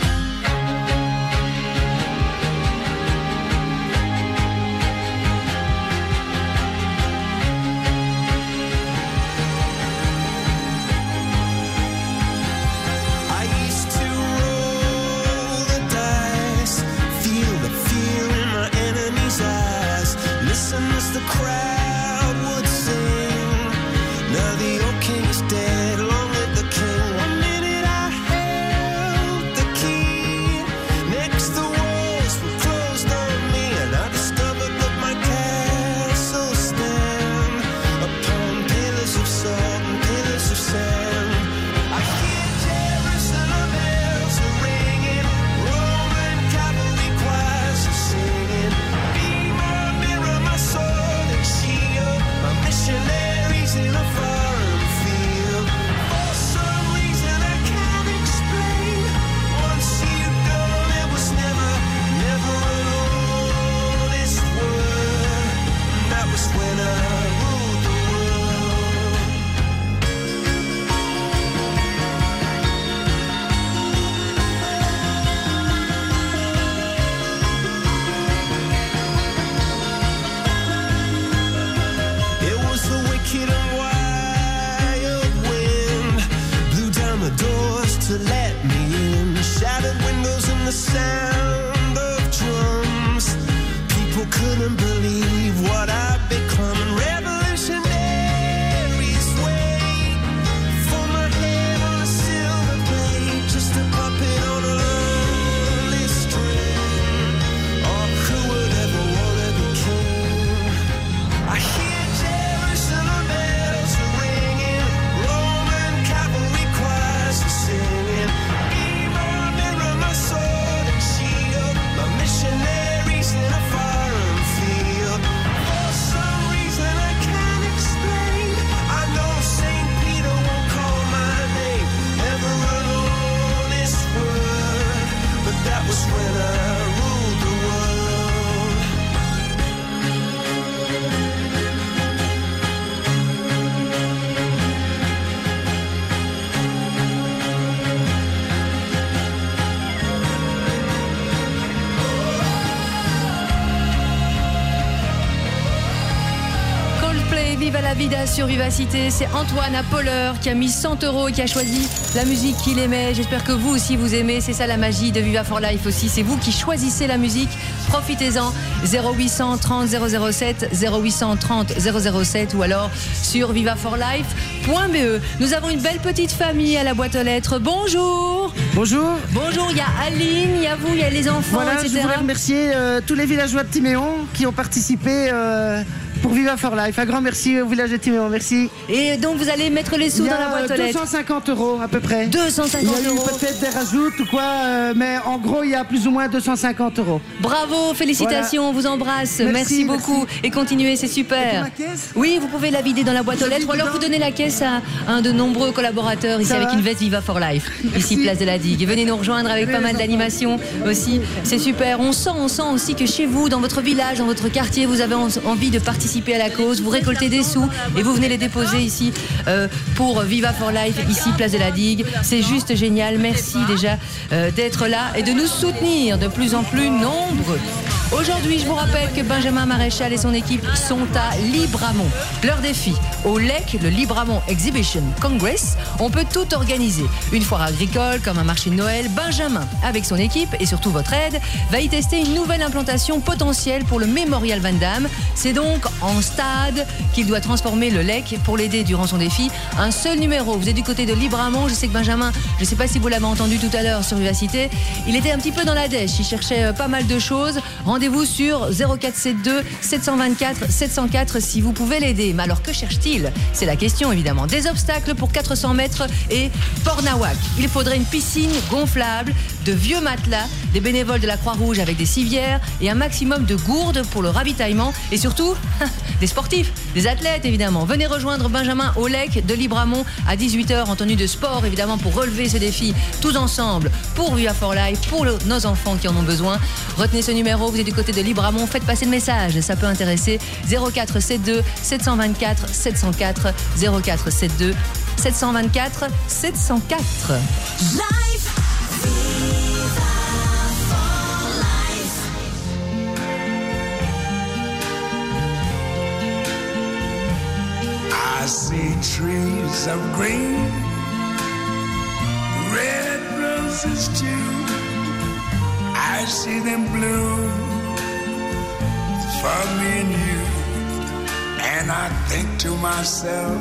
I used to roll the dice, feel the fear in my enemy's eyes. Listen as the crowd would sing. Now the old king is dead, long live the king. 1 minute I held the key. Next the walls were closed on me, and I discovered that my castle stand upon pillars of salt and pillars of sand. I hear Jerusalem bells are ringing, Roman cavalry choirs are singing. Be my mirror, my sword and shield, my missionaries in a foreign field. For some reason I can't explain, once you go there was never an honest word. And that was when I ruled the world. It was the wicked and wild wind, blew down the doors to let me in, shattered windows and the sound of drums. People couldn't believe what I'd become, and revolutionaries wait for my head on a silver plate, just a puppet on a lonely string. Oh, who would ever wanna be king? I hear Jerusalem bells are ringing, Roman cavalry choirs are singing. Be my mirror, my sword and shield, my missionaries in a foreign field. For some reason I can't explain, I know St. Peter won't call my name, never an honest word. But that was when I ruled the world. Coldplay, Viva la vida sur Vivacité. C'est Antoine Apoleur qui a mis 100 € et qui a choisi la musique qu'il aimait. J'espère que vous aussi vous aimez. C'est ça la magie de Viva for Life aussi. C'est vous qui choisissez la musique. Profitez-en. 0800 30 007, 830 007 ou alors sur vivaforlife.be. Nous avons une belle petite famille à la boîte aux lettres. Bonjour. Bonjour. Bonjour, il y a Aline, il y a vous, il y a les enfants, Voilà, etc. je voudrais remercier tous les villageois de Timéon qui ont participé pour Viva for Life. Un grand merci au village de Timéon, merci. Et donc vous allez mettre les sous dans la boîte aux lettres. 250 € à peu près. 250 Il y a eu €. peut-être des rajoutes ou quoi, mais en gros il y a plus ou moins 250 €. Bravo, félicitations, on vous embrasse. Merci beaucoup et continuez, c'est super. Oui, vous pouvez la vider dans la boîte aux lettres ou alors vous donnez la caisse à un de nombreux collaborateurs ici Ça avec va. une veste Viva for Life, ici place de la Digue. Et venez nous rejoindre avec pas mal d'animations aussi, c'est super. On sent aussi que chez vous, dans votre village, dans votre quartier, vous avez envie de participer participez à la cause, vous récoltez des sous et vous venez les déposer ici pour Viva for Life, ici place de la Digue. C'est juste génial. Merci déjà d'être là et de nous soutenir de plus en plus nombreux. Aujourd'hui, je vous rappelle que Benjamin Maréchal et son équipe sont à Libramont. Leur défi, au LEC, le Libramont Exhibition Congress, on peut tout organiser. Une foire agricole, comme un marché de Noël, Benjamin, avec son équipe et surtout votre aide, va y tester une nouvelle implantation potentielle pour le Mémorial Van Damme. C'est donc en stade qu'il doit transformer le LEC pour l'aider durant son défi. Un seul numéro, vous êtes du côté de Libramont. Je sais que Benjamin, je ne sais pas si vous l'avez entendu tout à l'heure sur Vivacité, il était un petit peu dans la dèche, il cherchait pas mal de choses. Rendez-vous sur 0472 724 704 si vous pouvez l'aider. Mais alors que cherche-t-il? C'est la question évidemment. Des obstacles pour 400 mètres et Port Nawak. Il faudrait une piscine gonflable, de vieux matelas, des bénévoles de la Croix-Rouge avec des civières et un maximum de gourdes pour le ravitaillement et surtout des sportifs, des athlètes évidemment. Venez rejoindre Benjamin au LEC de Libramont à 18h en tenue de sport évidemment pour relever ce défi tous ensemble pour Viva for Life, pour nos enfants qui en ont besoin. Retenez ce numéro, vous êtes du côté de Libramont, faites passer le message, ça peut intéresser. 0472 724 704 0472 724 704. I see trees of green, red roses too. I see them bloom for me and you. And I think to myself,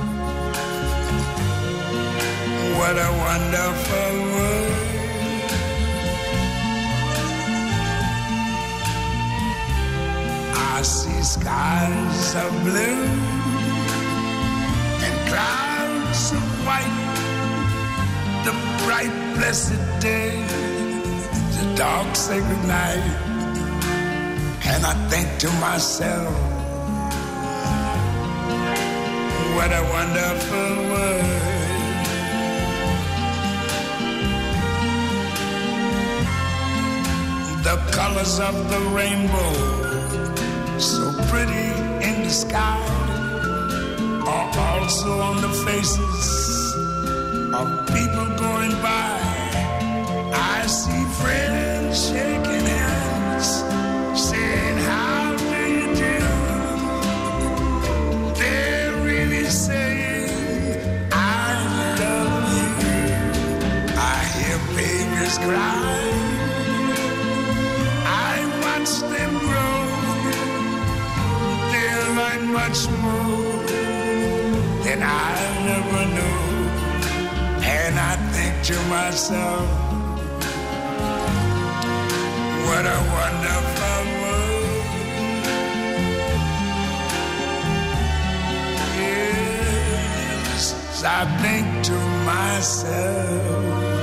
what a wonderful world. I see skies of blue and clouds of white, the bright blessed day, the dark sacred night. And I think to myself, what a wonderful world. The colors of the rainbow, so pretty in the sky, are also on the faces of people going by. I see friends shaking hands, saying, how do you do? They're really saying, I love you. I hear babies cry, I watch them grow. They'll learn much more than I never knew. And I think to myself, what a wonderful world. Yes, I think to myself,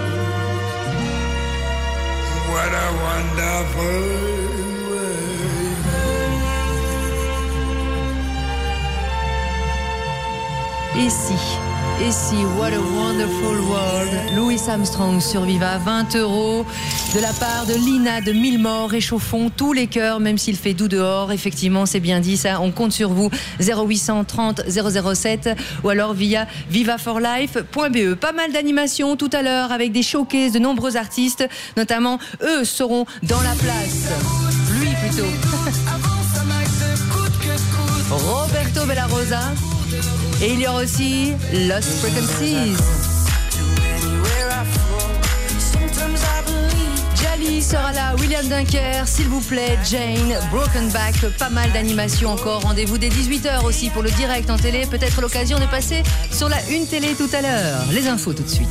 what a wonderful Et si, what a wonderful world. Louis Armstrong sur Viva, 20 € de la part de Lina de Millemort. Réchauffons tous les cœurs, même s'il fait doux dehors. Effectivement, c'est bien dit ça. On compte sur vous. 0800 30 007 ou alors via vivaforlife.be. Pas mal d'animations tout à l'heure avec des showcases de nombreux artistes. Notamment, eux seront dans la place. Lui plutôt. Roberto Bellarosa. Et il y aura aussi Lost Frequencies. Jali sera là, William Dunker, s'il vous plaît, Jane, Broken Back, pas mal d'animations encore. Rendez-vous dès 18h aussi pour le direct en télé. Peut-être l'occasion de passer sur la une télé tout à l'heure. Les infos tout de suite.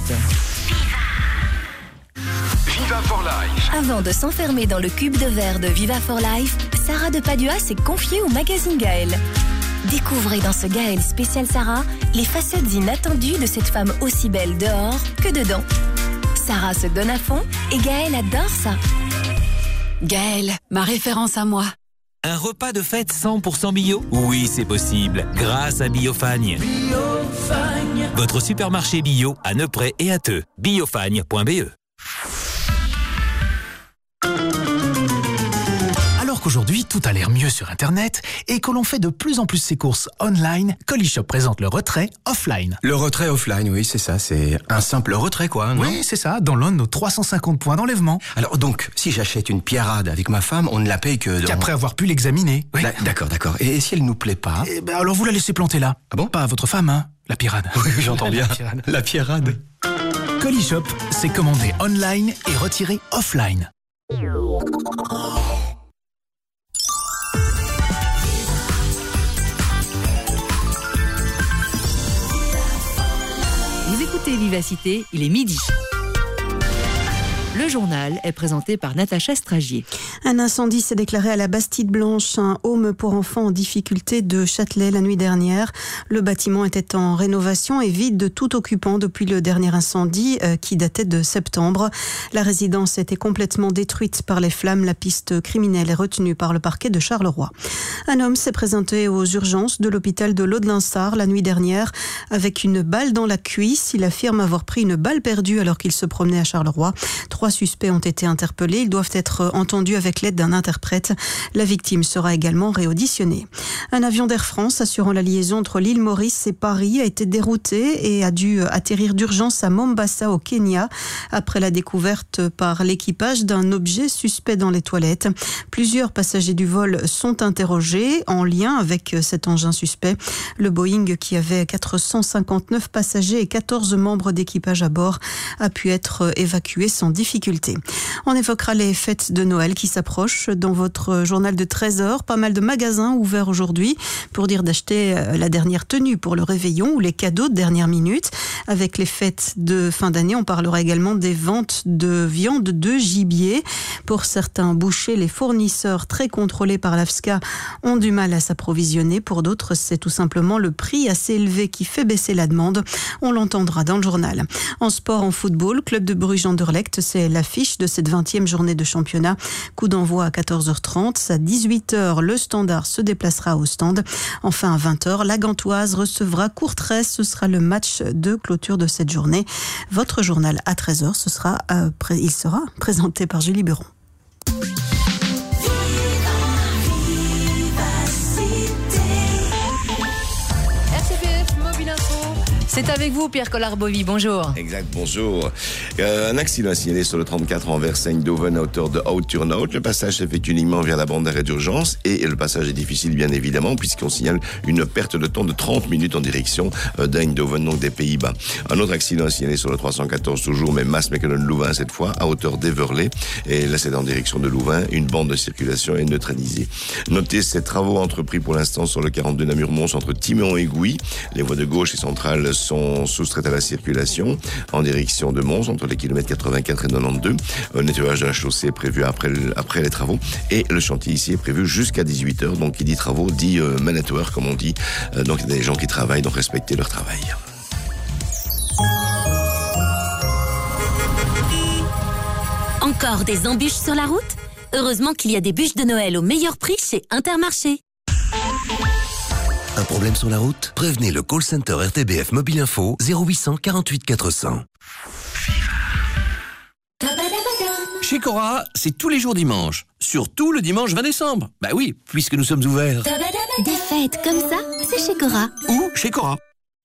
Viva for Life. Avant de s'enfermer dans le cube de verre de Viva for Life, Sarah de Padua s'est confiée au magazine Gaël. Découvrez dans ce Gaël spécial Sarah les facettes inattendues de cette femme aussi belle dehors que dedans. Sarah se donne à fond et Gaël adore ça. Gaël, ma référence à moi. Un repas de fête 100% bio? Oui, c'est possible, grâce à Biofagne. Biofagne. Votre supermarché bio à Neuprey et à Theux. Biofagne.be. qu'aujourd'hui, tout a l'air mieux sur Internet et que l'on fait de plus en plus ses courses online, Colishop présente le retrait offline. Le retrait offline, oui, c'est ça. C'est un simple retrait, quoi, non? Oui, c'est ça, dans l'un de nos 350 points d'enlèvement. Alors donc, si j'achète une pierrade avec ma femme, on ne la paye que... Qu'après avoir pu l'examiner. Oui. D'accord. Et si elle nous plaît pas? Eh ben alors vous la laissez planter là. Ah bon? Pas à votre femme, hein, la pierrade. Oui, j'entends bien. La pierrade. Colishop, c'est commander online et retirer offline. Vous écoutez Vivacité, il est midi. Le journal est présenté par Natacha Stragier. Un incendie s'est déclaré à la Bastide-Blanche, un home pour enfants en difficulté de Châtelet la nuit dernière. Le bâtiment était en rénovation et vide de tout occupant depuis le dernier incendie qui datait de septembre. La résidence était complètement détruite par les flammes. La piste criminelle est retenue par le parquet de Charleroi. Un homme s'est présenté aux urgences de l'hôpital de Laude-Linsart la nuit dernière avec une balle dans la cuisse. Il affirme avoir pris une balle perdue alors qu'il se promenait à Charleroi. 3 suspects ont été interpellés. Ils doivent être entendus avec l'aide d'un interprète. La victime sera également réauditionnée. Un avion d'Air France assurant la liaison entre l'île Maurice et Paris a été dérouté et a dû atterrir d'urgence à Mombasa au Kenya après la découverte par l'équipage d'un objet suspect dans les toilettes. Plusieurs passagers du vol sont interrogés en lien avec cet engin suspect. Le Boeing, qui avait 459 passagers et 14 membres d'équipage à bord, a pu être évacué sans difficulté. On évoquera les fêtes de Noël qui s'approchent dans votre journal de 13h. Pas mal de magasins ouverts aujourd'hui pour dire d'acheter la dernière tenue pour le réveillon ou les cadeaux de dernière minute. Avec les fêtes de fin d'année, on parlera également des ventes de viande de gibier. Pour certains bouchers, les fournisseurs très contrôlés par l'AFSCA ont du mal à s'approvisionner. Pour d'autres, c'est tout simplement le prix assez élevé qui fait baisser la demande. On l'entendra dans le journal. En sport, en football, Club de Bruges-Anderlecht, c'est l'affiche de cette 20e journée de championnat. Coup d'envoi à 14h30. À 18h, le Standard se déplacera au stand. Enfin, à 20h, la Gantoise recevra Courtrai. Ce sera le match de clôture de cette journée. Votre journal à 13h, il sera présenté par Julie Buron. C'est avec vous, Pierre Collard-Bovy. Bonjour. Exact, bonjour. Un accident signalé sur le 34 en Versailles-Doven à hauteur de Haute-Turnhout. Le passage s'effectue uniquement vers la bande d'arrêt d'urgence et le passage est difficile, bien évidemment, puisqu'on signale une perte de temps de 30 minutes en direction d'Eindhoven, donc des Pays-Bas. Un autre accident signalé sur le 314 toujours, mais Maasmechelen-Louvain cette fois, à hauteur d'Everley. Et là, c'est en direction de Louvain. Une bande de circulation est neutralisée. Notez ces travaux entrepris pour l'instant sur le 42 Namur-Mons entre Timéon et Gouy. Les voies de gauche et centrales sont soustraites à la circulation en direction de Mons entre les kilomètres 84 et 92. Un nettoyage de la chaussée est prévu après les travaux et le chantier ici est prévu jusqu'à 18h. Donc qui dit travaux dit man at work, comme on dit. Donc il y a des gens qui travaillent, donc respectez leur travail. Encore des embûches sur la route ? Heureusement qu'il y a des bûches de Noël au meilleur prix chez Intermarché. Un problème sur la route? Prévenez le call center RTBF Mobile Info 0800 48 400. Chez Cora, c'est tous les jours dimanche. Surtout le dimanche 20 décembre. Bah oui, puisque nous sommes ouverts. Des fêtes comme ça, c'est chez Cora. Ou chez Cora.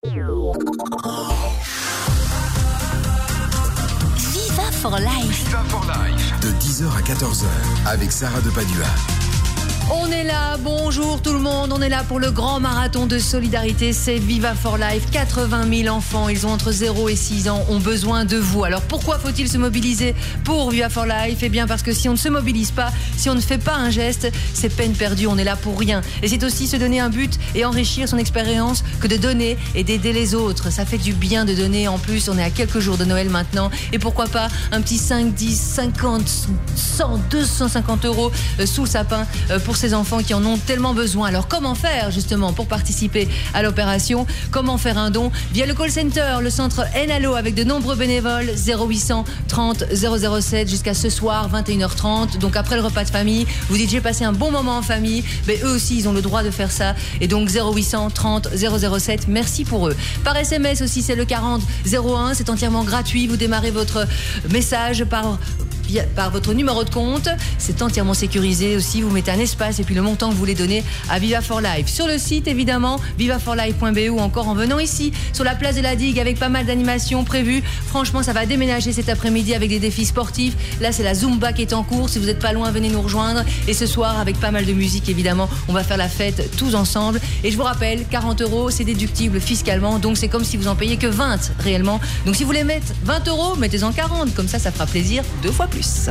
Viva for Life. Viva for Life. De 10h à 14h avec Sarah de Padua. On est là, bonjour tout le monde, on est là pour le grand marathon de solidarité, c'est Viva for Life. 80 000 enfants, ils ont entre 0 et 6 ans, ont besoin de vous. Alors pourquoi faut-il se mobiliser pour Viva for Life? Eh bien parce que si on ne se mobilise pas, si on ne fait pas un geste, c'est peine perdue, on est là pour rien. Et c'est aussi se donner un but et enrichir son expérience que de donner et d'aider les autres. Ça fait du bien de donner, en plus on est à quelques jours de Noël maintenant. Et pourquoi pas un petit 5, 10, 50, 100, 250 euros sous le sapin pour ces enfants qui en ont tellement besoin. Alors comment faire justement pour participer à l'opération? Comment faire un don? Via le call center, le centre Enalo avec de nombreux bénévoles. 0800 30 007 jusqu'à ce soir 21h30. Donc après le repas de famille, vous dites j'ai passé un bon moment en famille, mais eux aussi ils ont le droit de faire ça. Et donc 0800 30 007, merci pour eux. Par SMS aussi, c'est le 40 01, c'est entièrement gratuit. Vous démarrez votre message par par votre numéro de compte. C'est entièrement sécurisé aussi. Vous mettez un espace et puis le montant que vous voulez donner à Viva for Life. Sur le site, évidemment, vivaforlife.be ou encore en venant ici, sur la place de la Digue, avec pas mal d'animations prévues. Franchement, ça va déménager cet après-midi avec des défis sportifs. Là, c'est la Zumba qui est en cours. Si vous n'êtes pas loin, venez nous rejoindre. Et ce soir, avec pas mal de musique, évidemment, on va faire la fête tous ensemble. Et je vous rappelle, 40 €, c'est déductible fiscalement. Donc, c'est comme si vous en payez que 20 réellement. Donc, si vous voulez mettre 20 €, mettez-en 40. Comme ça fera plaisir 2 fois plus.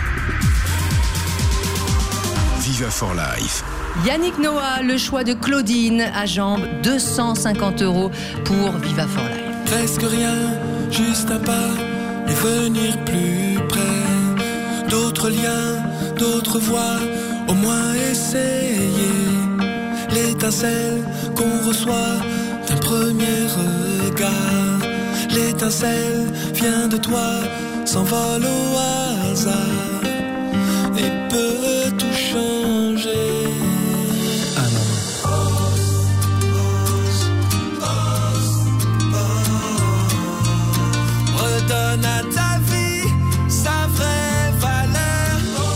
Viva for Life. Yannick Noah, le choix de Claudine à jambes, 250 € pour Viva for Life. Presque rien, juste un pas et venir plus près. D'autres liens, d'autres voies, au moins essayer. L'étincelle qu'on reçoit d'un premier regard. L'étincelle vient de toi, s'envole au hasard et peut tout changer. Redonne à ta vie sa vraie valeur.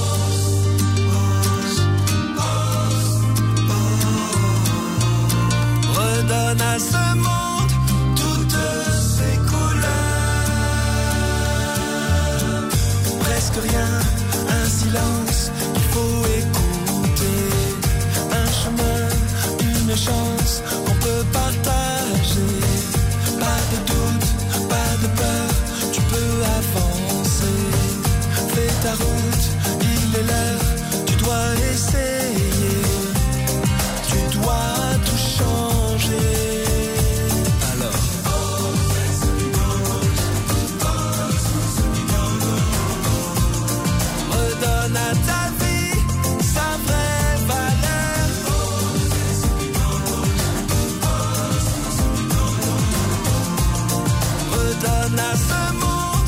Redonne à ce monde toutes ses couleurs. Presque rien, un silence qu'il faut écouter. Un chemin, une chance qu'on peut partager. Pas de doute, pas de peur. Tu peux avancer, fais ta route, il est l'heure, tu dois essayer, tu dois tout changer. Alors, redonne à ta vie sa vraie valeur. Redonne à ce monde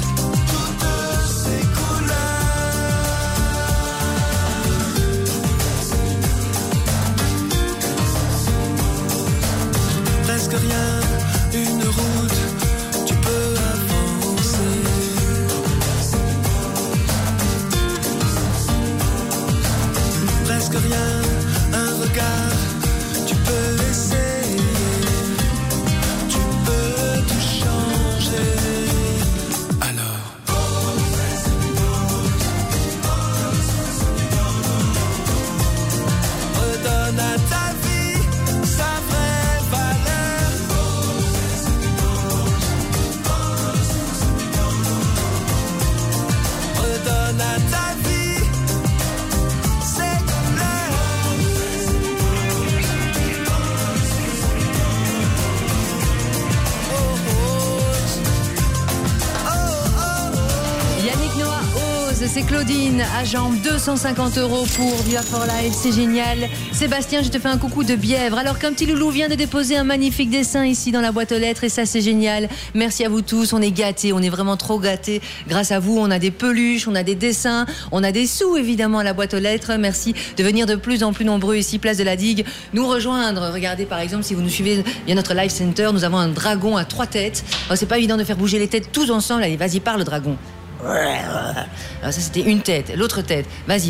presque rien, une route, tu peux avancer. Presque rien, un regard, tu peux essayer, tu peux tout changer. Alors, redonne à ta vie sa vraie valeur. Redonne à ta vie ses couleurs. Yannick Noah, Ose, c'est Claudine à jambes, 250 € pour Viva for Life, c'est génial. Sébastien, je te fais un coucou de Bièvre. Alors qu'un petit loulou vient de déposer un magnifique dessin ici dans la boîte aux lettres et ça c'est génial. Merci à vous tous, on est gâtés, on est vraiment trop gâtés. Grâce à vous, on a des peluches, on a des dessins, on a des sous évidemment à la boîte aux lettres. Merci de venir de plus en plus nombreux ici, place de la Digue, nous rejoindre. Regardez par exemple, si vous nous suivez, il y a notre live center, nous avons un dragon à 3 têtes. Alors, c'est pas évident de faire bouger les têtes tous ensemble. Allez, vas-y, parle dragon. Alors ça c'était une tête, l'autre tête, vas-y.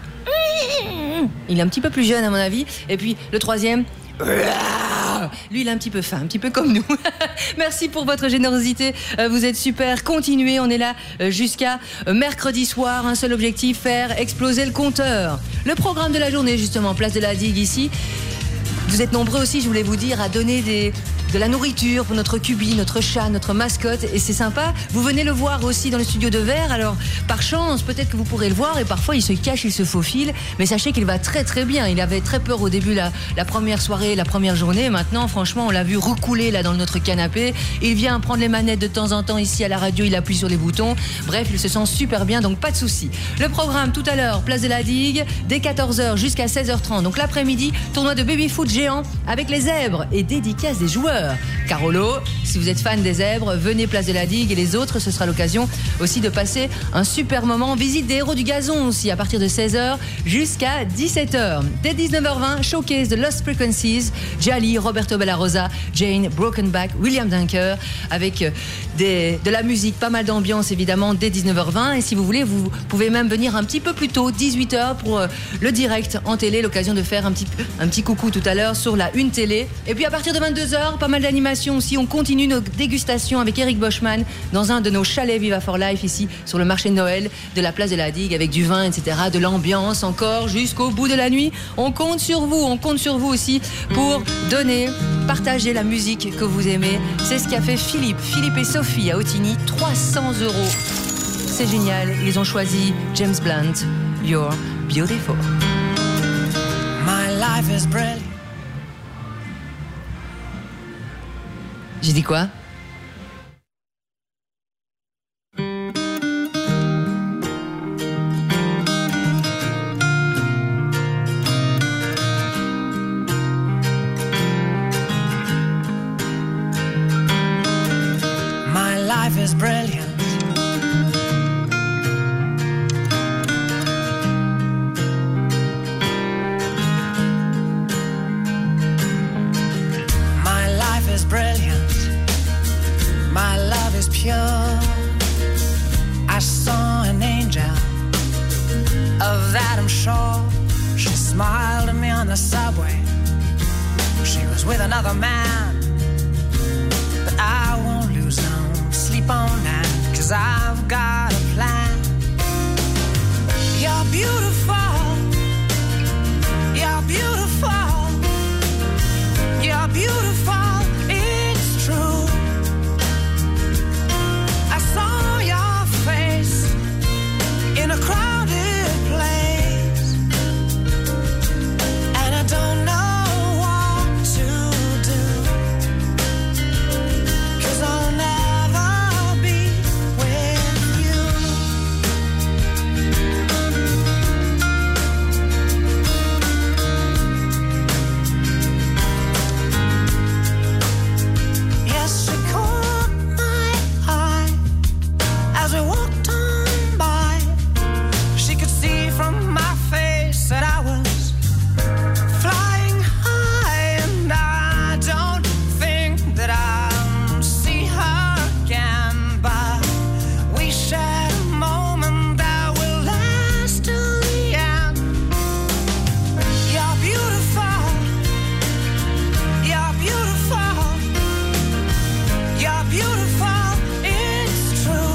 Il est un petit peu plus jeune à mon avis. Et puis le troisième, lui il est un petit peu fin, un petit peu comme nous. Merci pour votre générosité, vous êtes super, continuez, on est là jusqu'à mercredi soir. Un seul objectif, faire exploser le compteur. Le programme de la journée justement, place de la Digue ici. Vous êtes nombreux aussi, je voulais vous dire, à donner de la nourriture pour notre cubi, notre chat, notre mascotte, et c'est sympa. Vous venez le voir aussi dans le studio de verre, alors par chance, peut-être que vous pourrez le voir, et parfois il se cache, il se faufile, mais sachez qu'il va très très bien. Il avait très peur au début, la première soirée, la première journée. Maintenant, franchement, on l'a vu roucouler là dans notre canapé. Il vient prendre les manettes de temps en temps ici à la radio, il appuie sur les boutons. Bref, il se sent super bien, donc pas de souci. Le programme tout à l'heure, place de la Digue, dès 14h jusqu'à 16h30. Donc l'après-midi, tournoi de baby-foot géant avec les zèbres et dédicace des joueurs. 20h. Carolo, si vous êtes fan des zèbres, venez place de la Digue et les autres, ce sera l'occasion aussi de passer un super moment. Visite des héros du gazon aussi à partir de 16h jusqu'à 17h. Dès 19h20, showcase de Lost Frequencies, Jali, Roberto Bellarosa, Jane, Brokenback, William Dunker, avec de la musique, pas mal d'ambiance évidemment dès 19h20. Et si vous voulez, vous pouvez même venir un petit peu plus tôt, 18h pour le direct en télé, l'occasion de faire un petit coucou tout à l'heure sur la Une Télé. Et puis à partir de 22h, pas mal d'animations aussi. On continue nos dégustations avec Eric Boschman dans un de nos chalets Viva for Life ici sur le marché de Noël de la place de la Digue avec du vin, etc., de l'ambiance encore jusqu'au bout de la nuit. On compte sur vous aussi pour donner, partager la musique que vous aimez. C'est ce qu'a fait Philippe et Sophie à Ottignies, 300 €. C'est génial, ils ont choisi James Blunt, You're Beautiful. My life is brilliant. J'ai dit quoi? My life is brilliant. My life is brilliant. My love is pure. I saw an angel, of that I'm sure. She smiled at me on the subway. She was with another man, but I won't lose no sleep on that, 'cause I've got a plan. You're beautiful. You're beautiful. You're beautiful. It's true. I saw your face in a crowded place, and I don't know what to do, 'cause I'll never be with you. Yes, she caught my eye as we walked on by. She could see from my face that I was flying high, and I don't think that I'll see her again, but we shared a moment that will last till the end. You're beautiful. You're beautiful. You're beautiful. It's true.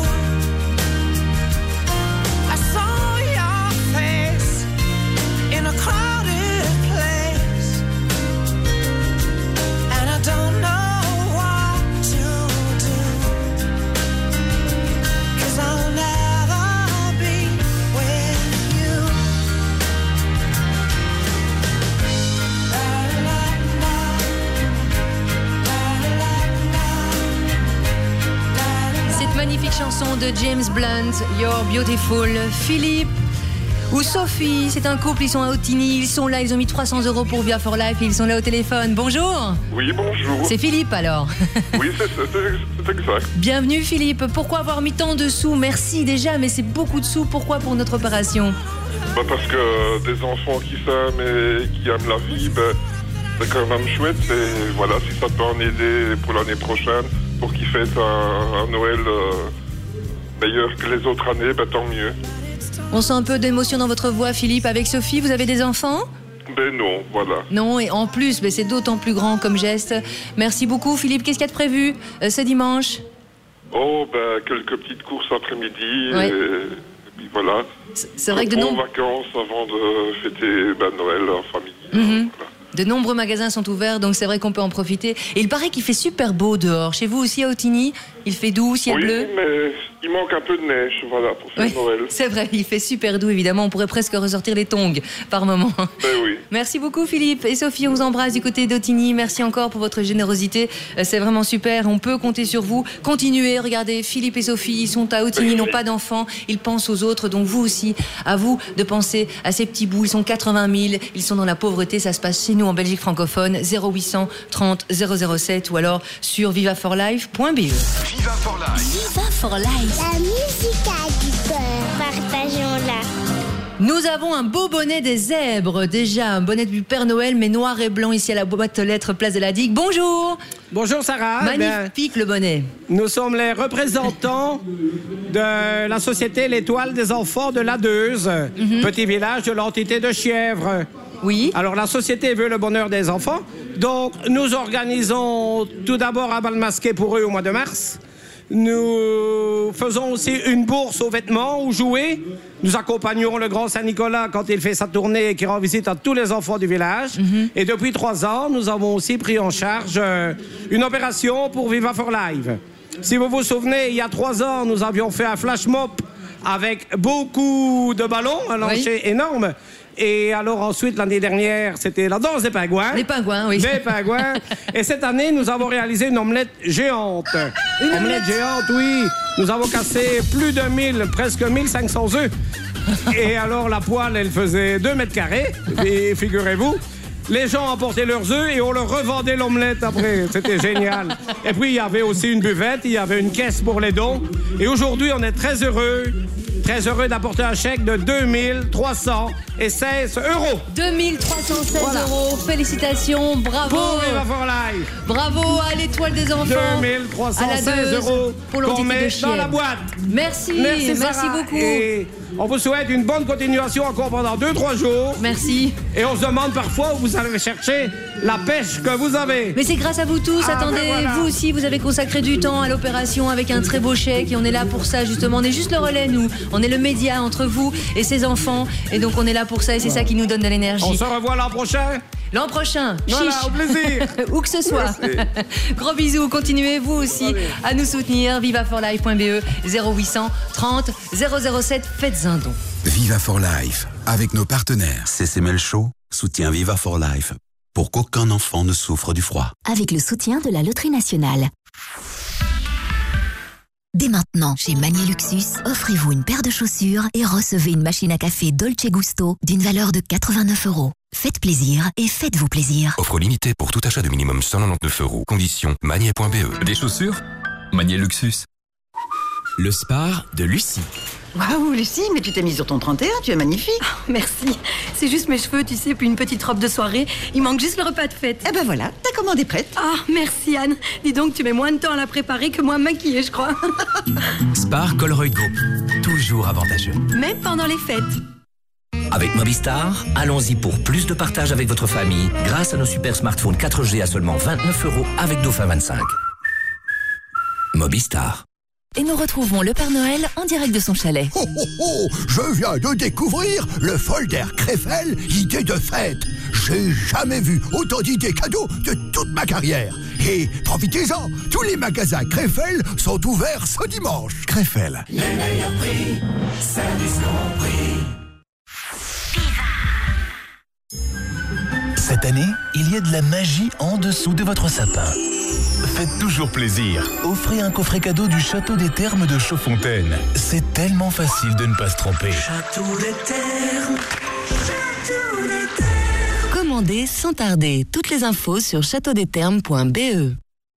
I saw your face in a crowded place, and I don't know what to do, 'cause I'll never be with you. Cette magnifique chanson de James Blunt, You're Beautiful. Philippe ou Sophie, c'est un couple, ils sont à Ottignies, ils sont là, ils ont mis 300 € pour Viva for Life et ils sont là au téléphone. Bonjour. Oui, bonjour. C'est Philippe alors. Oui, c'est exact. Bienvenue Philippe. Pourquoi avoir mis tant de sous? Merci déjà, mais c'est beaucoup de sous. Pourquoi pour notre opération? Parce que des enfants qui s'aiment et qui aiment la vie, c'est quand même chouette. Et voilà, si ça peut en aider pour l'année prochaine, pour qu'ils fêtent un Noël meilleur que les autres années, tant mieux. On sent un peu d'émotion dans votre voix Philippe. Avec Sophie, vous avez des enfants? Non, voilà. Non, et en plus, c'est d'autant plus grand comme geste. Merci beaucoup Philippe. Qu'est-ce qu'il y a de prévu ce dimanche? Quelques petites courses après-midi. Ouais. Et puis voilà. C'est vrai que de vacances avant de fêter Noël en famille. Mm-hmm. Voilà. De nombreux magasins sont ouverts, donc c'est vrai qu'on peut en profiter. Et il paraît qu'il fait super beau dehors. Chez vous aussi à Ottignies, Il fait doux, ciel bleu. Mais il manque un peu de neige, voilà, pour faire Noël. C'est vrai, il fait super doux, évidemment. On pourrait presque ressortir les tongs par moment. Oui. Merci beaucoup, Philippe. Et Sophie, on vous embrasse du côté d'Ottigny. Merci encore pour votre générosité. C'est vraiment super. On peut compter sur vous. Continuez. Regardez, Philippe et Sophie, ils sont à Ottigny, ils n'ont pas d'enfants. Ils pensent aux autres. Donc vous aussi, à vous de penser à ces petits bouts. Ils sont 80 000. Ils sont dans la pauvreté. Ça se passe chez nous en Belgique francophone. 0800 30 007 ou alors sur vivaforlife.be. Viva for Life. Viva for Life. La musique a du cœur. Partageons-la. Nous avons un beau bonnet des zèbres, déjà un bonnet du Père Noël, mais noir et blanc ici à la boîte aux lettres Place de la Digue. Bonjour. Bonjour Sarah. Magnifique le bonnet. Nous sommes les représentants de la société L'Étoile des enfants de l'Adeuse, petit village de l'entité de Chièvre. Oui. Alors la société veut le bonheur des enfants, donc nous organisons tout d'abord un bal masqué pour eux au mois de mars. Nous faisons aussi une bourse aux vêtements, aux jouets. Nous accompagnons le grand Saint-Nicolas quand il fait sa tournée et qui rend visite à tous les enfants du village. Et depuis 3 ans, nous avons aussi pris en charge une opération pour Viva for Life. Si vous vous souvenez, il y a 3 ans, nous avions fait un flash mob avec beaucoup de ballons, un lancer énorme. Et alors ensuite, l'année dernière, c'était la danse des pingouins. Les pingouins, oui. Les pingouins. Et cette année, nous avons réalisé une omelette géante. Une omelette géante, oui. Nous avons cassé plus de 1000, presque 1500 œufs. Et alors, la poêle, elle faisait 2 mètres carrés. Et figurez-vous, les gens emportaient leurs œufs et on leur revendait l'omelette après. C'était génial. Et puis, il y avait aussi une buvette, il y avait une caisse pour les dons. Et aujourd'hui, on est très heureux d'apporter un chèque de 2316 euros. 2316 euros. Félicitations, bravo. Pour Viva for Life. Bravo à l'Étoile des enfants. 2316 euros qu'on met dans la boîte. Merci Sarah. beaucoup. Et on vous souhaite une bonne continuation encore pendant 2-3 jours. Merci. Et on se demande parfois où vous allez chercher la pêche que vous avez. Mais c'est grâce à vous tous. Attendez, voilà. vous aussi, vous avez consacré du temps à l'opération avec un très beau chèque et on est là pour ça justement. On est juste le relais, nous. On est le média entre vous et ces enfants. Et donc on est là pour ça et c'est ça qui nous donne de l'énergie. On se revoit l'an prochain. L'an prochain, voilà, chiche. au plaisir. Où que ce soit. Gros bisous, continuez vous aussi à nous soutenir. Vivaforlife.be 0800 30 007, faites un don. Viva for Life, avec nos partenaires. CCML Show soutient Viva for Life pour qu'aucun enfant ne souffre du froid. Avec le soutien de la Loterie Nationale. Dès maintenant, chez Magnier Luxus, offrez-vous une paire de chaussures et recevez une machine à café Dolce Gusto d'une valeur de 89 €. Faites plaisir et faites-vous plaisir. Offre limitée pour tout achat de minimum 199 €. Conditions magnier.be. Des chaussures Magnier Luxus. Le Spar de Lucie. Waouh, Lucie, mais tu t'es mise sur ton 31, tu es magnifique. Oh, merci. C'est juste mes cheveux, tu sais, puis une petite robe de soirée. Il manque juste le repas de fête. Eh ben voilà, ta commande est prête. Ah, merci Anne. Dis donc, tu mets moins de temps à la préparer que moi à me maquiller, je crois. Spar Colruyt Group. Toujours avantageux. Même pendant les fêtes. Avec Mobistar, allons-y pour plus de partage avec votre famille grâce à nos super smartphones 4G à seulement 29 € avec Dauphin 25. Mobistar. Et nous retrouvons le Père Noël en direct de son chalet. Oh, oh, oh, je viens de découvrir le folder Krefel idées de fête. J'ai jamais vu autant d'idées cadeaux de toute ma carrière. Et profitez-en, tous les magasins Krefel sont ouverts ce dimanche. Krefel. Les meilleurs prix, service compris. Cette année, il y a de la magie en dessous de votre sapin. Faites toujours plaisir. Offrez un coffret cadeau du Château des Thermes de Chaudfontaine. C'est tellement facile de ne pas se tromper. Château des Thermes, Château des Thermes. Commandez sans tarder. Toutes les infos sur châteaudesthermes.be.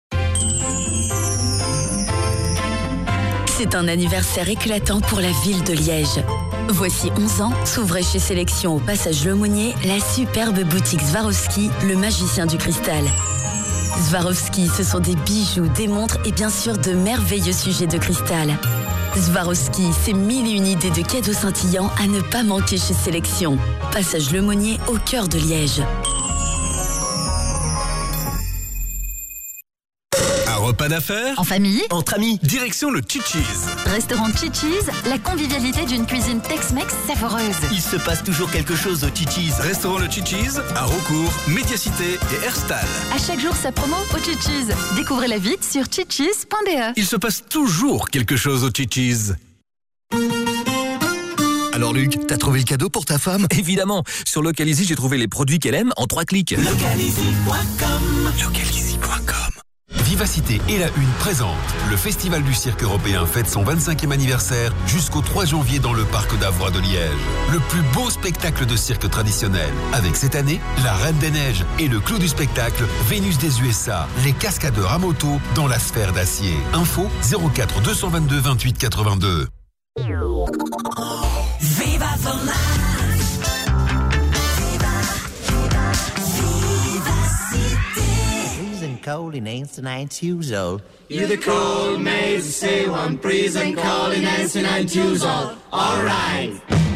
C'est un anniversaire éclatant pour la ville de Liège. Voici 11 ans, s'ouvrait chez Sélection au passage Lemonnier la superbe boutique Swarovski, le magicien du cristal. Swarovski, ce sont des bijoux, des montres et bien sûr de merveilleux sujets de cristal. Swarovski, c'est 1001 idées de cadeaux scintillants à ne pas manquer chez Sélection. Passage Lemonnier au cœur de Liège. repas d'affaires? En famille? Entre amis? Direction le Chi-Chi's. Restaurant Chi-Chi's, la convivialité d'une cuisine Tex-Mex savoureuse. Il se passe toujours quelque chose au Chi-Chi's. Restaurant le Chi-Chi's, à Raucourt, Médiacité et Herstal. À chaque jour sa promo au Chi-Chi's. Découvrez-la vite sur chichis.be. Il se passe toujours quelque chose au Chi-Chi's. Alors Luc, t'as trouvé le cadeau pour ta femme? Évidemment, sur Localizy, j'ai trouvé les produits qu'elle aime en 3 clics. Localizy.com. Localizy.com. Vivacité et la Une présente. Le Festival du cirque européen fête son 25e anniversaire jusqu'au 3 janvier dans le parc d'Avroy de Liège. Le plus beau spectacle de cirque traditionnel. Avec cette année, la Reine des Neiges et le clou du spectacle, Vénus des USA, les cascadeurs à moto dans la sphère d'acier. Info 04 222 28 82. Viva for life. Freezing cold in Nancy 9 years old. You're the cold maze, say one, freezing cold in Nancy 9 years old. All right.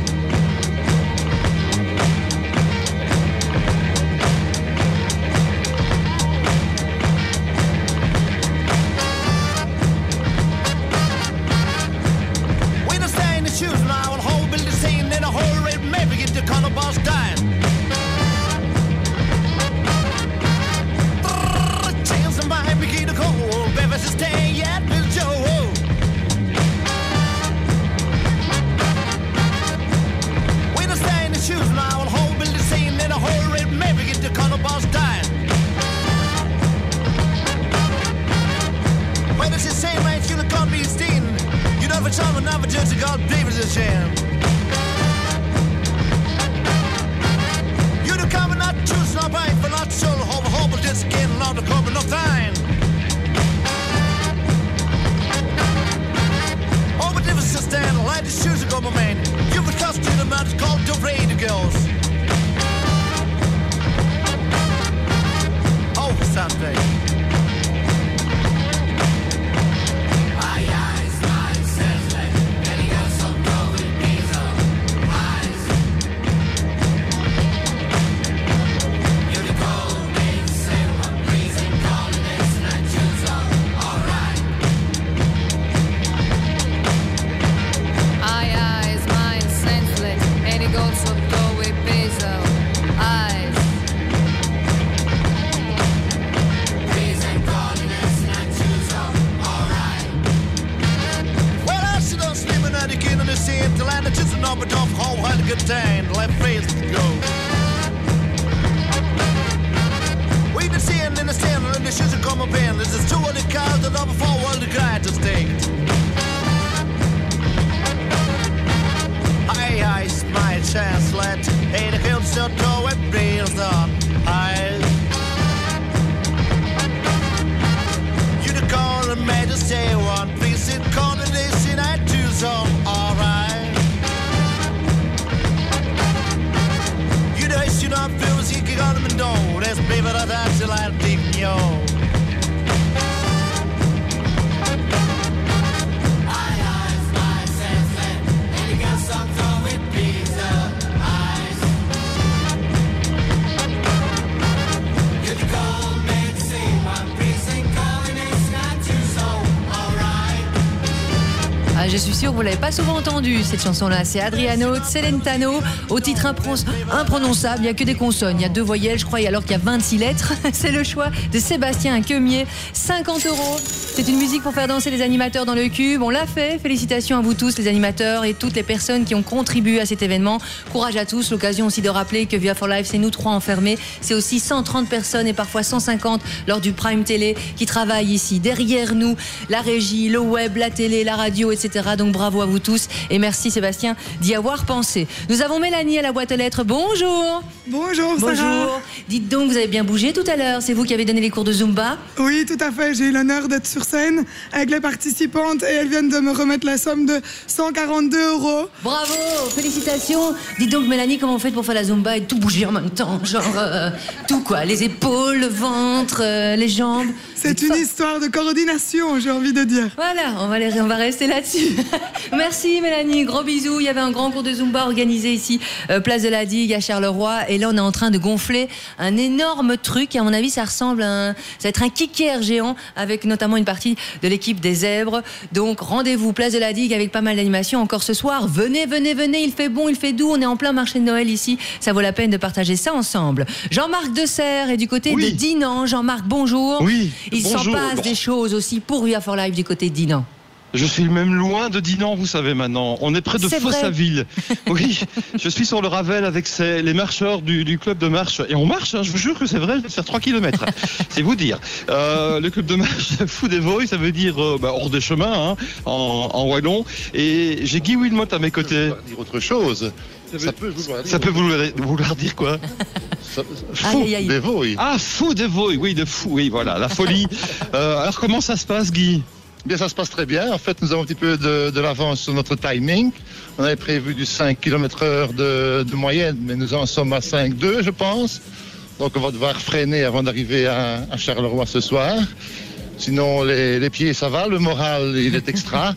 Je suis sûre que vous l'avez pas souvent entendu cette chanson-là. C'est Adriano Celentano au titre imprononçable. Il n'y a que des consonnes. Il y a 2 voyelles, je crois, alors qu'il y a 26 lettres. C'est le choix de Sébastien Queumier. 50 €. C'est une musique pour faire danser les animateurs dans le cube. On l'a fait. Félicitations à vous tous, les animateurs et toutes les personnes qui ont contribué à cet événement. Courage à tous. L'occasion aussi de rappeler que Viva for Life, c'est nous 3 enfermés. C'est aussi 130 personnes et parfois 150 lors du Prime Télé qui travaillent ici. Derrière nous, la régie, le web, la télé, la radio, etc. Donc bravo à vous tous et merci Sébastien d'y avoir pensé. Nous avons Mélanie à la boîte aux lettres. Bonjour. Bonjour Sarah. Dites donc, vous avez bien bougé tout à l'heure. C'est vous qui avez donné les cours de Zumba? Oui, tout à fait. J'ai eu l'honneur d'être sur sur scène avec les participantes et elles viennent de me remettre la somme de 142 €. Bravo, félicitations. Dis donc Mélanie, comment vous faites pour faire la Zumba et tout bouger en même temps? Genre, tout quoi, les épaules, le ventre, les jambes. C'est une histoire de coordination, j'ai envie de dire. Voilà, on va rester là-dessus. Merci Mélanie, gros bisous. Il y avait un grand cours de Zumba organisé ici, place de la Digue à Charleroi. Et là, on est en train de gonfler un énorme truc. Et à mon avis, ça ressemble ça va être un kicker géant avec notamment une partie de l'équipe des Zèbres. Donc, rendez-vous, place de la Digue avec pas mal d'animations encore ce soir. Venez, il fait bon, il fait doux. On est en plein marché de Noël ici. Ça vaut la peine de partager ça ensemble. Jean-Marc Desserre est du côté de Dinan. Jean-Marc, bonjour. Oui. Il s'en passe des choses aussi pour Viva for Life du côté de Dinan. Je suis même loin de Dinan, vous savez maintenant. On est près de Fossaville. Oui, je suis sur le Ravel avec les marcheurs du club de marche. Et on marche, hein, je vous jure que c'est vrai, je vais faire 3 km. C'est vous dire. Le club de marche Fou des Voies, ça veut dire hors des chemins, hein, en wallon. Et j'ai Guy Wilmot à mes côtés. Ça veut dire autre chose. Ça peut vouloir dire quoi? Fou des Voies. Ah, Fou des Voies, oui, de fou, oui, voilà, la folie. Alors comment ça se passe, Guy? Bien, ça se passe très bien. En fait, nous avons un petit peu de l'avance sur notre timing. On avait prévu du 5 km/h de moyenne, mais nous en sommes à 5,2, je pense. Donc, on va devoir freiner avant d'arriver à Charleroi ce soir. Sinon, les pieds, ça va. Le moral, il est extra.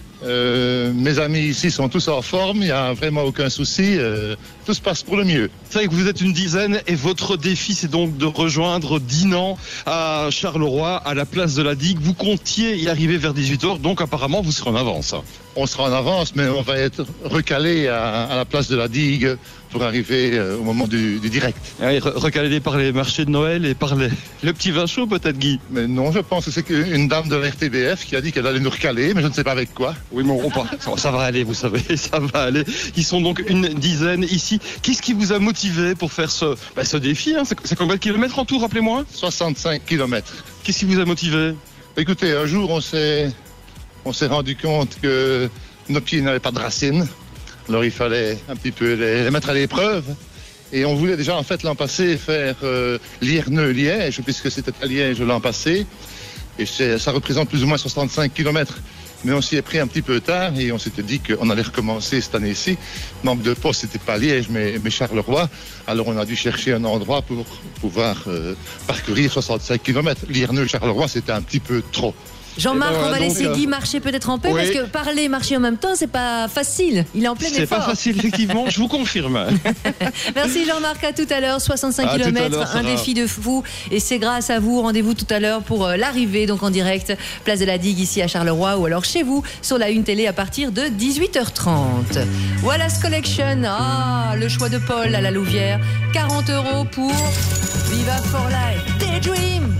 Mes amis ici sont tous en forme, il n'y a vraiment aucun souci, tout se passe pour le mieux. C'est vrai que vous êtes une dizaine et votre défi c'est donc de rejoindre Dinan à Charleroi, à la place de la Digue. Vous comptiez y arriver vers 18h, donc apparemment vous serez en avance. On sera en avance, mais on va être recalé à la place de la Digue pour arriver au moment du direct. Oui, recalé par les marchés de Noël et par le petit vin chaud peut-être, Guy? Mais non, je pense que c'est une dame de l'RTBF qui a dit qu'elle allait nous recaler, mais je ne sais pas avec quoi. Oui, mais ça va aller, vous savez, ça va aller. Ils sont donc une dizaine ici. Qu'est-ce qui vous a motivé pour faire ce défi, hein? C'est combien de kilomètres en tout, rappelez-moi? 65 kilomètres. Qu'est-ce qui vous a motivé? Écoutez, un jour, on s'est rendu compte que nos pieds n'avaient pas de racines. Alors il fallait un petit peu les mettre à l'épreuve. Et on voulait déjà en fait l'an passé faire Lierneux-Liège, puisque c'était à Liège l'an passé. Et ça représente plus ou moins 65 km. Mais on s'y est pris un petit peu tard et on s'était dit qu'on allait recommencer cette année-ci. Manque de poste, c'était pas Liège, mais Charleroi. Alors on a dû chercher un endroit pour pouvoir parcourir 65 km. Lierneux-Charleroi, c'était un petit peu trop. Jean-Marc, on va laisser Guy marcher peut-être en paix, parce que parler et marcher en même temps, c'est pas facile. Il est en plein effort. C'est pas facile, effectivement, je vous confirme. Merci Jean-Marc, à tout à l'heure. 65 km, un défi de fou. Et c'est grâce à vous. Rendez-vous tout à l'heure pour l'arrivée, donc en direct, place de la Digue ici à Charleroi, ou alors chez vous, sur la Une Télé à partir de 18h30. Wallace Collection, le choix de Paul à la Louvière. 40 € pour Viva for Life. Daydream.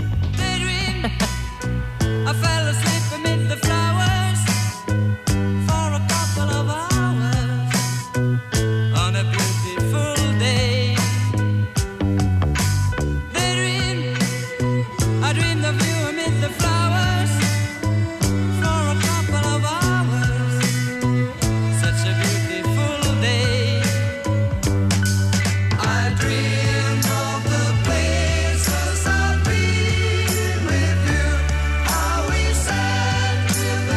I fell asleep amid the flowers for a couple of hours on a beautiful day. I dreamed of you amid the flowers for a couple of hours. Such a beautiful day. I dreamed of the places I've been with you. How we sat with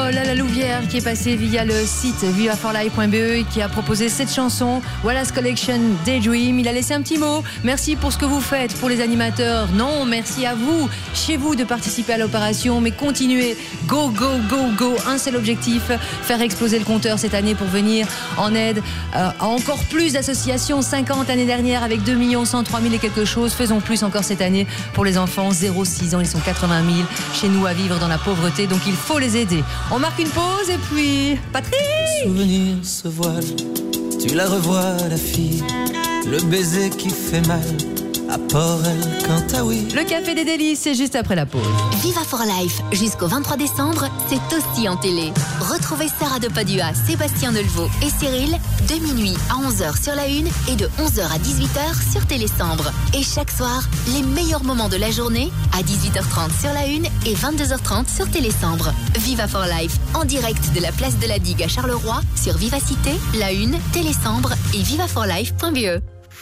Lala Louvière qui est passé via le site vivaforlife.be et qui a proposé cette chanson, Wallace Collection Daydream. Il a laissé un petit mot. Merci pour ce que vous faites pour les animateurs. Non, merci à vous, chez vous, de participer à l'opération, mais continuez. Go, go, go, go. Un seul objectif, faire exploser le compteur cette année pour venir en aide à encore plus d'associations. 50 l'année dernière avec 2 103 000 et quelque chose. Faisons plus encore cette année pour les enfants 0-6 ans. Ils sont 80 000 chez nous à vivre dans la pauvreté, donc il faut les aider. On marque une pause et puis Patrick. Les souvenirs se voilent, tu la revois la fille, le baiser qui fait mal à Port-El-Cantaoui. Le café des délices, c'est juste après la pause. Viva for Life, jusqu'au 23 décembre, c'est aussi en télé. Retrouvez Sarah de Padua, Sébastien Delvaux et Cyril de minuit à 11h sur la 1 et de 11h à 18h sur Télésambre. Et chaque soir, les meilleurs moments de la journée à 18h30 sur la 1 et 22h30 sur Télésambre. Viva for Life, en direct de la place de la Digue à Charleroi sur Vivacité, la 1, Télésambre et vivaforlife.be.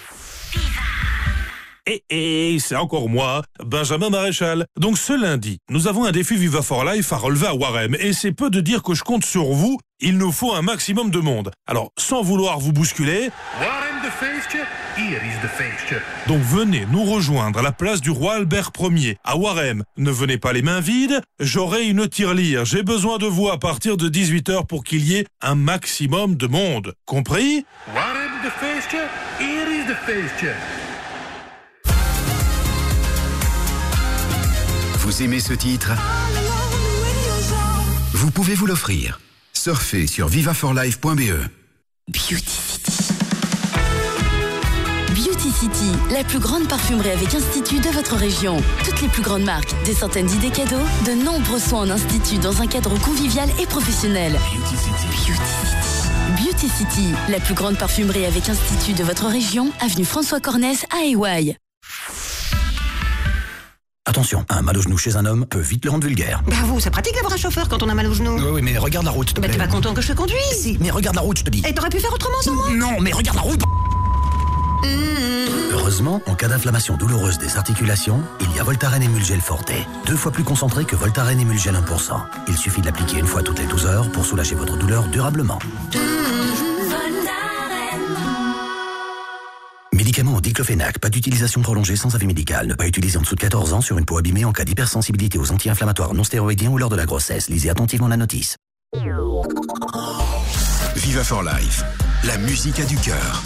Et c'est encore moi, Benjamin Maréchal. Donc ce lundi, nous avons un défi Viva for Life à relever à Warem. Et c'est peu de dire que je compte sur vous, il nous faut un maximum de monde. Alors, sans vouloir vous bousculer... Warem de feestje, hier is de feestje. Donc venez nous rejoindre à la place du roi Albert Ier, à Warem. Ne venez pas les mains vides, j'aurai une tirelire. J'ai besoin de vous à partir de 18h pour qu'il y ait un maximum de monde. Compris? Warem de feestje, hier is de feestje. Vous aimez ce titre? Vous pouvez vous l'offrir. Surfez sur vivaforlife.be. Beauty City. Beauty City, la plus grande parfumerie avec institut de votre région. Toutes les plus grandes marques, des centaines d'idées cadeaux, de nombreux soins en institut dans un cadre convivial et professionnel. Beauty City. Beauty City, la plus grande parfumerie avec institut de votre région, avenue François Cornès à Hawaï. Attention, un mal au genou chez un homme peut vite le rendre vulgaire. Bah vous, c'est pratique d'avoir un chauffeur quand on a mal au genou. Oui, mais regarde la route. Bah t'es pas content que je te conduise? Si, mais regarde la route, je te dis. Et t'aurais pu faire autrement sans moi? Non, mais regarde la route. Heureusement, en cas d'inflammation douloureuse des articulations, il y a Voltaren Emulgel Forte, 2 fois plus concentré que Voltaren Emulgel 1%. Il suffit de l'appliquer une fois toutes les 12 heures pour soulager votre douleur durablement. Médicament au diclofénac, pas d'utilisation prolongée sans avis médical. Ne pas utiliser en dessous de 14 ans sur une peau abîmée en cas d'hypersensibilité aux anti-inflammatoires non stéroïdiens ou lors de la grossesse. Lisez attentivement la notice. Viva for Life, la musique a du cœur.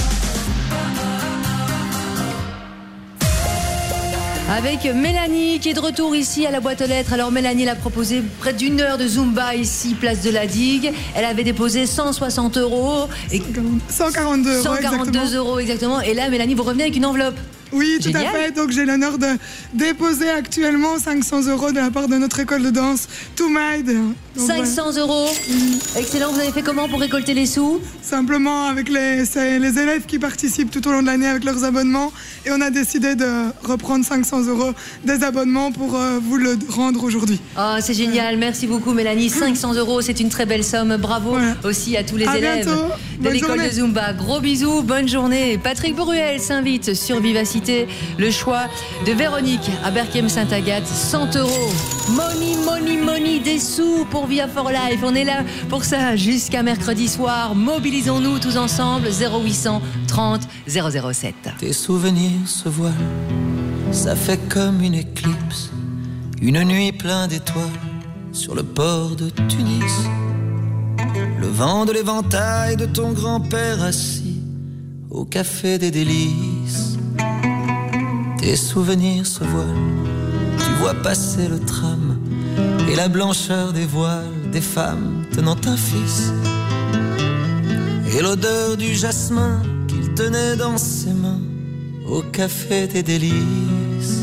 Avec Mélanie qui est de retour ici à la boîte aux lettres. Alors Mélanie, elle a proposé près d'une heure de Zumba ici, place de la Digue. Elle avait déposé 160 €. Et 142 €. 142 € exactement. Et là, Mélanie, vous revenez avec une enveloppe. Oui, Génial. tout à fait. Donc j'ai l'honneur de déposer actuellement 500 € de la part de notre école de danse To Mide. 500 €. Excellent. Vous avez fait comment pour récolter les sous? Simplement avec les élèves qui participent tout au long de l'année avec leurs abonnements. Et on a décidé de reprendre 500 € des abonnements pour vous le rendre aujourd'hui. Oh, c'est génial. Merci beaucoup, Mélanie. 500 €, c'est une très belle somme. Bravo aussi à tous les élèves de l'école de Zumba. Gros bisous, bonne journée. Patrick Bruel s'invite sur Vivacité. Le choix de Véronique à Berkem-Saint-Agathe, 100 €. Money, money, money, des sous pour Via for Life. On est là pour ça jusqu'à mercredi soir. Mobilisons-nous tous ensemble. 0800 30 007. Tes souvenirs se voilent, ça fait comme une éclipse, une nuit pleine d'étoiles sur le port de Tunis. Le vent de l'éventail de ton grand-père assis au café des délices. Tes souvenirs se voilent, tu vois passer le tram et la blancheur des voiles des femmes tenant un fils. Et l'odeur du jasmin qu'il tenait dans ses mains au café des délices.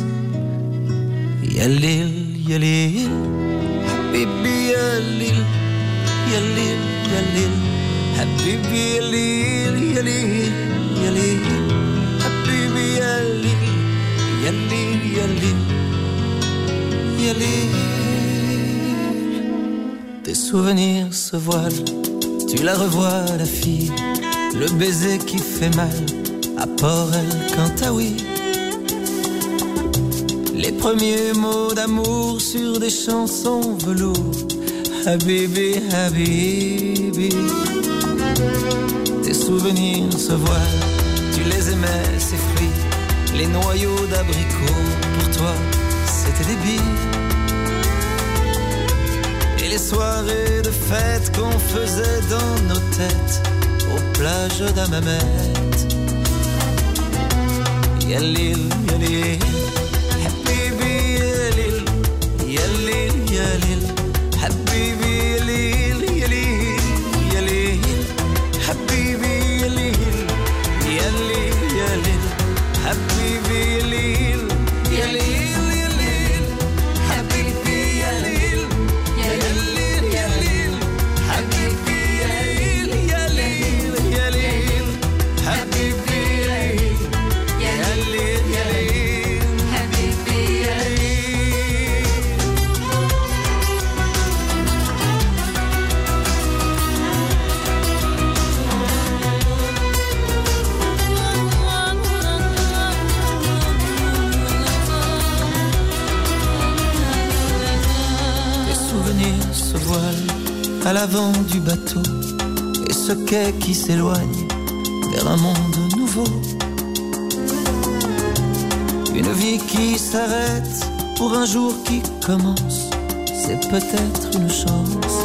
Yalil, yalil, habibi yalil, yalil, yalil, habibi yalil, yalil, yalil, habibi yalil, yalil, yalil, yalil. Tes souvenirs se voilent, tu la revois la fille, le baiser qui fait mal à Port-El-Cantaoui. Les premiers mots d'amour sur des chansons velours, Habibi, Habibi. Tes souvenirs se voilent, tu les aimais, ces fruits, les noyaux d'abricots, pour toi, c'était des billes. Et les soirées de fête qu'on faisait dans nos têtes, aux plages d'Hammamet. Yalil, yalil, Habibi, yalil, yalil, yalil, Habibi, yalil, yalil, yalil, Habibi, yalil, yalil, yalil, Habibi, yalil, yalil, yalil, Habibi, yalil, yalil, yalil, Habibi, yalil, yalil, yalil, Habibi, yalil, yalil, yalil, Habibi, yalil. Les souvenirs se voilent à l'avant du bateau et ce quai qui s'éloigne vers un monde nouveau. Une vie qui s'arrête pour un jour qui commence, c'est peut-être une chance.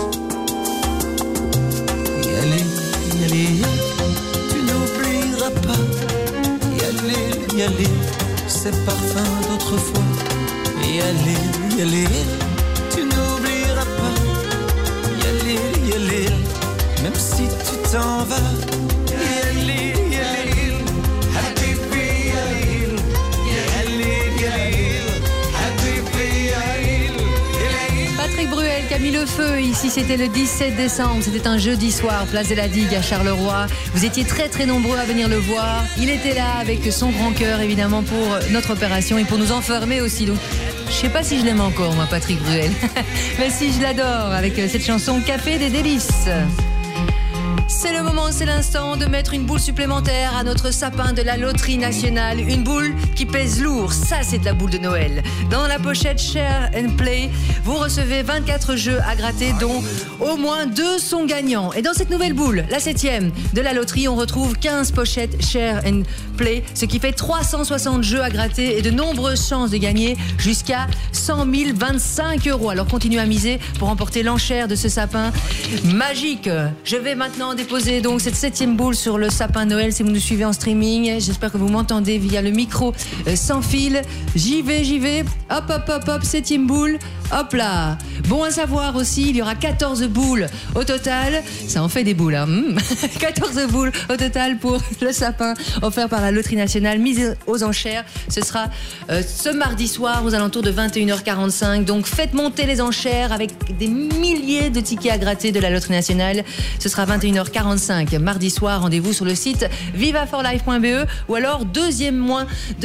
Yalil, yalil, tu n'oublieras pas. Yalil, yalil, ces parfums d'autrefois. Yalil, yalil, tu n'oublieras pas. Yalil, yalil, même si tu t'en vas. Yalil, yalil, Habibi, yalil, yalil, yalil, Habibi, yalil, yalil. Patrick Bruel qui a mis le feu ici, c'était le 17 décembre, c'était un jeudi soir, place de la Digue à Charleroi. Vous étiez très très nombreux à venir le voir. Il était là avec son grand cœur évidemment pour notre opération et pour nous enfermer aussi. Donc je sais pas si je l'aime encore moi, Patrick Bruel. Mais si, je l'adore avec cette chanson Café des délices. C'est le moment, c'est l'instant de mettre une boule supplémentaire à notre sapin de la loterie nationale. Une boule qui pèse lourd, ça c'est de la boule de Noël. Dans la pochette Share and Play, vous recevez 24 jeux à gratter dont au moins 2 sont gagnants. Et dans cette nouvelle boule, la 7e de la loterie, on retrouve 15 pochettes Share and Play, ce qui fait 360 jeux à gratter et de nombreuses chances de gagner jusqu'à 100 025 €. Alors continuez à miser pour remporter l'enchère de ce sapin magique. Je vais maintenant déposer donc cette 7e boule sur le sapin Noël si vous nous suivez en streaming. J'espère que vous m'entendez via le micro sans fil. J'y vais. Hop, hop, hop, hop, 7e boule. Hop là. Bon à savoir aussi, il y aura 14 boules au total. Ça en fait des boules, hein. 14 boules au total pour le sapin offert par la Loterie Nationale, mise aux enchères. Ce sera ce mardi soir aux alentours de 21h45. Donc faites monter les enchères avec des milliers de tickets à gratter de la Loterie Nationale. Ce sera 21h45 mardi soir. Rendez-vous sur le site vivaforlife.be ou alors deuxièmemain.be.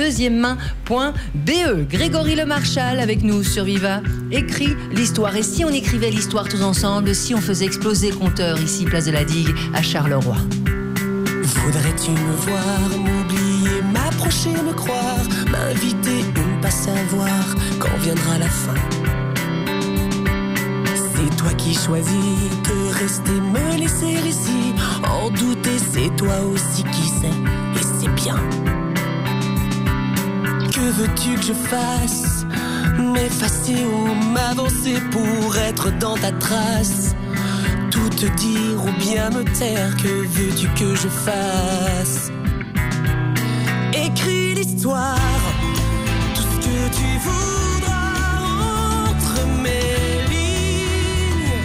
Grégory Le Marchal avec nous sur Viva écrit l'histoire. Et si on écrivait l'histoire tous ensemble, si on faisait exploser le compteur ici, place de la Digue à Charleroi? Voudrais-tu me voir, m'oublier, m'approcher, me croire, m'inviter ou ne pas savoir quand viendra la fin? C'est toi qui choisis de rester, me laisser ici, en douter, c'est toi aussi qui sais, et c'est bien. Que veux-tu que je fasse? M'effacer ou m'avancer pour être dans ta trace? Tout te dire ou bien me taire, que veux-tu que je fasse? Écris l'histoire, tout ce que tu voudras entre mes lignes.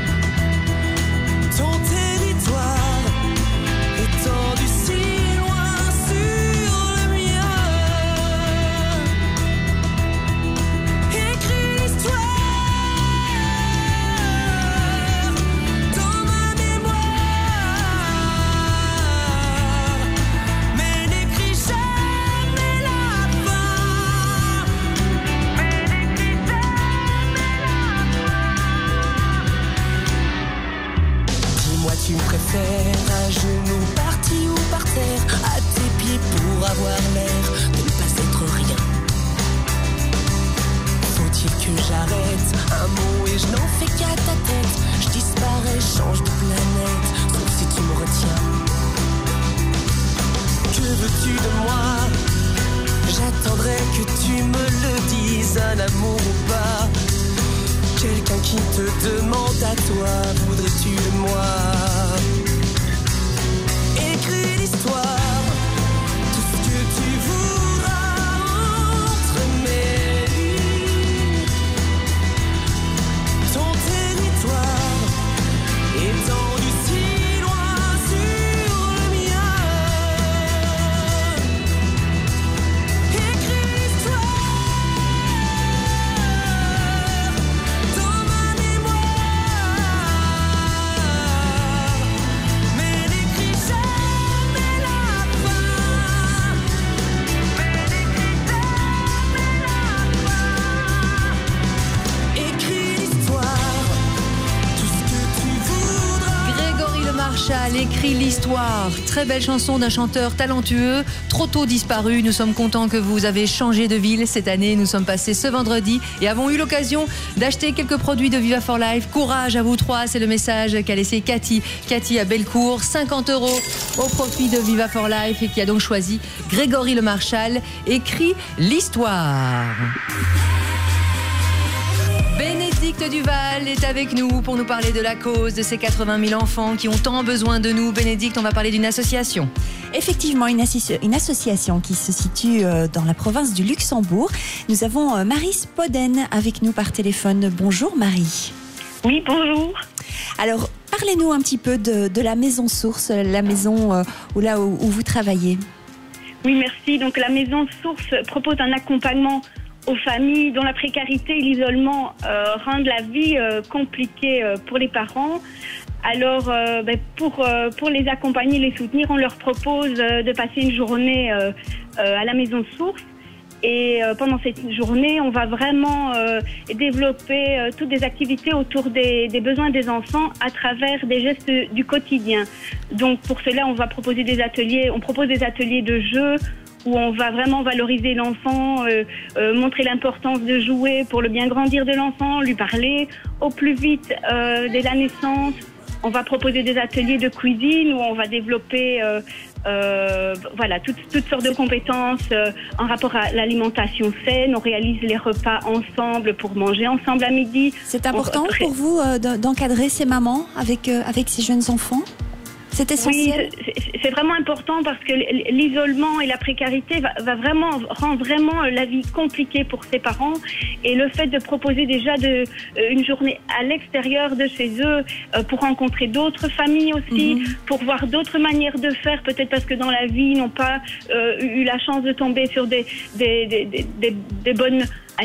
Ton territoire étendu si loin sur le mien. Écris l'histoire dans ma mémoire, mais n'écris jamais la fin. que j'arrête. Un mot et je n'en fais qu'à ta tête. Je disparais, change de planète, sauf si tu me retiens. Que veux-tu de moi? J'attendrai que tu me le dises, un amour ou pas. Quelqu'un qui te demande à toi, voudrais-tu de moi? Écris l'histoire, tout ce que tu voudras entre mes lignes. Ton territoire étendu si loin sur le mien. Écris l'histoire dans ma mémoire, mais n'écris jamais la fin. Écris l'histoire, tout ce que tu voudras. Grégory Le Marchal écrit l'histoire. Très belle chanson d'un chanteur talentueux, trop tôt disparu. Nous sommes contents que vous avez changé de ville cette année. Nous sommes passés ce vendredi et avons eu l'occasion d'acheter quelques produits de Viva for Life. Courage à vous trois, c'est le message qu'a laissé Cathy. Cathy à Bellecour, 50 € au profit de Viva for Life et qui a donc choisi Grégory Le Marchal écrit l'histoire. Bénédicte Duval est avec nous pour nous parler de la cause de ces 80 000 enfants qui ont tant besoin de nous. Bénédicte, on va parler d'une association. Effectivement, une association qui se situe dans la province du Luxembourg. Nous avons Marie Spoden avec nous par téléphone. Bonjour Marie. Oui, bonjour. Alors, parlez-nous un petit peu de la Maison Source, la maison où vous travaillez. Oui, merci. Donc la Maison Source propose un accompagnement aux familles dont la précarité et l'isolement rendent la vie compliquée pour les parents. Alors, pour les accompagner, les soutenir, on leur propose de passer une journée à la Maison Source. Et pendant cette journée, on va vraiment développer toutes des activités autour des besoins des enfants à travers des gestes du quotidien. Donc pour cela, on propose des ateliers de jeu où on va vraiment valoriser l'enfant, montrer l'importance de jouer pour le bien grandir de l'enfant, lui parler au plus vite dès la naissance. On va proposer des ateliers de cuisine où on va développer toutes sortes de compétences en rapport à l'alimentation saine. On réalise les repas ensemble pour manger ensemble à midi. C'est important pour vous d'encadrer ces mamans avec ces jeunes enfants ? C'est essentiel. Oui, c'est vraiment important parce que l'isolement et la précarité rend vraiment la vie compliquée pour ces parents. Et le fait de proposer déjà une journée à l'extérieur de chez eux pour rencontrer d'autres familles aussi, pour voir d'autres manières de faire, peut-être parce que dans la vie, ils n'ont pas eu la chance de tomber sur des bonnes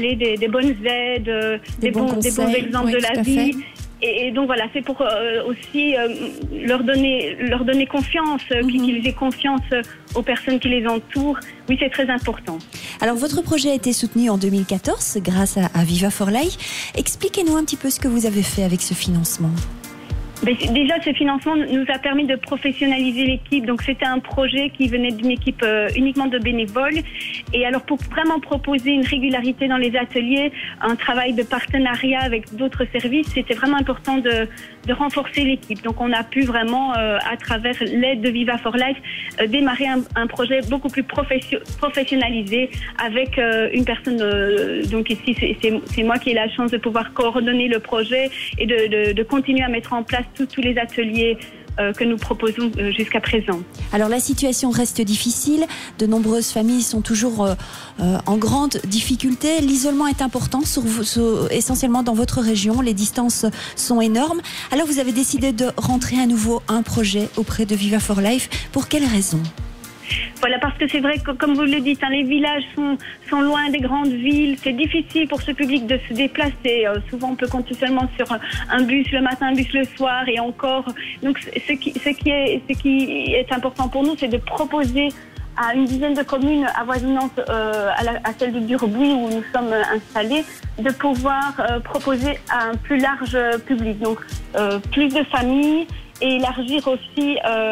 aides, des bons exemples de la vie. Et donc voilà, c'est pour aussi leur donner confiance, qu'ils aient confiance aux personnes qui les entourent. Oui, c'est très important. Alors, votre projet a été soutenu en 2014 grâce à Viva for Life. Expliquez-nous un petit peu ce que vous avez fait avec ce financement. Déjà, ce financement nous a permis de professionnaliser l'équipe. Donc, c'était un projet qui venait d'une équipe uniquement de bénévoles. Et alors, pour vraiment proposer une régularité dans les ateliers, un travail de partenariat avec d'autres services, c'était vraiment important de renforcer l'équipe. Donc, on a pu vraiment, à travers l'aide de Viva for Life, démarrer un projet beaucoup plus professionnalisé avec une personne. Donc, ici, c'est moi qui ai la chance de pouvoir coordonner le projet et de continuer à mettre en place tous les ateliers que nous proposons jusqu'à présent. Alors la situation reste difficile, de nombreuses familles sont toujours en grande difficulté, l'isolement est important, essentiellement dans votre région, les distances sont énormes. Alors vous avez décidé de rentrer à nouveau un projet auprès de Viva for Life, pour quelles raisons ? Voilà, parce que c'est vrai que, comme vous le dites, les villages sont loin des grandes villes. C'est difficile pour ce public de se déplacer. Souvent, on peut compter seulement sur un bus le matin, un bus le soir et encore. Donc, ce qui est important pour nous, c'est de proposer à une dizaine de communes avoisinantes à celle de Durbuy où nous sommes installés, de pouvoir proposer à un plus large public. Donc, plus de familles et élargir aussi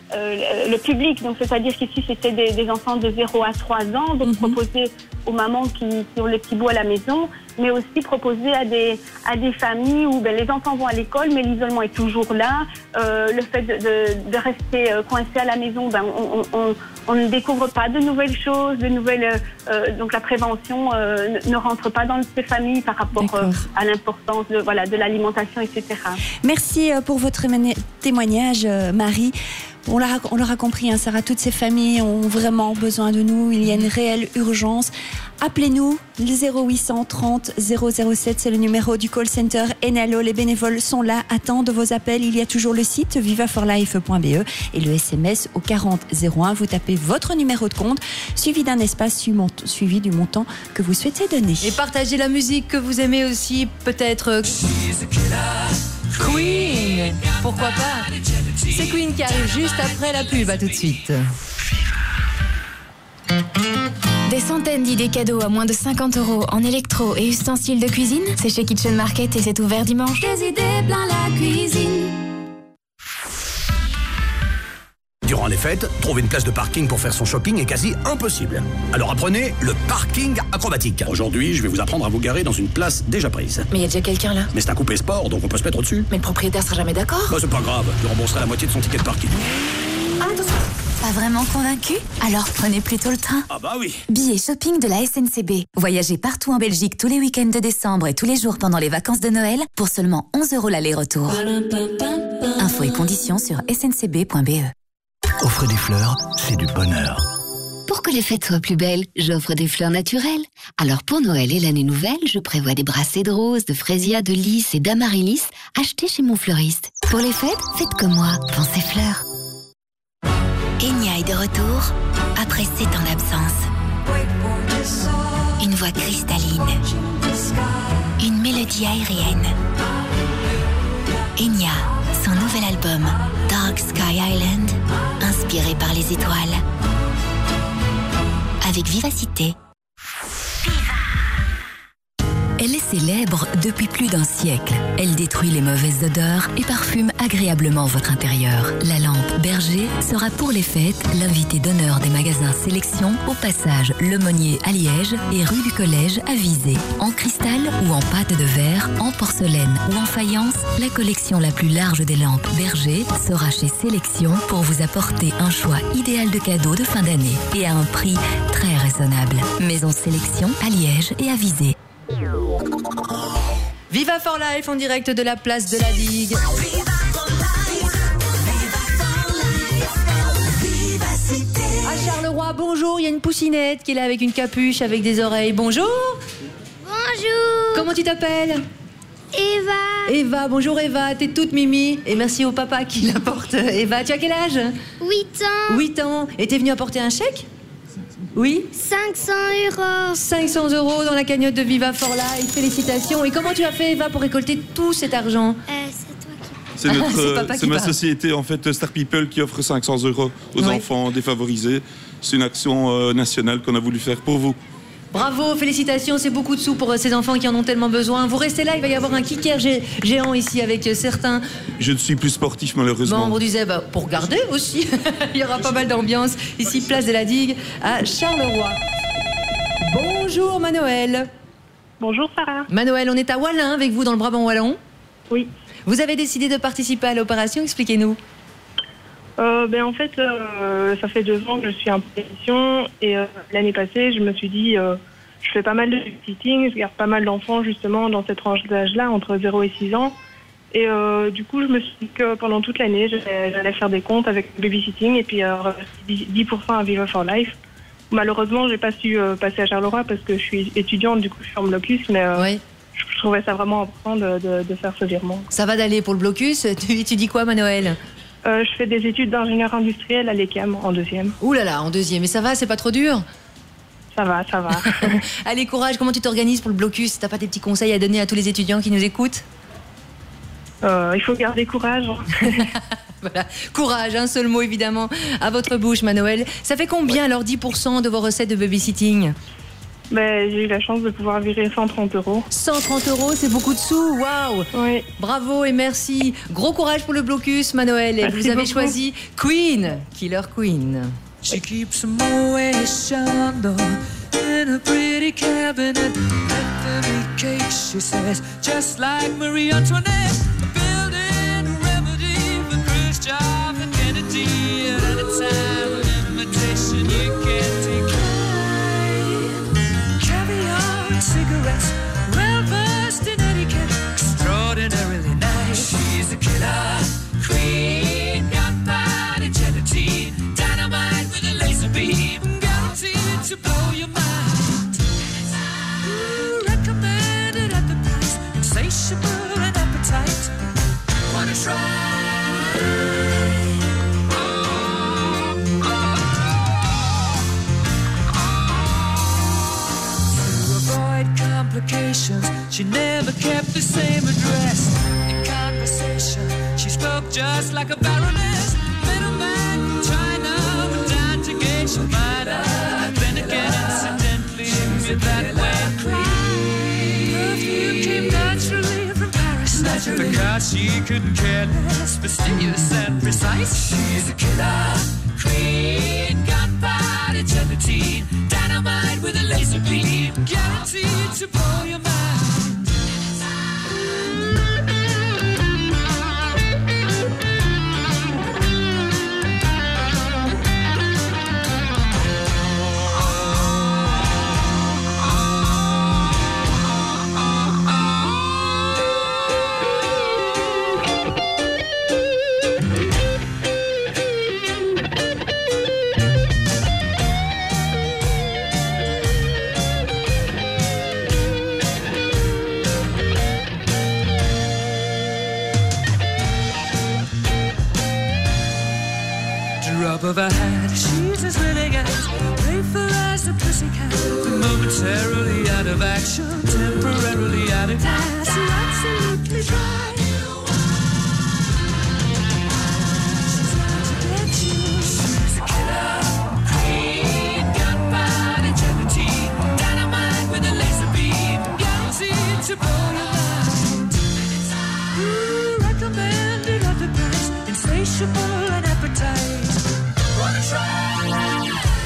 le public. Donc, c'est-à-dire qu'ici, c'était des enfants de 0 à 3 ans, donc proposer aux mamans qui ont les petits bouts à la maison, mais aussi proposer à des familles où les enfants vont à l'école, mais l'isolement est toujours là. Le fait de rester coincé à la maison, on ne découvre pas de nouvelles choses, donc la prévention ne rentre pas dans ces familles par rapport à l'importance de l'alimentation, etc. Merci pour votre témoignage, Marie. On l'aura compris, hein, Sarah, toutes ces familles ont vraiment besoin de nous. Il y a une réelle urgence. Appelez-nous, le 0800 30 007, c'est le numéro du call center Enalo. Les bénévoles sont là, attendent vos appels. Il y a toujours le site vivaforlife.be et le SMS au 40 01. Vous tapez votre numéro de compte, suivi d'un espace suivi du montant que vous souhaitez donner. Et partagez la musique que vous aimez aussi, peut-être Queen. Pourquoi pas? C'est Queen qui arrive juste après la pub. À tout de suite. Des centaines d'idées cadeaux à moins de 50 € en électro et ustensiles de cuisine, c'est chez Kitchen Market et c'est ouvert dimanche. Des idées plein la cuisine. Durant les fêtes, trouver une place de parking pour faire son shopping est quasi impossible. Alors apprenez le parking acrobatique. Aujourd'hui, je vais vous apprendre à vous garer dans une place déjà prise. Mais il y a déjà quelqu'un là. Mais c'est un coupé sport, donc on peut se mettre au-dessus. Mais le propriétaire sera jamais d'accord. Bah c'est pas grave, je rembourserai la moitié de son ticket de parking. Attention. Pas vraiment convaincu? Alors prenez plutôt le train. Ah bah oui. Billets shopping de la SNCB. Voyagez partout en Belgique tous les week-ends de décembre et tous les jours pendant les vacances de Noël pour seulement 11 € l'aller-retour. Infos et conditions sur sncb.be. Offre des fleurs, c'est du bonheur. Pour que les fêtes soient plus belles, j'offre des fleurs naturelles. Alors pour Noël et l'année nouvelle, je prévois des brassées de roses, de fraisias, de lys et d'amaryllis achetés chez mon fleuriste. Pour les fêtes, faites comme moi, pensez fleurs. Enya est de retour après 7 ans d'absence. Une voix cristalline, une mélodie aérienne. Enya, son nouvel album Dark Sky Island, inspiré par les étoiles. Avec vivacité. Elle est célèbre depuis plus d'1 siècle. Elle détruit les mauvaises odeurs et parfume agréablement votre intérieur. La lampe Berger sera pour les fêtes l'invité d'honneur des magasins Sélection au passage Lemonnier à Liège et rue du Collège à Visé. En cristal ou en pâte de verre, en porcelaine ou en faïence, la collection la plus large des lampes Berger sera chez Sélection pour vous apporter un choix idéal de cadeaux de fin d'année et à un prix très raisonnable. Maison Sélection à Liège et à Visé. Viva for Life en direct de la place de la Digue. À Charleroi, bonjour, il y a une poussinette qui est là avec une capuche, avec des oreilles. Bonjour. Bonjour. Comment tu t'appelles? Eva. Eva, bonjour Eva, t'es toute mimi. Et merci au papa qui la porte. Eva, tu as quel âge? 8 ans. 8 ans. Et t'es venue apporter un chèque? Oui. 500 €. 500 € dans la cagnotte de Viva for Life. Félicitations. Et comment tu as fait, Eva, pour récolter tout cet argent? C'est toi qui C'est ma société, en fait, Star People, qui offre 500 € aux enfants défavorisés. C'est une action nationale qu'on a voulu faire pour vous. Bravo, félicitations, c'est beaucoup de sous pour ces enfants qui en ont tellement besoin. Vous restez là, il va y avoir un kicker géant ici avec certains Je ne suis plus sportif, malheureusement. membres du ZEB. Pour regarder aussi, il y aura pas mal d'ambiance ici, place de la Digue à Charleroi. Bonjour Manoël. Bonjour Sarah. Manoël, on est à Wallin avec vous dans le Brabant wallon. Oui. Vous avez décidé de participer à l'opération, expliquez-nous. En fait, ça fait 2 ans que je suis en pétition et l'année passée, je me suis dit, je fais pas mal de babysitting, je garde pas mal d'enfants justement dans cette tranche d'âge-là, entre 0 et 6 ans. Et du coup, je me suis dit que pendant toute l'année, j'allais faire des comptes avec le babysitting et puis 10% à Viva for Life. Malheureusement, j'ai pas su passer à Charleroi parce que je suis étudiante, du coup, je suis en blocus, mais je trouvais ça vraiment important de faire ce virement. Ça va d'aller pour le blocus. Tu étudies quoi, Manoël? Je fais des études d'ingénieur industriel à l'ECAM en 2e. Ouh là là, en 2e. Mais ça va, c'est pas trop dur? Ça va, ça va. Allez, courage, comment tu t'organises pour le blocus? T'as pas des petits conseils à donner à tous les étudiants qui nous écoutent? Il faut garder courage. Voilà, courage, un seul mot évidemment à votre bouche, Manoël. Ça fait combien alors 10% de vos recettes de babysitting? J'ai eu la chance de pouvoir virer 130 €. 130 €, c'est beaucoup de sous, waouh. Oui. Bravo et merci. Gros courage pour le blocus, Manoël. Et Merci vous avez beaucoup. choisi Queen, Killer Queen. She keeps a Moet Chandon in a pretty cabinet. Anthony cake, she says, just like Marie Antoinette. Building a remedy for Khrushchev and Kennedy. At any time, an invitation you can't decline. Caviar and cigarettes, well versed in etiquette, extraordinarily nice. She's a killer queen, gunpowder gelatine, dynamite with a laser beam, guaranteed to blow your mind. Ooh, recommended at the price, insatiable and appetite. Wanna try? Complications. She never kept the same address. In conversation, she spoke just like a baroness. Middleman from China went down to gauge your mind. Then again, incidentally, with that way perfume came naturally from Paris. Because she couldn't care less, fastidious and precise. She's a killer queen, gunpowder gelatine, dynamite with a laser beam, guaranteed to blow your mind. Drop of a hat, she's as willing as playful as the pussycat. Momentarily out of action, temporarily out of gas, absolutely dry. She's out to get you. She's a killer queen, gunpowder gelatine, dynamite with a laser beam, guaranteed to blow your mind. Ooh, recommended at the price, insatiable and appetite. Wanna try?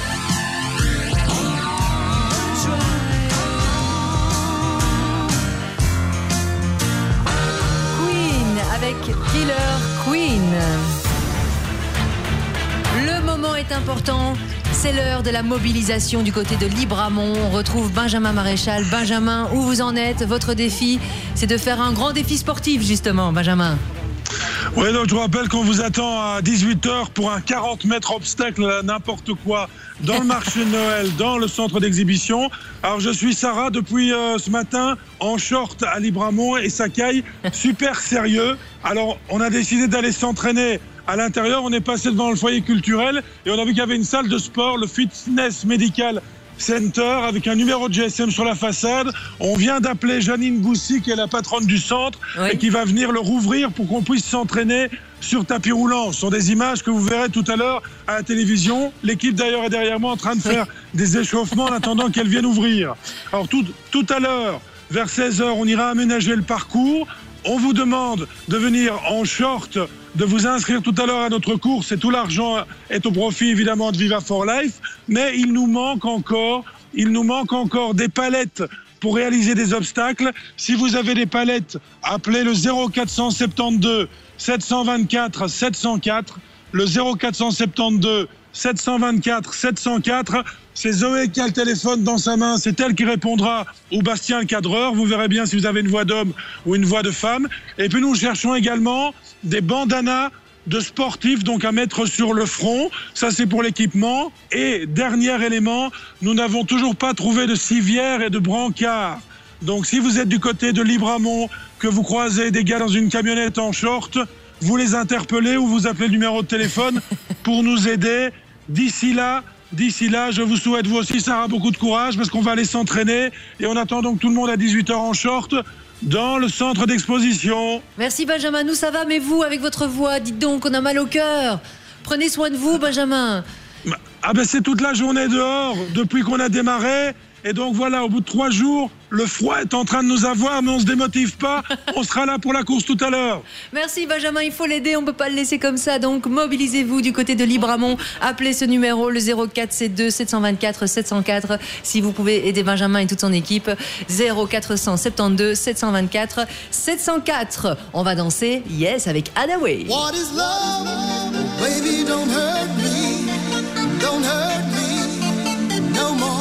Queen avec Killer Queen. Le moment est important. C'est l'heure de la mobilisation du côté de Libramont. On retrouve Benjamin Maréchal. Benjamin, où vous en êtes? Votre défi, c'est de faire un grand défi sportif, justement, Benjamin. Ouais, donc je vous rappelle qu'on vous attend à 18h pour un 40 mètres obstacle, n'importe quoi, dans le marché de Noël, dans le centre d'exhibition. Alors je suis Sarah depuis ce matin en short à Libramont et ça caille super sérieux. Alors on a décidé d'aller s'entraîner à l'intérieur. On est passé devant le foyer culturel et on a vu qu'il y avait une salle de sport, le Fitness Medical Center, avec un numéro de GSM sur la façade. On vient d'appeler Janine Boussy, qui est la patronne du centre, et qui va venir le rouvrir pour qu'on puisse s'entraîner sur tapis roulant. Ce sont des images que vous verrez tout à l'heure à la télévision. L'équipe d'ailleurs est derrière moi en train de faire des échauffements en attendant qu'elle vienne ouvrir. Alors tout à l'heure, vers 16h, on ira aménager le parcours. On vous demande de venir en short, de vous inscrire tout à l'heure à notre course et tout l'argent est au profit évidemment de Viva for Life. Mais il nous manque encore des palettes pour réaliser des obstacles. Si vous avez des palettes, appelez le 0472 724 704, le 0472 724 704. C'est Zoé qui a le téléphone dans sa main, c'est elle qui répondra ou Bastien le cadreur. Vous verrez bien si vous avez une voix d'homme ou une voix de femme. Et puis nous cherchons également des bandanas de sportifs, donc à mettre sur le front. Ça, c'est pour l'équipement. Et dernier élément, nous n'avons toujours pas trouvé de civière et de brancard. Donc si vous êtes du côté de Libramont, que vous croisez des gars dans une camionnette en short, vous les interpellez ou vous appelez le numéro de téléphone pour nous aider. D'ici là, je vous souhaite, vous aussi, Sarah, beaucoup de courage parce qu'on va aller s'entraîner et on attend donc tout le monde à 18h en short dans le centre d'exposition. Merci Benjamin, nous ça va, mais vous, avec votre voix, dites donc, on a mal au cœur. Prenez soin de vous, Benjamin. Ah ben c'est toute la journée dehors, depuis qu'on a démarré, Et donc voilà, au bout de 3 jours, le froid est en train de nous avoir, mais on se démotive pas. On sera là pour la course tout à l'heure. Merci Benjamin, il faut l'aider, on peut pas le laisser comme ça. Donc mobilisez-vous du côté de Libramont. Appelez ce numéro, le 0472 724 704. Si vous pouvez aider Benjamin et toute son équipe, 0472 724 704. On va danser Yes avec Adaway. What is love? Baby, don't hurt me. Don't hurt me no more.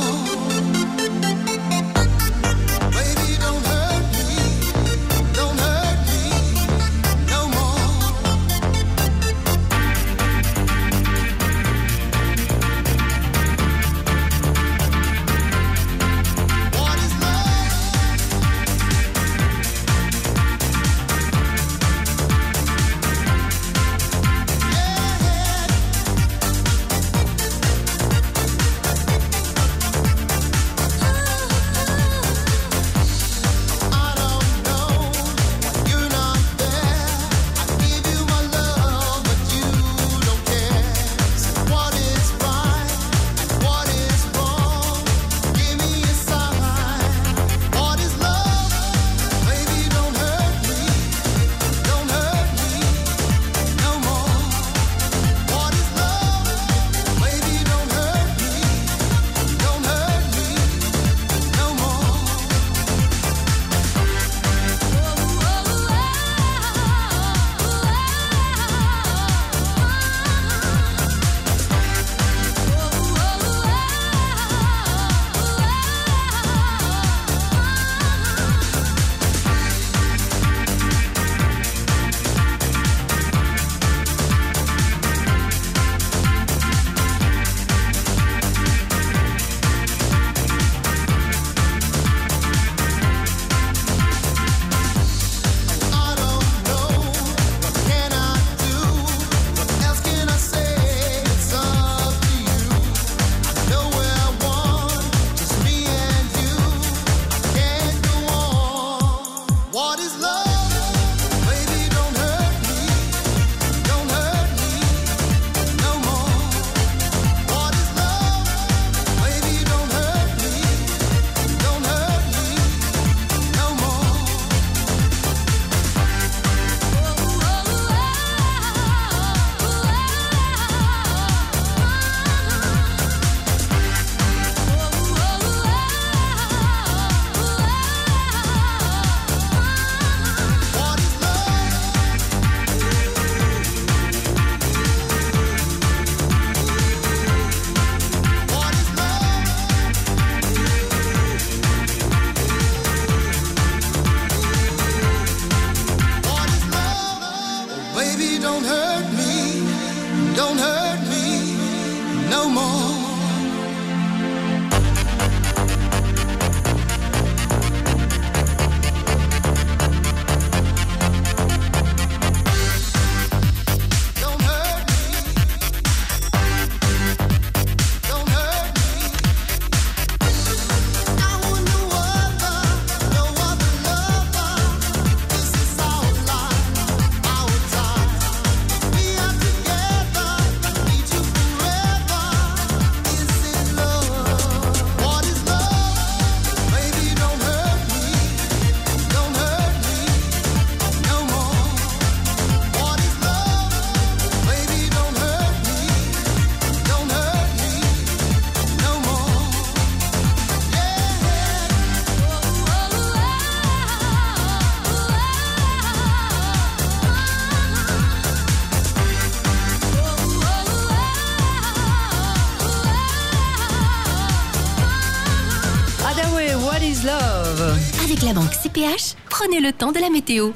Avec la banque CPH, prenez le temps de la météo.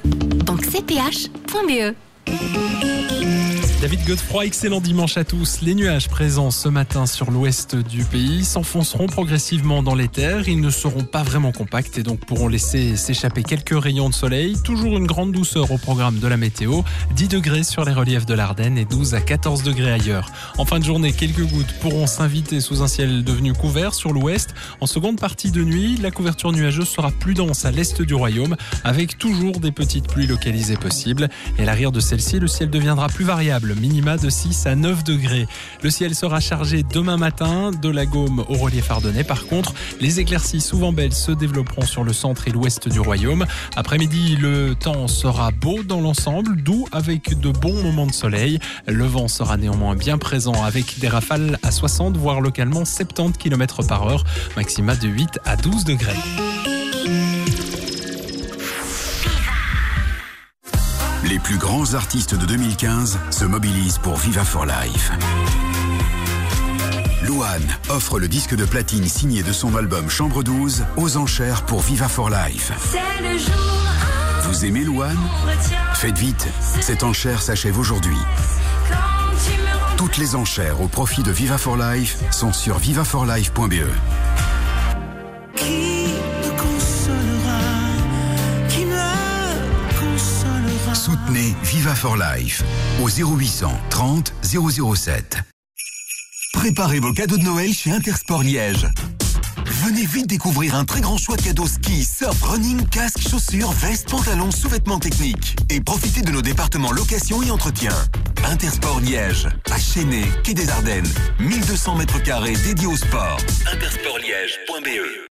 banquecph.be. David Godefroy, excellent dimanche à tous. Les nuages présents ce matin sur l'ouest du pays s'enfonceront progressivement dans les terres. Ils ne seront pas vraiment compacts et donc pourront laisser s'échapper quelques rayons de soleil. Toujours une grande douceur au programme de la météo. 10 degrés sur les reliefs de l'Ardenne et 12 à 14 degrés ailleurs. En fin de journée, quelques gouttes pourront s'inviter sous un ciel devenu couvert sur l'ouest. En seconde partie de nuit, la couverture nuageuse sera plus dense à l'est du royaume avec toujours des petites pluies localisées possibles. Et à l'arrière de celle-ci, le ciel deviendra plus variable. minima de 6 à 9 degrés. Le ciel sera chargé demain matin, de la Gaume au relief ardennais. Par contre, les éclaircies souvent belles se développeront sur le centre et l'ouest du royaume. Après-midi, le temps sera beau dans l'ensemble, doux avec de bons moments de soleil. Le vent sera néanmoins bien présent avec des rafales à 60 voire localement 70 km/h, maxima de 8 à 12 degrés. Les plus grands artistes de 2015 se mobilisent pour Viva for Life. Louane offre le disque de platine signé de son album Chambre 12 aux enchères pour Viva for Life. C'est le jour. Vous aimez Louane ? Faites vite, cette enchère s'achève aujourd'hui. Toutes les enchères au profit de Viva for Life sont sur vivaforlife.be. Qui me consolera, qui me consolera. Soutenez Viva for Life au 0800 30 007. Préparez vos cadeaux de Noël chez Intersport Liège. Venez vite découvrir un très grand choix de cadeaux ski, surf, running, casques, chaussures, vestes, pantalons, sous-vêtements techniques. Et profitez de nos départements location et entretien. Intersport Liège, à Chénet, quai des Ardennes, 1200 mètres carrés dédiés au sport. Intersportliège.be.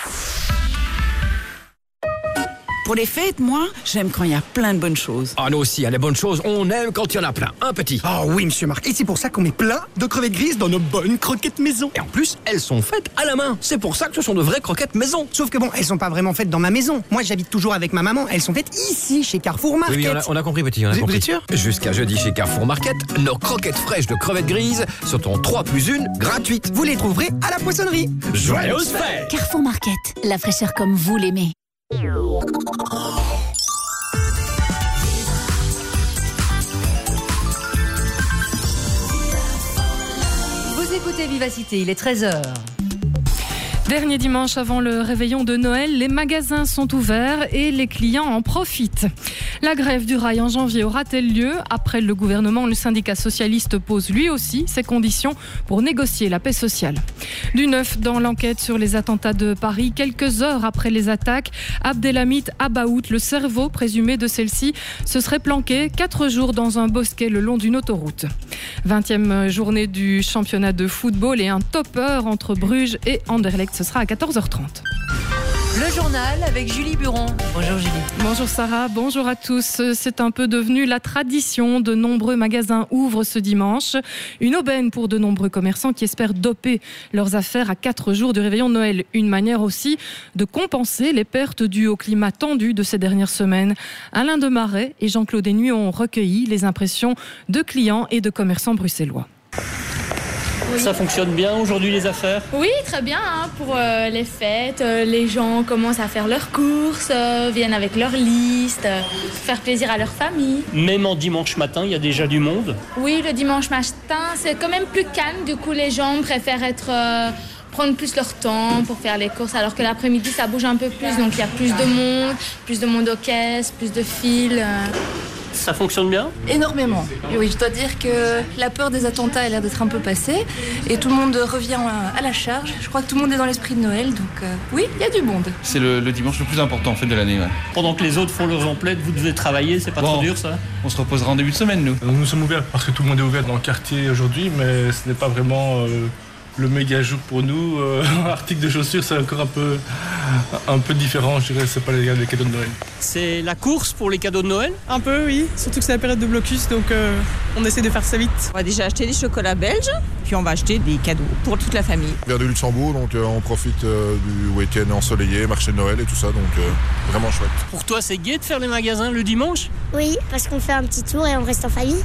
Pour les fêtes, moi, j'aime quand il y a plein de bonnes choses. Ah, nous aussi, les bonnes choses, on aime quand il y en a plein. Un petit. Ah oui, monsieur Marc. Et c'est pour ça qu'on met plein de crevettes grises dans nos bonnes croquettes maison. Et en plus, elles sont faites à la main. C'est pour ça que ce sont de vraies croquettes maison. Sauf que bon, elles sont pas vraiment faites dans ma maison. Moi, j'habite toujours avec ma maman. Elles sont faites ici, chez Carrefour Market. Oui, on a compris, petit. On a compris. Vous êtes sûr ? Jusqu'à jeudi chez Carrefour Market, nos croquettes fraîches de crevettes grises sont en 3+1 gratuites. Vous les trouverez à la poissonnerie. Joyeuses fêtes ! Carrefour Market, la fraîcheur comme vous l'aimez. Vous écoutez Vivacité, il est 13h. Dernier dimanche avant le réveillon de Noël, les magasins sont ouverts et les clients en profitent. La grève du rail en janvier aura-t-elle lieu ? Après le gouvernement, le syndicat socialiste pose lui aussi ses conditions pour négocier la paix sociale. Du neuf dans l'enquête sur les attentats de Paris, quelques heures après les attaques, Abdelhamid Abaout, le cerveau présumé de celle-ci, se serait planqué 4 jours dans un bosquet le long d'une autoroute. 20e journée du championnat de football et un topper entre Bruges et Anderlecht. Ce sera à 14h30. Le journal avec Julie Buron. Bonjour Julie. Bonjour Sarah, bonjour à tous. C'est un peu devenu la tradition. De nombreux magasins ouvrent ce dimanche. Une aubaine pour de nombreux commerçants qui espèrent doper leurs affaires à 4 jours du réveillon de Noël. Une manière aussi de compenser les pertes dues au climat tendu de ces dernières semaines. Alain Demaret et Jean-Claude Denuy ont recueilli les impressions de clients et de commerçants bruxellois. Oui. Ça fonctionne bien aujourd'hui les affaires ? Oui, très bien. Pour les fêtes, les gens commencent à faire leurs courses, viennent avec leur liste, faire plaisir à leur famille. Même en dimanche matin, il y a déjà du monde ? Oui, le dimanche matin, c'est quand même plus calme. Du coup, les gens préfèrent prendre plus leur temps pour faire les courses, alors que l'après-midi, ça bouge un peu plus. Donc, il y a plus de monde aux caisses, plus de files. Ça fonctionne bien ? Énormément. Et oui, je dois dire que la peur des attentats a l'air d'être un peu passée et tout le monde revient à la charge. Je crois que tout le monde est dans l'esprit de Noël, donc oui, il y a du monde. C'est le dimanche le plus important en fait de l'année. Ouais. Pendant que les autres font leurs emplettes, vous devez travailler, c'est pas trop dur ça ? On se reposera en début de semaine nous. Nous sommes ouverts parce que tout le monde est ouvert dans le quartier aujourd'hui, mais ce n'est pas vraiment le méga jour pour nous. Article de chaussures, c'est encore un peu différent, je dirais, c'est pas les cadeaux de Noël. C'est la course pour les cadeaux de Noël ? Un peu, oui. Surtout que c'est la période de blocus, donc on essaie de faire ça vite. On va déjà acheter des chocolats belges, puis on va acheter des cadeaux pour toute la famille. On vient de Luxembourg, donc on profite du week-end ensoleillé, marché de Noël et tout ça, donc vraiment chouette. Pour toi, c'est gai de faire les magasins le dimanche ? Oui, parce qu'on fait un petit tour et on reste en famille.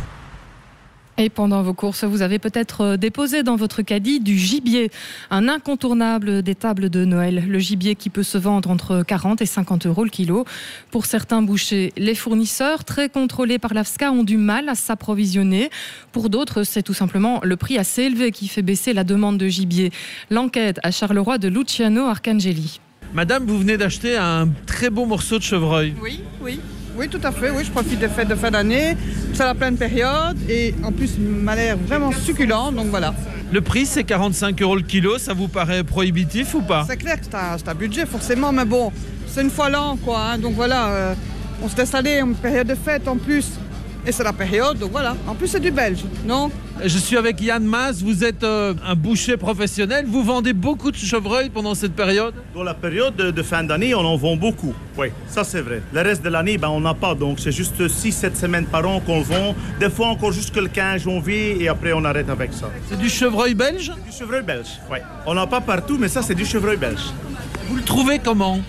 Et pendant vos courses, vous avez peut-être déposé dans votre caddie du gibier, un incontournable des tables de Noël. Le gibier qui peut se vendre entre 40 et 50 euros le kilo. Pour certains bouchers, les fournisseurs, très contrôlés par l'AFSCA, ont du mal à s'approvisionner. Pour d'autres, c'est tout simplement le prix assez élevé qui fait baisser la demande de gibier. L'enquête à Charleroi de Luciano Arcangeli. Madame, vous venez d'acheter un très beau morceau de chevreuil. Oui, tout à fait. Oui, je profite des fêtes de fin d'année. C'est la pleine période et en plus, il m'a l'air vraiment succulent. Donc voilà. Le prix, c'est 45 euros le kilo. Ça vous paraît prohibitif ou pas ? C'est clair que c'est un budget, forcément. Mais bon, c'est une fois l'an, quoi. Donc voilà, on se laisse aller en période de fête en plus. Et c'est la période, donc voilà. En plus, c'est du belge, non? Je suis avec Yann Mas, vous êtes un boucher professionnel. Vous vendez beaucoup de chevreuils pendant cette période? Dans la période de fin d'année, on en vend beaucoup. Oui, ça c'est vrai. Le reste de l'année, on n'a pas. Donc c'est juste 6-7 semaines par an qu'on vend. Des fois encore jusqu'à le 15 janvier et après on arrête avec ça. C'est du chevreuil belge? Du chevreuil belge, oui. On n'a pas partout, mais ça c'est du chevreuil belge. Vous le trouvez comment?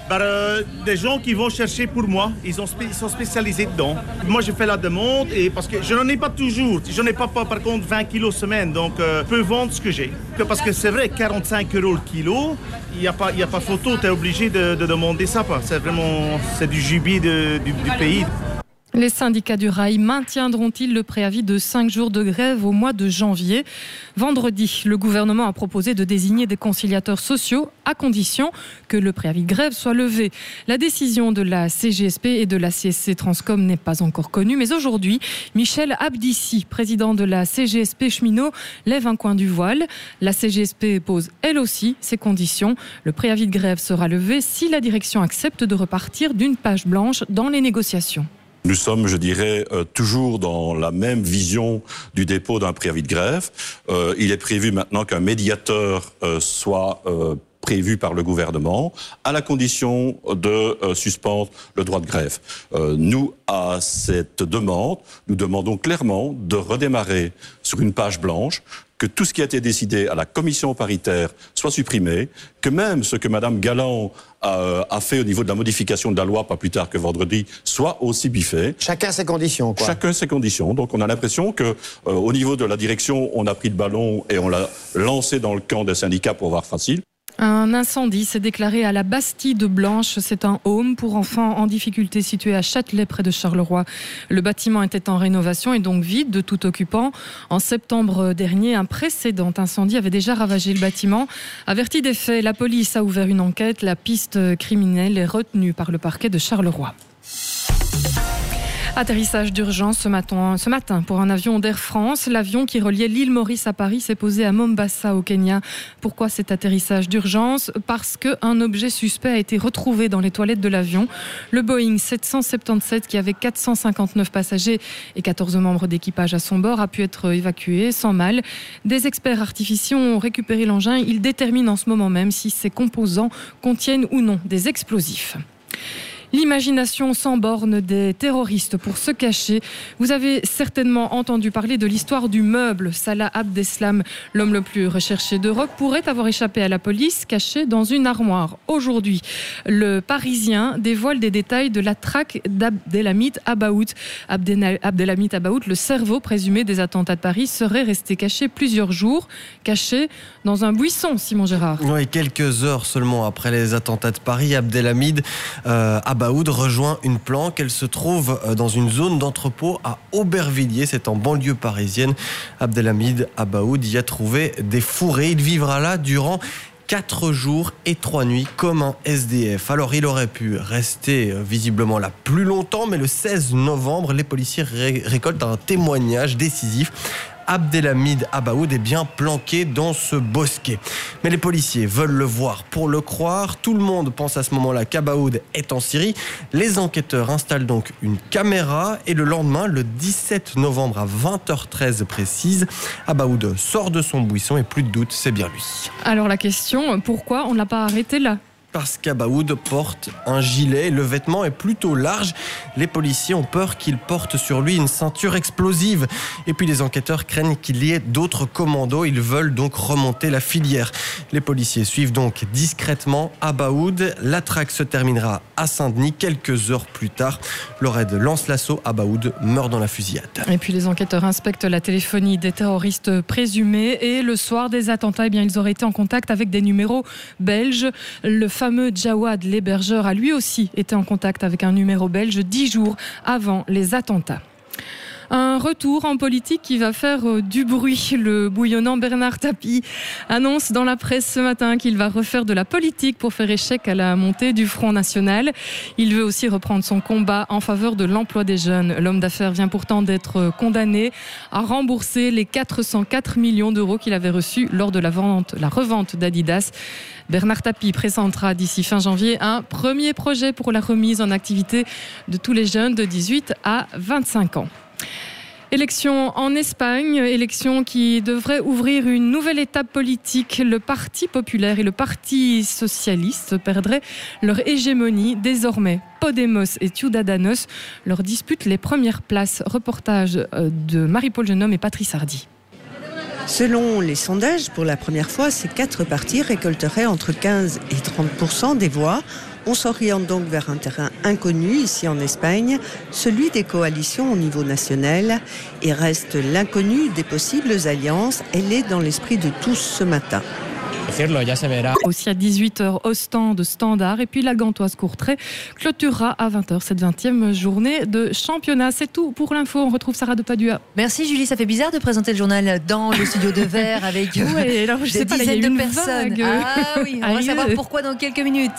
Des gens qui vont chercher pour moi, ils sont spécialisés dedans. Moi, je fais la demande et parce que je n'en ai pas toujours. Je n'en ai pas par contre 20 kilos semaine, donc je peux vendre ce que j'ai. Parce que c'est vrai, 45 € le kilo, il n'y a pas photo, tu es obligé de demander ça. C'est du gibier du pays. Les syndicats du rail maintiendront-ils le préavis de 5 jours de grève au mois de janvier ? Vendredi, le gouvernement a proposé de désigner des conciliateurs sociaux à condition que le préavis de grève soit levé. La décision de la CGSP et de la CSC Transcom n'est pas encore connue, mais aujourd'hui, Michel Abdissi, président de la CGSP cheminot, lève un coin du voile. La CGSP pose elle aussi ses conditions. Le préavis de grève sera levé si la direction accepte de repartir d'une page blanche dans les négociations. Nous sommes, je dirais, toujours dans la même vision du dépôt d'un préavis de grève. Il est prévu maintenant qu'un médiateur soit prévu par le gouvernement, à la condition de suspendre le droit de grève. Nous, à cette demande, nous demandons clairement de redémarrer sur une page blanche, que tout ce qui a été décidé à la commission paritaire soit supprimé, que même ce que Madame Galland a fait au niveau de la modification de la loi, pas plus tard que vendredi, soit aussi biffé. Chacun ses conditions, quoi. Chacun ses conditions. Donc on a l'impression que au niveau de la direction, on a pris le ballon et on l'a lancé dans le camp des syndicats pour voir facile. Un incendie s'est déclaré à la Bastide Blanche. C'est un home pour enfants en difficulté situé à Châtelet, près de Charleroi. Le bâtiment était en rénovation et donc vide de tout occupant. En septembre dernier, un précédent incendie avait déjà ravagé le bâtiment. Averti des faits, la police a ouvert une enquête. La piste criminelle est retenue par le parquet de Charleroi. Atterrissage d'urgence ce matin pour un avion d'Air France. L'avion qui reliait l'île Maurice à Paris s'est posé à Mombasa au Kenya. Pourquoi cet atterrissage d'urgence ? Parce qu'un objet suspect a été retrouvé dans les toilettes de l'avion. Le Boeing 777 qui avait 459 passagers et 14 membres d'équipage à son bord a pu être évacué sans mal. Des experts artificiels ont récupéré l'engin. Ils déterminent en ce moment même si ses composants contiennent ou non des explosifs. L'imagination sans borne des terroristes pour se cacher. Vous avez certainement entendu parler de l'histoire du meuble. Salah Abdeslam, l'homme le plus recherché d'Europe, pourrait avoir échappé à la police caché dans une armoire. Aujourd'hui, le Parisien dévoile des détails de la traque d'Abdelhamid Abaoud. Abdelhamid Abaoud, le cerveau présumé des attentats de Paris, serait resté caché plusieurs jours, caché dans un buisson, Simon Gérard. Oui, quelques heures seulement après les attentats de Paris, Abdelhamid Abaoud rejoint une planque. Elle se trouve dans une zone d'entrepôt à Aubervilliers, c'est en banlieue parisienne. Abdelhamid Abaoud y a trouvé des fourrés. Il vivra là durant 4 jours et 3 nuits comme un SDF. Alors il aurait pu rester visiblement là plus longtemps, mais le 16 novembre, les policiers récoltent un témoignage décisif. Abdelhamid Abaoud est bien planqué dans ce bosquet. Mais les policiers veulent le voir pour le croire. Tout le monde pense à ce moment-là qu'Abaoud est en Syrie. Les enquêteurs installent donc une caméra et le lendemain, le 17 novembre à 20h13 précise, Abaoud sort de son buisson et plus de doute, c'est bien lui. Alors la question, pourquoi on ne l'a pas arrêté là ? Parce qu'Abaoud porte un gilet, le vêtement est plutôt large. Les policiers ont peur qu'il porte sur lui une ceinture explosive. Et puis les enquêteurs craignent qu'il y ait d'autres commandos. Ils veulent donc remonter la filière. Les policiers suivent donc discrètement Abaoud. La traque se terminera à Saint-Denis quelques heures plus tard. Le raid lance l'assaut. Abaoud meurt dans la fusillade. Et puis les enquêteurs inspectent la téléphonie des terroristes présumés. Et le soir des attentats, ils auraient été en contact avec des numéros belges. Le fameux Jawad, l'hébergeur, a lui aussi été en contact avec un numéro belge 10 jours avant les attentats. Un retour en politique qui va faire du bruit. Le bouillonnant Bernard Tapie annonce dans la presse ce matin qu'il va refaire de la politique pour faire échec à la montée du Front National. Il veut aussi reprendre son combat en faveur de l'emploi des jeunes. L'homme d'affaires vient pourtant d'être condamné à rembourser les 404 millions d'euros qu'il avait reçus lors de la revente d'Adidas. Bernard Tapie présentera d'ici fin janvier un premier projet pour la remise en activité de tous les jeunes de 18 à 25 ans. Élection en Espagne, élection qui devrait ouvrir une nouvelle étape politique. Le Parti populaire et le Parti socialiste perdraient leur hégémonie. Désormais, Podemos et Ciudadanos leur disputent les premières places. Reportage de Marie-Paul Genome et Patrice Hardy. Selon les sondages, pour la première fois, ces 4 partis récolteraient entre 15 et 30% des voix. On s'oriente donc vers un terrain inconnu ici en Espagne, celui des coalitions au niveau national, et reste l'inconnu des possibles alliances. Elle est dans l'esprit de tous ce matin. Aussi à 18h au stand de Standard, et puis la Gantoise Courtrai clôturera à 20h cette 20e journée de championnat. C'est tout pour l'info, on retrouve Sarah de Padua. Merci Julie, ça fait bizarre de présenter le journal dans le studio de verre avec alors, je des sais pas, dizaines il y a de une personnes. vague. Ah oui, on va savoir pourquoi dans quelques minutes.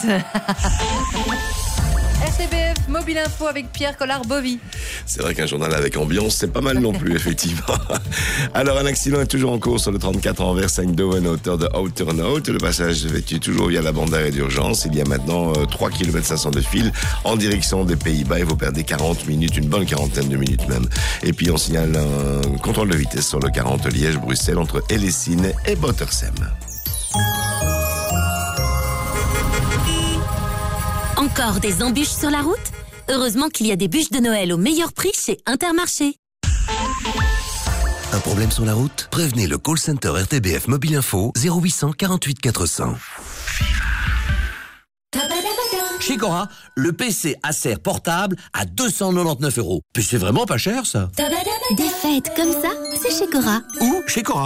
RCBF Mobile Info avec Pierre Collard-Bovy. C'est vrai qu'un journal avec ambiance, c'est pas mal non plus, effectivement. Alors, un accident est toujours en cours sur le 34 en Versailles-Doven à hauteur de Outernote. Le passage s'effectue toujours via la bande d'arrêt d'urgence. Il y a maintenant 3 km 500 de fil en direction des Pays-Bas et vous perdez 40 minutes, une bonne quarantaine de minutes même. Et puis, on signale un contrôle de vitesse sur le 40 Liège-Bruxelles entre Hellessine et Bottersem. Encore des embûches sur la route ? Heureusement qu'il y a des bûches de Noël au meilleur prix chez Intermarché. Un problème sur la route ? Prévenez le call center RTBF Mobile Info 0800 48 400. Chez Cora, le PC Acer portable à 299 €. Puis c'est vraiment pas cher, ça. Des fêtes comme ça, c'est chez Cora. Où ? Chez Cora.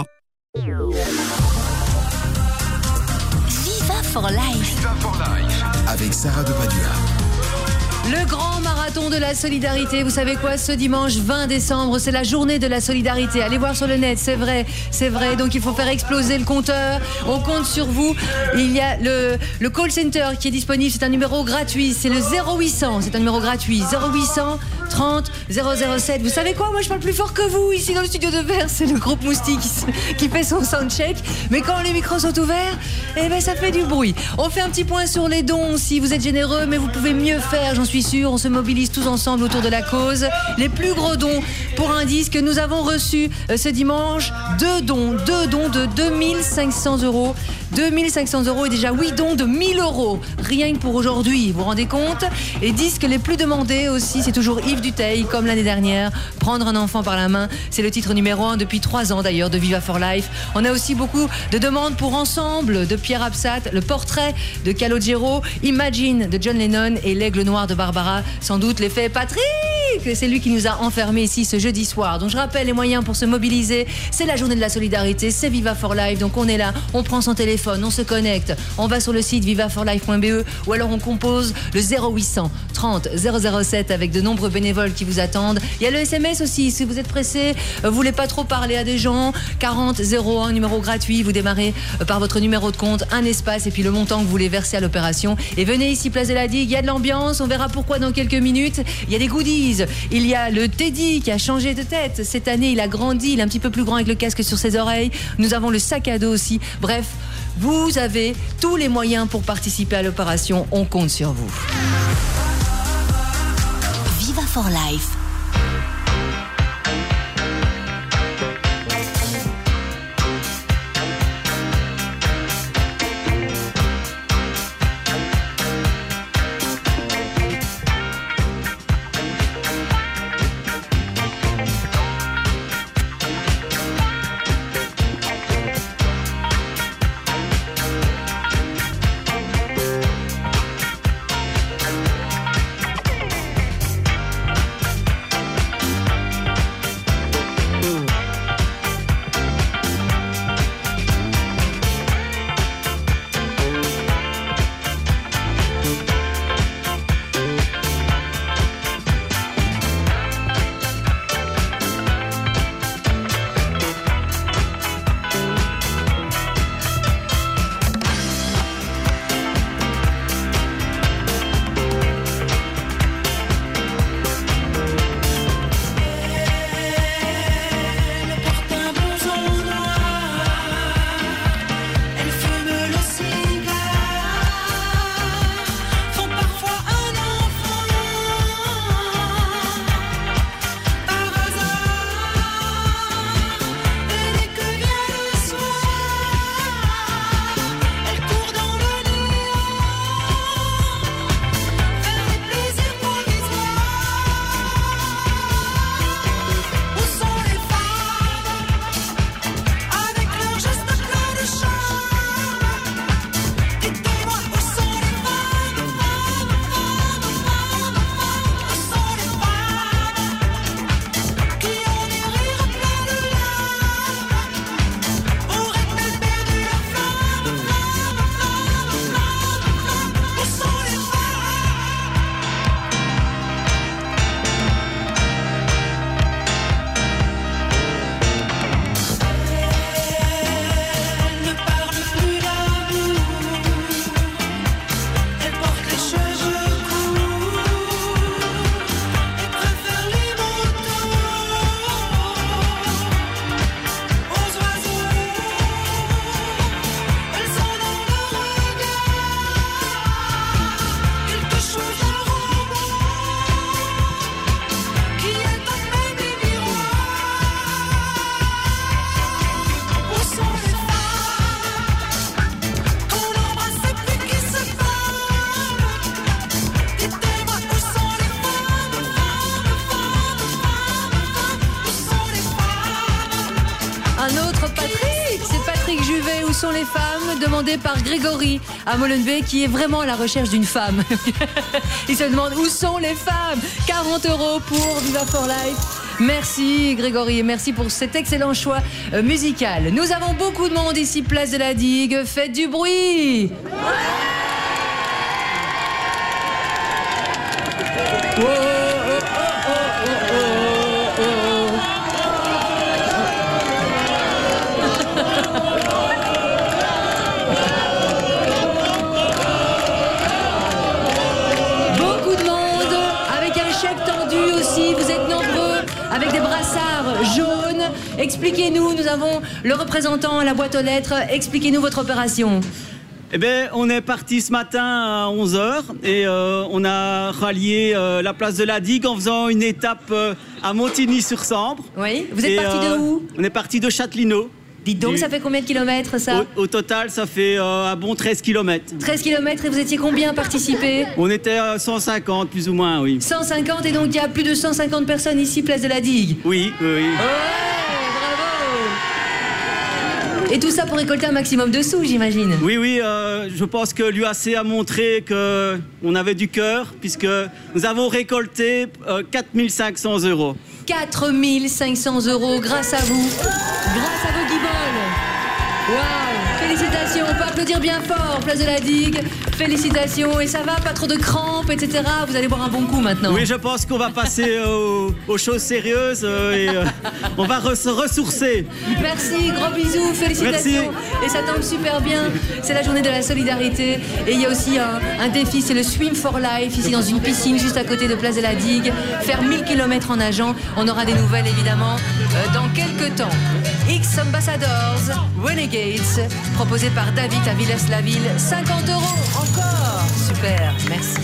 Viva for Life. Avec Sarah de Padua. Le grand marathon de la solidarité, vous savez quoi, ce dimanche 20 décembre, c'est la journée de la solidarité. Allez voir sur le net, c'est vrai, donc il faut faire exploser le compteur, on compte sur vous. Il y a le call center qui est disponible, c'est un numéro gratuit, c'est le 0800, c'est un numéro gratuit, 0800 30 007. Vous savez quoi, moi je parle plus fort que vous ici dans le studio de verre, c'est le groupe Moustique qui fait son soundcheck, mais quand les micros sont ouverts, eh ben ça fait du bruit. On fait un petit point sur les dons, si vous êtes généreux, mais vous pouvez mieux faire, j'en suis sûr, on se mobilise tous ensemble autour de la cause. Les plus gros dons pour un disque, nous avons reçu ce dimanche deux dons de 2500 €. 2500 € et déjà 8 dons de 1000 €. Rien que pour aujourd'hui, vous vous rendez compte ? Et disques les plus demandés aussi, c'est toujours Yves Duteil, comme l'année dernière. Prendre un enfant par la main, c'est le titre numéro 1 depuis 3 ans d'ailleurs de Viva for Life. On a aussi beaucoup de demandes pour Ensemble de Pierre Absat, Le Portrait de Calogero, Imagine de John Lennon et L'Aigle Noir de Barbara. Sans doute l'effet Patrick, c'est lui qui nous a enfermés ici ce jeudi soir. Donc je rappelle les moyens pour se mobiliser. C'est la journée de la solidarité, c'est Viva for Life. Donc on est là, on prend son téléphone, on se connecte, on va sur le site vivaforlife.be ou alors on compose le 0800 30 007 avec de nombreux bénévoles qui vous attendent. Il y a le SMS aussi, si vous êtes pressé, vous voulez pas trop parler à des gens, 40 01, numéro gratuit, vous démarrez par votre numéro de compte, un espace et puis le montant que vous voulez verser à l'opération. Et venez ici, place de la Digue, il y a de l'ambiance, on verra pourquoi dans quelques minutes. Il y a des goodies, il y a le Teddy qui a changé de tête. Cette année, il a grandi, il est un petit peu plus grand avec le casque sur ses oreilles. Nous avons le sac à dos aussi. Bref, vous avez tous les moyens pour participer à l'opération. On compte sur vous. Viva for Life. sont les femmes demandé par Grégory à Molenbeek qui est vraiment à la recherche d'une femme. Il se demande où sont les femmes. 40 € pour Viva for Life. Merci Grégory et merci pour cet excellent choix musical. Nous avons beaucoup de monde ici, place de la Digue. Faites du bruit. Beaucoup de monde avec un chèque tendu aussi. Vous êtes nombreux avec des brassards jaunes. Expliquez-nous, nous avons le représentant à la boîte aux lettres. Expliquez-nous votre opération. Eh bien, on est parti ce matin à 11h et on a rallié la place de la Digue en faisant une étape à Montigny-sur-Sambre. Oui, vous êtes parti de où? On est parti de Châtelineau. Dites donc, ça fait combien de kilomètres ça? Au total, ça fait un bon 13 km. 13 km et vous étiez combien à participer? On était 150 plus ou moins, oui. 150 et donc il y a plus de 150 personnes ici, place de la Digue. Oui, oui. Ouais, bravo! Et tout ça pour récolter un maximum de sous, j'imagine. Oui, oui, je pense que l'UAC a montré qu'on avait du cœur, puisque nous avons récolté 4 500 €. 4 500 € grâce à vous. Grâce à vos guibolles. Waouh! Félicitations, on peut applaudir bien fort, place de la Digue. Félicitations, et ça va, pas trop de crampes, etc. Vous allez boire un bon coup maintenant. Oui, je pense qu'on va passer aux choses sérieuses et on va se ressourcer. Merci, gros bisous, félicitations. Merci. Et ça tombe super bien, c'est la journée de la solidarité. Et il y a aussi un défi, c'est le Swim for Life, ici dans une piscine juste à côté de place de la Digue. Faire 1000 km en nageant, on aura des nouvelles évidemment dans quelques temps. X Ambassadors, Renegades, proposé par David à Villers-la-Ville, 50 € encore. Super, merci.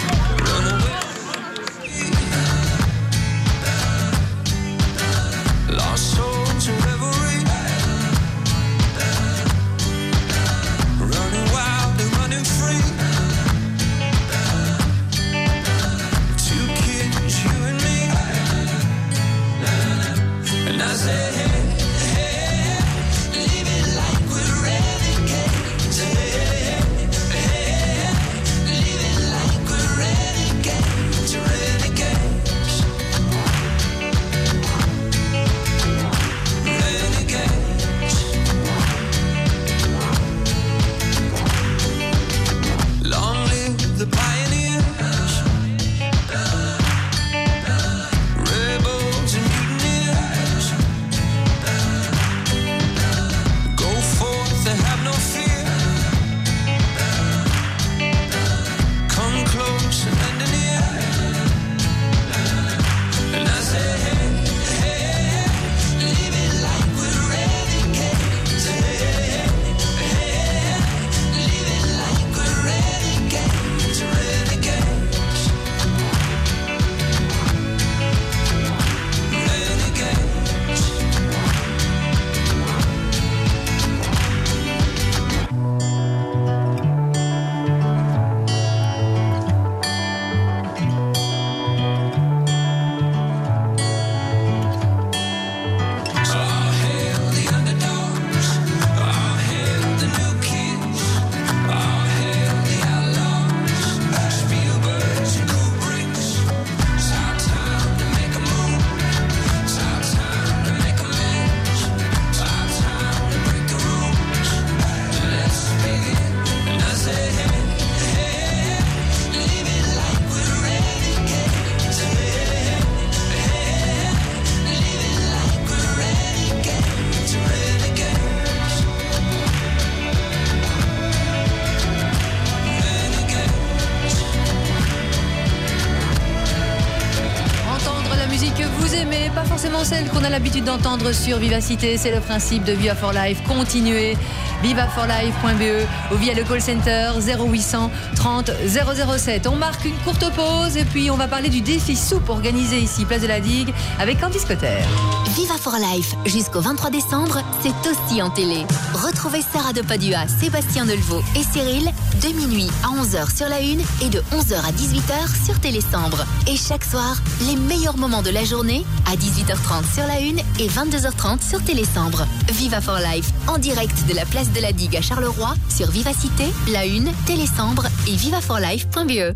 Celle qu'on a l'habitude d'entendre sur Vivacité, c'est le principe de Viva for Life. Continuez, vivaforlife.be ou via le call center 0800 30 007. On marque une courte pause et puis on va parler du défi soupe organisé ici, place de la Digue, avec Candice Cotter. Viva for Life, jusqu'au 23 décembre, c'est aussi en télé. Retrouvez Sarah de Padua, Sébastien Delvaux et Cyril de minuit à 11h sur la 1 et de 11h à 18h sur Télésambre. Et chaque soir, les meilleurs moments de la journée à 18h30 sur la 1 et 22h30 sur Télésambre. Viva for Life, en direct de la place de la Digue à Charleroi sur Vivacité, la 1, Télésambre et vivaforlife.be.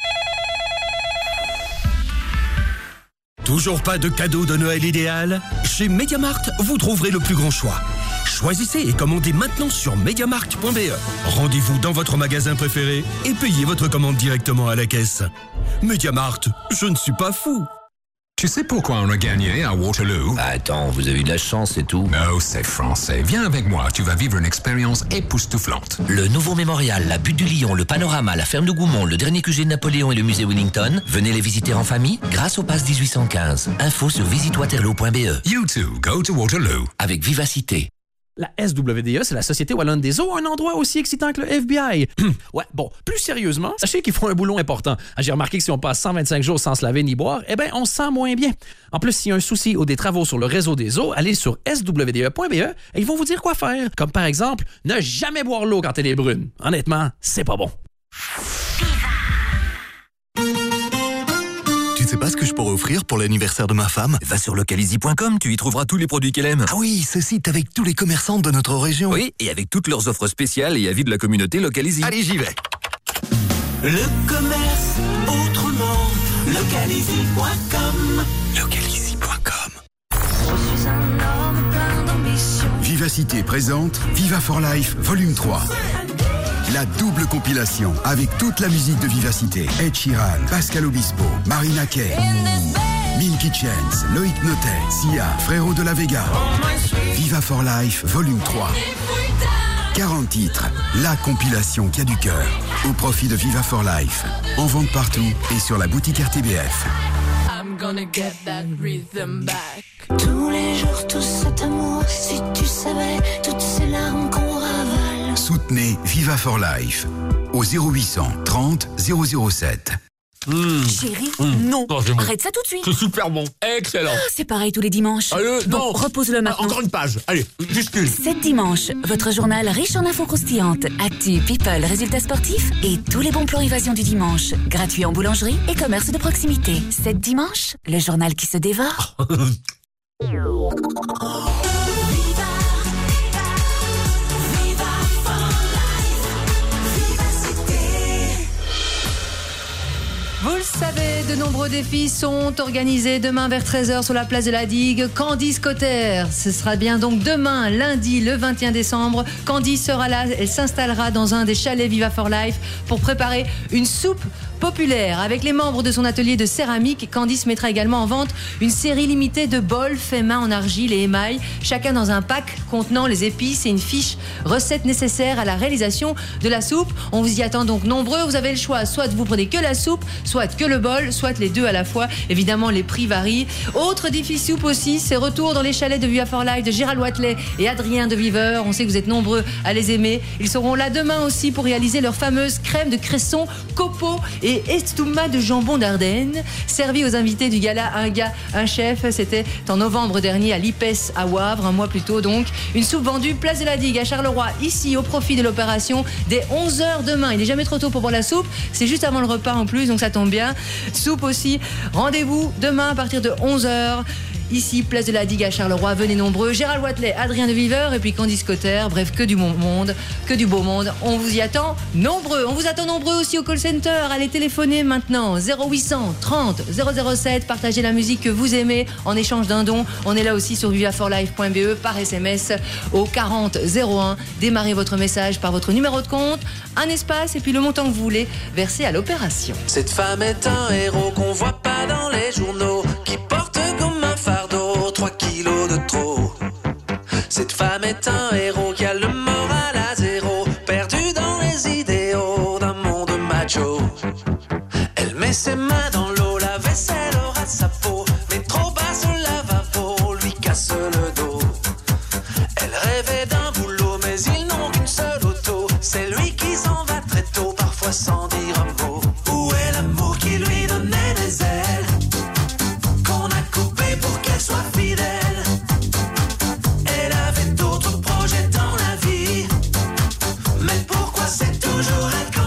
Toujours pas de cadeau de Noël idéal? Chez MediaMarkt, vous trouverez le plus grand choix. Choisissez et commandez maintenant sur MediaMarkt.be. Rendez-vous dans votre magasin préféré et payez votre commande directement à la caisse. MediaMarkt, je ne suis pas fou. Tu sais pourquoi on a gagné à Waterloo? Attends, vous avez eu de la chance, c'est tout. Non, c'est français. Viens avec moi, tu vas vivre une expérience époustouflante. Le nouveau mémorial, la Butte du Lion, le Panorama, la ferme de Goumont, le dernier QG de Napoléon et le musée Wellington, venez les visiter en famille grâce au Pass 1815. Info sur visitewaterloo.be. You too, go to Waterloo. Avec Vivacité. La SWDE, c'est la Société Wallonne des Eaux, un endroit aussi excitant que le FBI. Ouais, bon, plus sérieusement, sachez qu'ils font un boulot important. J'ai remarqué que si on passe 125 jours sans se laver ni boire, eh bien, on se sent moins bien. En plus, s'il y a un souci ou des travaux sur le réseau des eaux, allez sur swde.be et ils vont vous dire quoi faire. Comme par exemple, ne jamais boire l'eau quand elle est brune. Honnêtement, c'est pas bon. Tu sais pas ce que je pourrais offrir pour l'anniversaire de ma femme? Va sur localizy.com, tu y trouveras tous les produits qu'elle aime. Ah oui, ce site avec tous les commerçants de notre région. Oui, et avec toutes leurs offres spéciales et avis de la communauté Localizy. Allez, j'y vais. Le commerce autrement, localizy.com. Localizy.com. Je suis un homme plein d'ambition. Vivacité présente Viva for Life Volume 3. La double compilation avec toute la musique de Vivacité. Ed Sheeran, Pascal Obispo, Marina Kaye, Milky Chance, Loïc Notet, Sia, Frérot de la Vega. Viva for Life Volume 3. 40 titres, la compilation qui a du cœur. Au profit de Viva for Life. En vente partout et sur la boutique RTBF. I'm gonna get that rhythm back. Tous les jours, tout cet amour, si tu savais toutes ces larmes qu'on ravale. Soutenez Viva for Life au 0800 30 007. Chérie, non. Arrête ça tout de suite. C'est super bon. Excellent. C'est pareil tous les dimanches. Allez, non. Repose-le maintenant. Encore une page. Allez, juste une. 7 dimanches, votre journal riche en infos croustillantes, actu, people, résultats sportifs et tous les bons plans évasion du dimanche. Gratuit en boulangerie et commerce de proximité. 7 dimanches, le journal qui se dévore. Vous le savez, de nombreux défis sont organisés demain vers 13h sur la place de la Digue. Candice Cotter, ce sera bien donc demain, lundi, le 21 décembre. Candice sera là, elle s'installera dans un des chalets Viva for Life pour préparer une soupe populaire. Avec les membres de son atelier de céramique, Candice mettra également en vente une série limitée de bols faits main en argile et émail, chacun dans un pack contenant les épices et une fiche recette nécessaire à la réalisation de la soupe. On vous y attend donc nombreux. Vous avez le choix, soit vous prenez que la soupe, soit que le bol, soit les deux à la fois. Évidemment, les prix varient. Autre défi soupe aussi, c'est retour dans les chalets de Viva for Life de Gérald Wathelet et Adrien de Viveur. On sait que vous êtes nombreux à les aimer. Ils seront là demain aussi pour réaliser leur fameuse crème de cresson, copeaux et estouma de jambon d'Ardenne, servi aux invités du gala Un gars, un chef. C'était en novembre dernier à l'IPES à Wavre, un mois plus tôt donc. Une soupe vendue place de la Digue à Charleroi, ici au profit de l'opération, dès 11h demain. Il n'est jamais trop tôt pour boire la soupe, c'est juste avant le repas en plus, donc ça tombe bien. Soupe aussi, rendez-vous demain à partir de 11h. Ici, place de la Digue à Charleroi, venez nombreux. Gérald Wathelet, Adrien de Viveur et puis Candice Cotter. Bref, que du bon monde, que du beau monde. On vous y attend nombreux. On vous attend nombreux aussi au call center. Allez téléphoner maintenant. 0800 30 007. Partagez la musique que vous aimez en échange d'un don. On est là aussi sur vivaforlife.be par SMS au 40 01. Démarrez votre message par votre numéro de compte, un espace et puis le montant que vous voulez verser à l'opération. Cette femme est un héros qu'on voit pas dans les journaux, qui porte comme un fardeau 3 kilos de trop. Cette femme est un héros qui a le moral à zéro, perdu dans les idéaux d'un monde macho. Elle met ses mains dans l'eau, la vaisselle aura sa peau, mais trop bas sur le lavabo lui casse le dos. Elle rêvait d'un boulot, mais ils n'ont qu'une seule auto. C'est lui qui s'en va très tôt, parfois sans dire un mot. Où est l'amour qui lui donnait des ailes, qu'on a coupé pour qu'elle soit fidèle? Elle avait d'autres projets dans la vie, mais pourquoi c'est toujours elle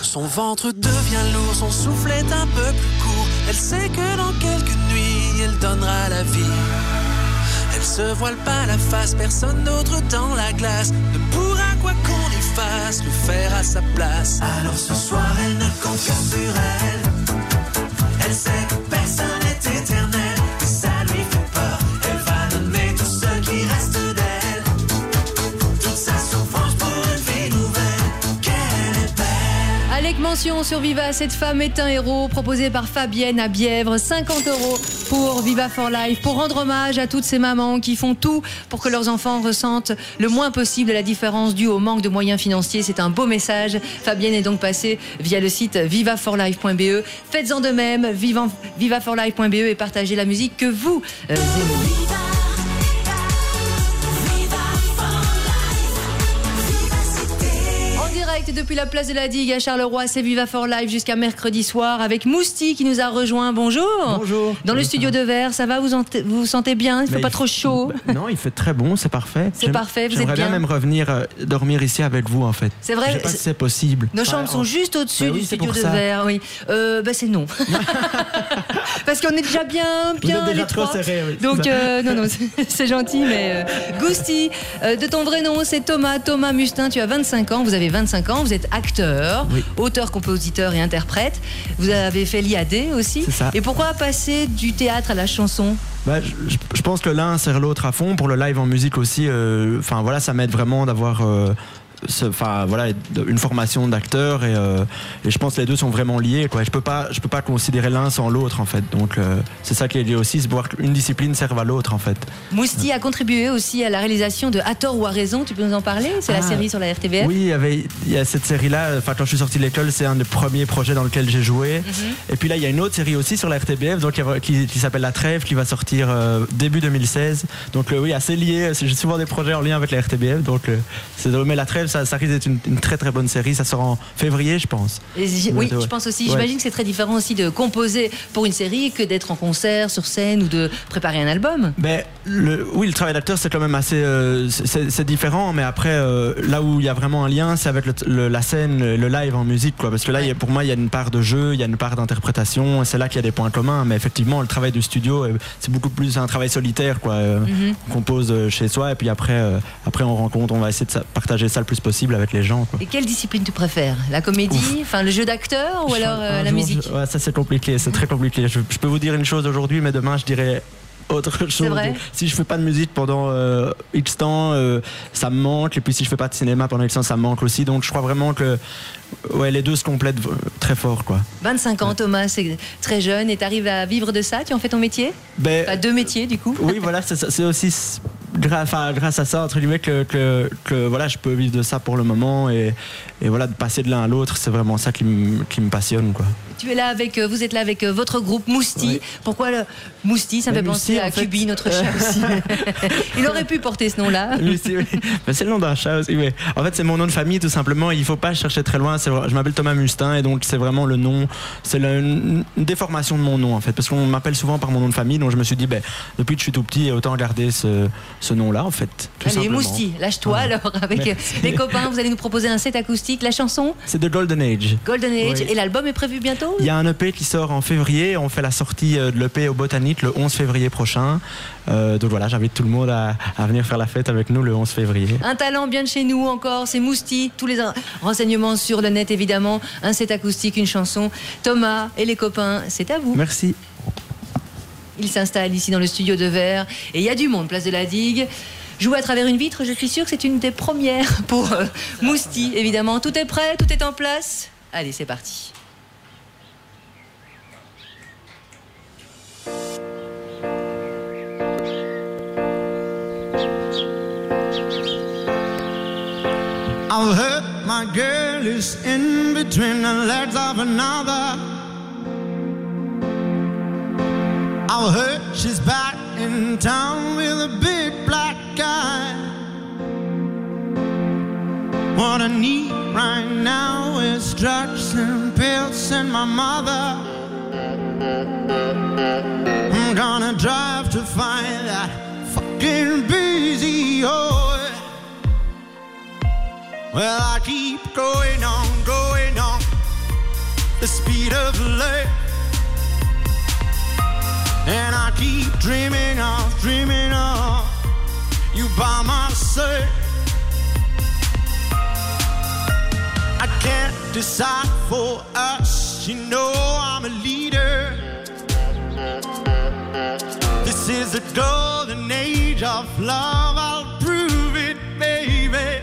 Son ventre devient lourd, son souffle est un peu plus court. Elle sait que dans quelques nuits, elle donnera la vie. Elle se voile pas la face, personne d'autre dans la glace ne pourra, quoi qu'on y fasse, le faire à sa place. Alors ce soir, elle ne compte que sur elle. Elle sait que personne n'est éternel, que ça lui fait peur. Elle va donner tout ce qui reste d'elle, toute sa souffrance pour une vie nouvelle. Qu'elle est belle. Avec mention sur Viva, cette femme est un héros, proposé par Fabienne à Bièvre. 50 € pour Viva for Life, pour rendre hommage à toutes ces mamans qui font tout pour que leurs enfants ressentent le moins possible la différence due au manque de moyens financiers. C'est un beau message. Fabienne est donc passée via le site vivaforlife.be. Faites-en de même, vivaforlife.be, et partagez la musique que vous aimez. Depuis la place de la Digue à Charleroi, c'est Viva for Life jusqu'à mercredi soir avec Mousti qui nous a rejoint. Bonjour. Bonjour. Dans le studio de verre, ça va, vous vous sentez bien? Il ne fait pas trop chaud? Non, il fait très bon, c'est parfait. C'est parfait, vous êtes bien. J'aimerais bien même revenir dormir ici avec vous en fait. C'est vrai. Je sais pas si c'est possible. Nos chambres sont juste au-dessus du studio de verre. Oui. C'est non. Parce qu'on est déjà bien les trois. Serré, oui, donc non, c'est gentil, mais Gousti, de ton vrai nom, c'est Thomas Mustin. Tu as 25 ans, vous avez 25 ans. Vous êtes acteur, auteur, compositeur et interprète. Vous avez fait l'IAD aussi. C'est ça. Et pourquoi passer du théâtre à la chanson? Je pense que l'un sert l'autre à fond. Pour le live en musique aussi, ça m'aide vraiment d'avoir une formation d'acteur et je pense que les deux sont vraiment liés, quoi. Je peux pas considérer l'un sans l'autre en fait. Donc c'est ça qui est lié aussi, c'est voir qu'une discipline serve à l'autre en fait. Mousti a contribué aussi à la réalisation de À tort ou à raison. Tu peux nous en parler? C'est la série sur la RTBF. Oui, il y a cette série-là. Quand je suis sorti de l'école, c'est un des premiers projets dans lequel j'ai joué. Et puis là, il y a une autre série aussi sur la RTBF, donc qui s'appelle La Trêve, qui va sortir début 2016. Donc oui, assez lié. J'ai souvent des projets en lien avec la RTBF. Donc mais La Trêve, ça risque d'être une très très bonne série. Ça sort en février, je pense. Oui, je pense aussi. J'imagine que c'est très différent aussi de composer pour une série que d'être en concert, sur scène, ou de préparer un album. Le travail d'acteur, c'est quand même assez c'est différent, mais après là où il y a vraiment un lien, c'est avec la scène, le live en musique, quoi. Parce que là, pour moi, il y a une part de jeu, il y a une part d'interprétation, et c'est là qu'il y a des points communs. Mais effectivement, le travail du studio, c'est beaucoup plus un travail solitaire, quoi. On compose chez soi, et puis après on rencontre, on va essayer de partager ça le plus possible avec les gens, quoi. Et quelle discipline tu préfères? La comédie, le jeu d'acteur, ou alors la musique? Ça c'est compliqué, c'est très compliqué. Je peux vous dire une chose aujourd'hui, mais demain je dirais autre chose. C'est vrai. Si je fais pas de musique pendant X temps, ça me manque, et puis si je fais pas de cinéma pendant X temps, ça me manque aussi. Donc je crois vraiment que les deux se complètent très fort, quoi. 25 ans, Thomas, c'est très jeune, et tu arrives à vivre de ça? Tu en fais ton métier? Deux métiers, du coup. Oui, voilà, c'est aussi grâce à ça, entre guillemets, que je peux vivre de ça pour le moment, et voilà, de passer de l'un à l'autre, c'est vraiment ça qui me passionne, quoi. Vous êtes là avec votre groupe Mousti. Oui. Pourquoi le Mousti? Ça me fait penser à Kubi, notre chat aussi. Il aurait pu porter ce nom-là. Mousti, oui. C'est le nom d'un chat aussi. Mais en fait, c'est mon nom de famille, tout simplement. Il ne faut pas chercher très loin. Je m'appelle Thomas Mustin, et donc c'est vraiment le nom. C'est une déformation de mon nom, en fait, parce qu'on m'appelle souvent par mon nom de famille. Donc je me suis dit, depuis que je suis tout petit, autant garder ce nom-là, en fait. Allez, Mousti, lâche-toi alors. Avec les copains, vous allez nous proposer un set acoustique. La chanson? C'est de Golden Age. Golden Age. Oui. Et l'album est prévu bientôt? Il y a un EP qui sort en février. On fait la sortie de l'EP au Botanique le 11 février prochain. Donc voilà, j'invite tout le monde à venir faire la fête avec nous le 11 février. Un talent bien de chez nous encore, c'est Mousti. Tous les renseignements sur le net, évidemment. Un set acoustique, une chanson. Thomas et les copains, c'est à vous. Merci. Il s'installe ici dans le studio de verre. Et il y a du monde, place de la Digue. Jouer à travers une vitre, je suis sûre que c'est une des premières pour Mousti, évidemment. Tout est prêt, tout est en place. Allez, c'est parti. I've heard my girl is in between the legs of another. I've heard she's back in town with a big black guy. What I need right now is drugs and pills and my mother. I'm gonna drive to find that fucking busy boy. Well, I keep going on, the speed of light. And I keep dreaming of you by my side. I can't decide for us, you know I'm a leader. This is the golden age of love, I'll prove it, baby.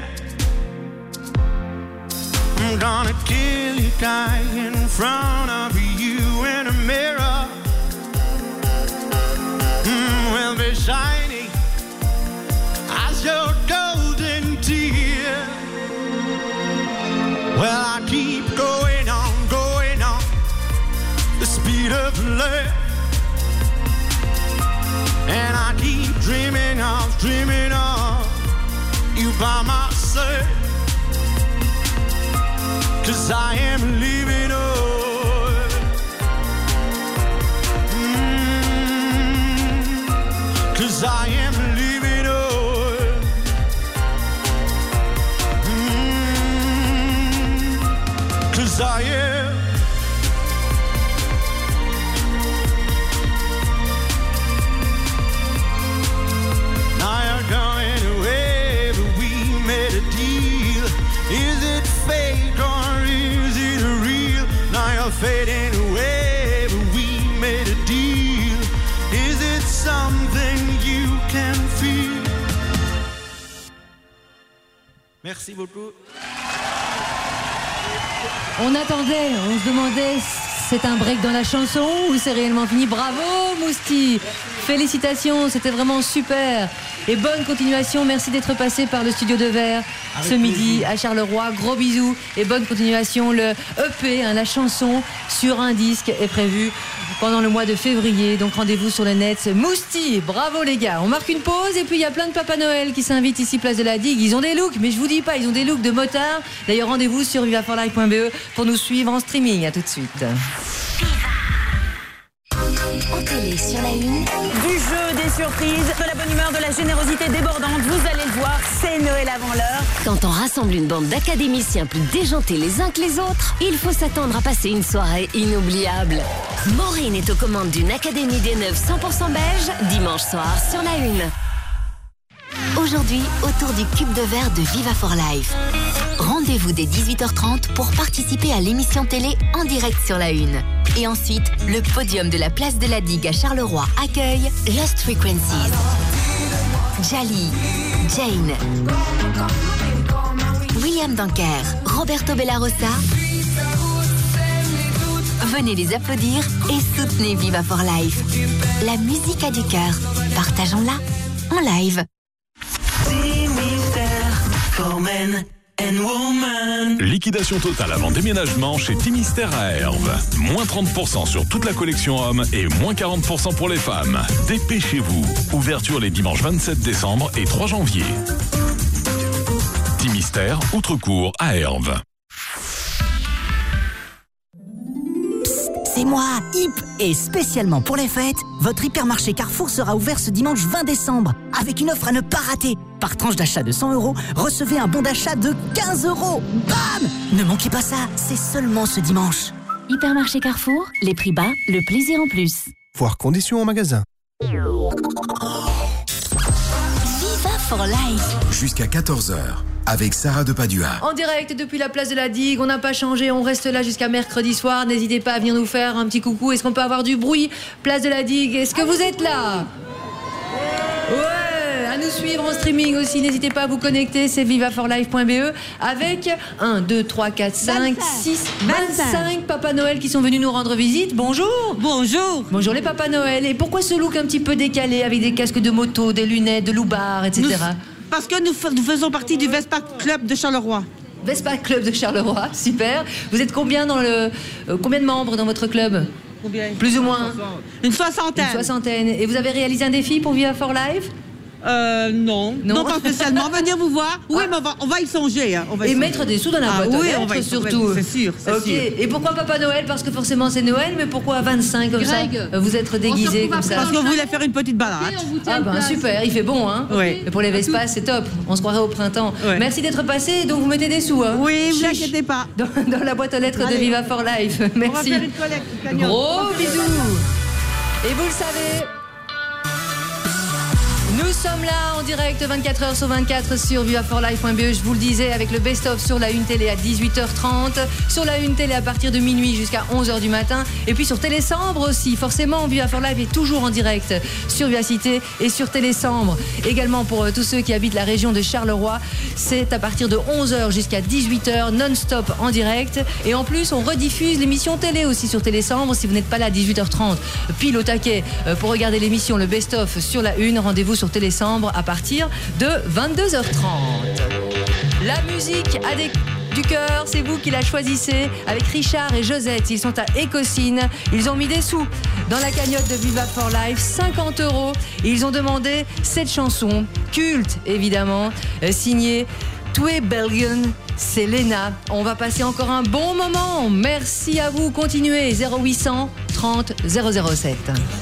I'm gonna kill you, guy, in front of you in a mirror. Will be shining as your golden tear. Well, I keep going on, the speed of light. And I keep dreaming of you by my side. 'Cause I am living on. 'Cause I am living on. 'Cause I am. Now you're going away, but we made a deal. Is it fake or is it real? Now you're fading away, but we made a deal. Is it something you can feel? Merci beaucoup. On attendait, on se demandait, c'est un break dans la chanson ou c'est réellement fini? Bravo Mousti, félicitations, c'était vraiment super. Et bonne continuation, merci d'être passé par le studio de Verre ce midi à Charleroi. Gros bisous et bonne continuation. Le EP, la chanson sur un disque est prévu pendant le mois de février. Donc rendez-vous sur le net. Mousti, bravo les gars. On marque une pause et puis il y a plein de Papa Noël qui s'invitent ici place de la Digue. Ils ont des looks, mais je vous dis pas, ils ont des looks de motards. D'ailleurs rendez-vous sur vivaforlife.be pour nous suivre en streaming. À tout de suite. En télé sur la une. Du jeu, des surprises, de la bonne humeur, de la générosité débordante, vous allez le voir, c'est Noël avant l'heure. Quand on rassemble une bande d'académiciens plus déjantés les uns que les autres, il faut s'attendre à passer une soirée inoubliable. Maureen est aux commandes d'une Académie des Neuves 100% belge, dimanche soir sur la une. Aujourd'hui, autour du cube de verre de Viva for Life. Rendez-vous dès 18h30 pour participer à l'émission télé en direct sur la une. Et ensuite, le podium de la place de la Digue à Charleroi accueille Lost Frequencies. Jali, Jane, William Dunker, Roberto Bellarossa. Venez les applaudir et soutenez Viva for Life. La musique a du cœur. Partageons-la en live. Liquidation totale avant déménagement chez Timister à Herve. Moins 30% sur toute la collection hommes et moins 40% pour les femmes. Dépêchez-vous. Ouverture les dimanches 27 décembre et 3 janvier. Timister, Outrecourt à Herve. C'est moi, Hip. Et spécialement pour les fêtes, votre hypermarché Carrefour sera ouvert ce dimanche 20 décembre avec une offre à ne pas rater. Par tranche d'achat de 100 €, recevez un bon d'achat de 15 €. Bam! Ne manquez pas ça, c'est seulement ce dimanche. Hypermarché Carrefour, les prix bas, le plaisir en plus. Voir conditions en magasin. Viva for Life. Jusqu'à 14h. Avec Sarah de Padua. En direct depuis la place de la Digue, on n'a pas changé, on reste là jusqu'à mercredi soir. N'hésitez pas à venir nous faire un petit coucou. Est-ce qu'on peut avoir du bruit? Place de la Digue, est-ce que vous êtes là? Ouais, à nous suivre en streaming aussi. N'hésitez pas à vous connecter, c'est vivaforlife.be avec 1, 2, 3, 4, 5, 6, 25 Papa Noël qui sont venus nous rendre visite. Bonjour. Bonjour. Bonjour les Papa Noël. Et pourquoi ce look un petit peu décalé avec des casques de moto, des lunettes, de loupard, etc. Parce que nous faisons partie du Vespa Club de Charleroi. Vespa Club de Charleroi, super. Vous êtes combien combien de membres dans votre club? Combien? Plus ou moins? Une soixantaine. Une soixantaine. Et vous avez réalisé un défi pour Viva for Life? Non, pas spécialement. Venir vous voir. Oui, mais on va y songer. Hein. Et mettre des sous dans la boîte oui, à on va lettres, y surtout. C'est sûr. Ok. Et pourquoi Papa Noël? Parce que forcément c'est Noël, mais pourquoi à 25 comme Greg, ça vous êtes déguisé comme ça? Parce qu'on voulait faire une petite balade. Ah ben super, il fait bon, hein. Oui. Et pour les Vespas, c'est top. On se croirait au printemps. Ouais. Merci d'être passé. Donc vous mettez des sous, hein. Oui, vous Chiche. inquiétez pas. Dans la boîte aux lettres de Allez. Viva for Life. Merci. On va faire une collecte, cagnotte. Gros bisous. Et vous le savez. Nous sommes là en direct 24h sur 24 sur vivaforlife.be. Je vous le disais, avec le best-of sur la Une Télé à 18h30, sur la Une Télé à partir de minuit jusqu'à 11h du matin, et puis sur Télésambre aussi. Forcément, Viva for Life est toujours en direct sur Vivacité et sur Télésambre. Également pour tous ceux qui habitent la région de Charleroi, c'est à partir de 11h jusqu'à 18h non-stop en direct. Et en plus, on rediffuse l'émission télé aussi sur Télésambre. Si vous n'êtes pas là à 18h30, pile au taquet pour regarder l'émission, le best-of sur la Une, rendez-vous sur Télésambre à partir de 22h30. La musique a du cœur, c'est vous qui la choisissez avec Richard et Josette. Ils sont à Écosine. Ils ont mis des sous dans la cagnotte de Viva for Life, 50 €. Et ils ont demandé cette chanson, culte évidemment, signée Twee Belgen. C'est Léna. On va passer encore un bon moment. Merci à vous. Continuez. 0800 30 007.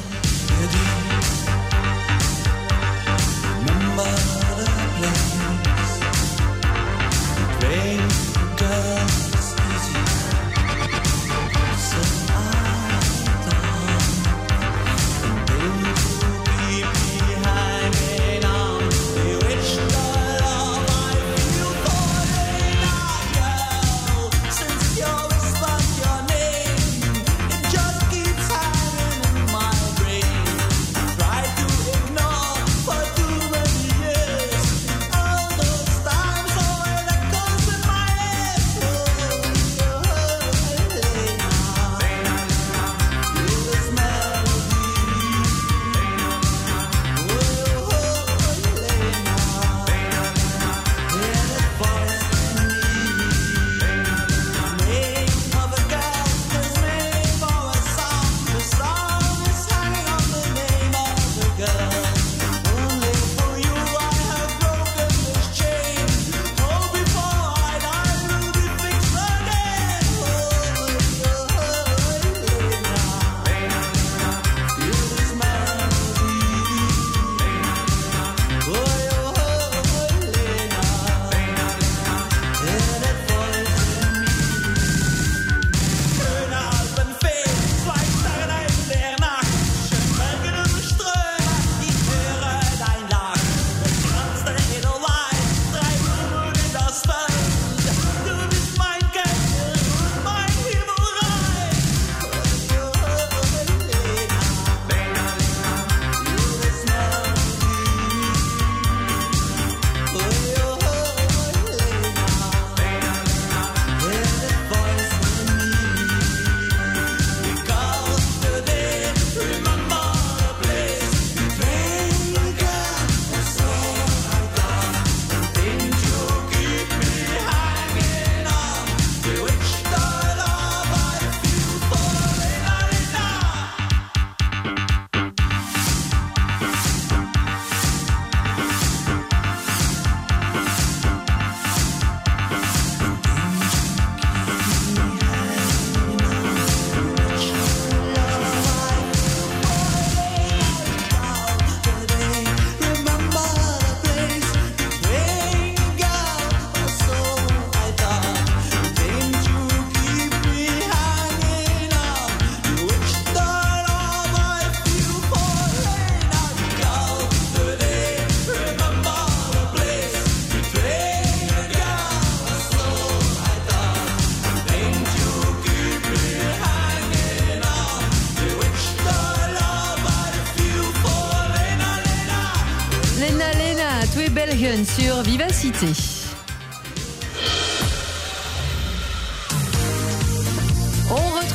Sur Vivacité. On retrouve Jean-Marc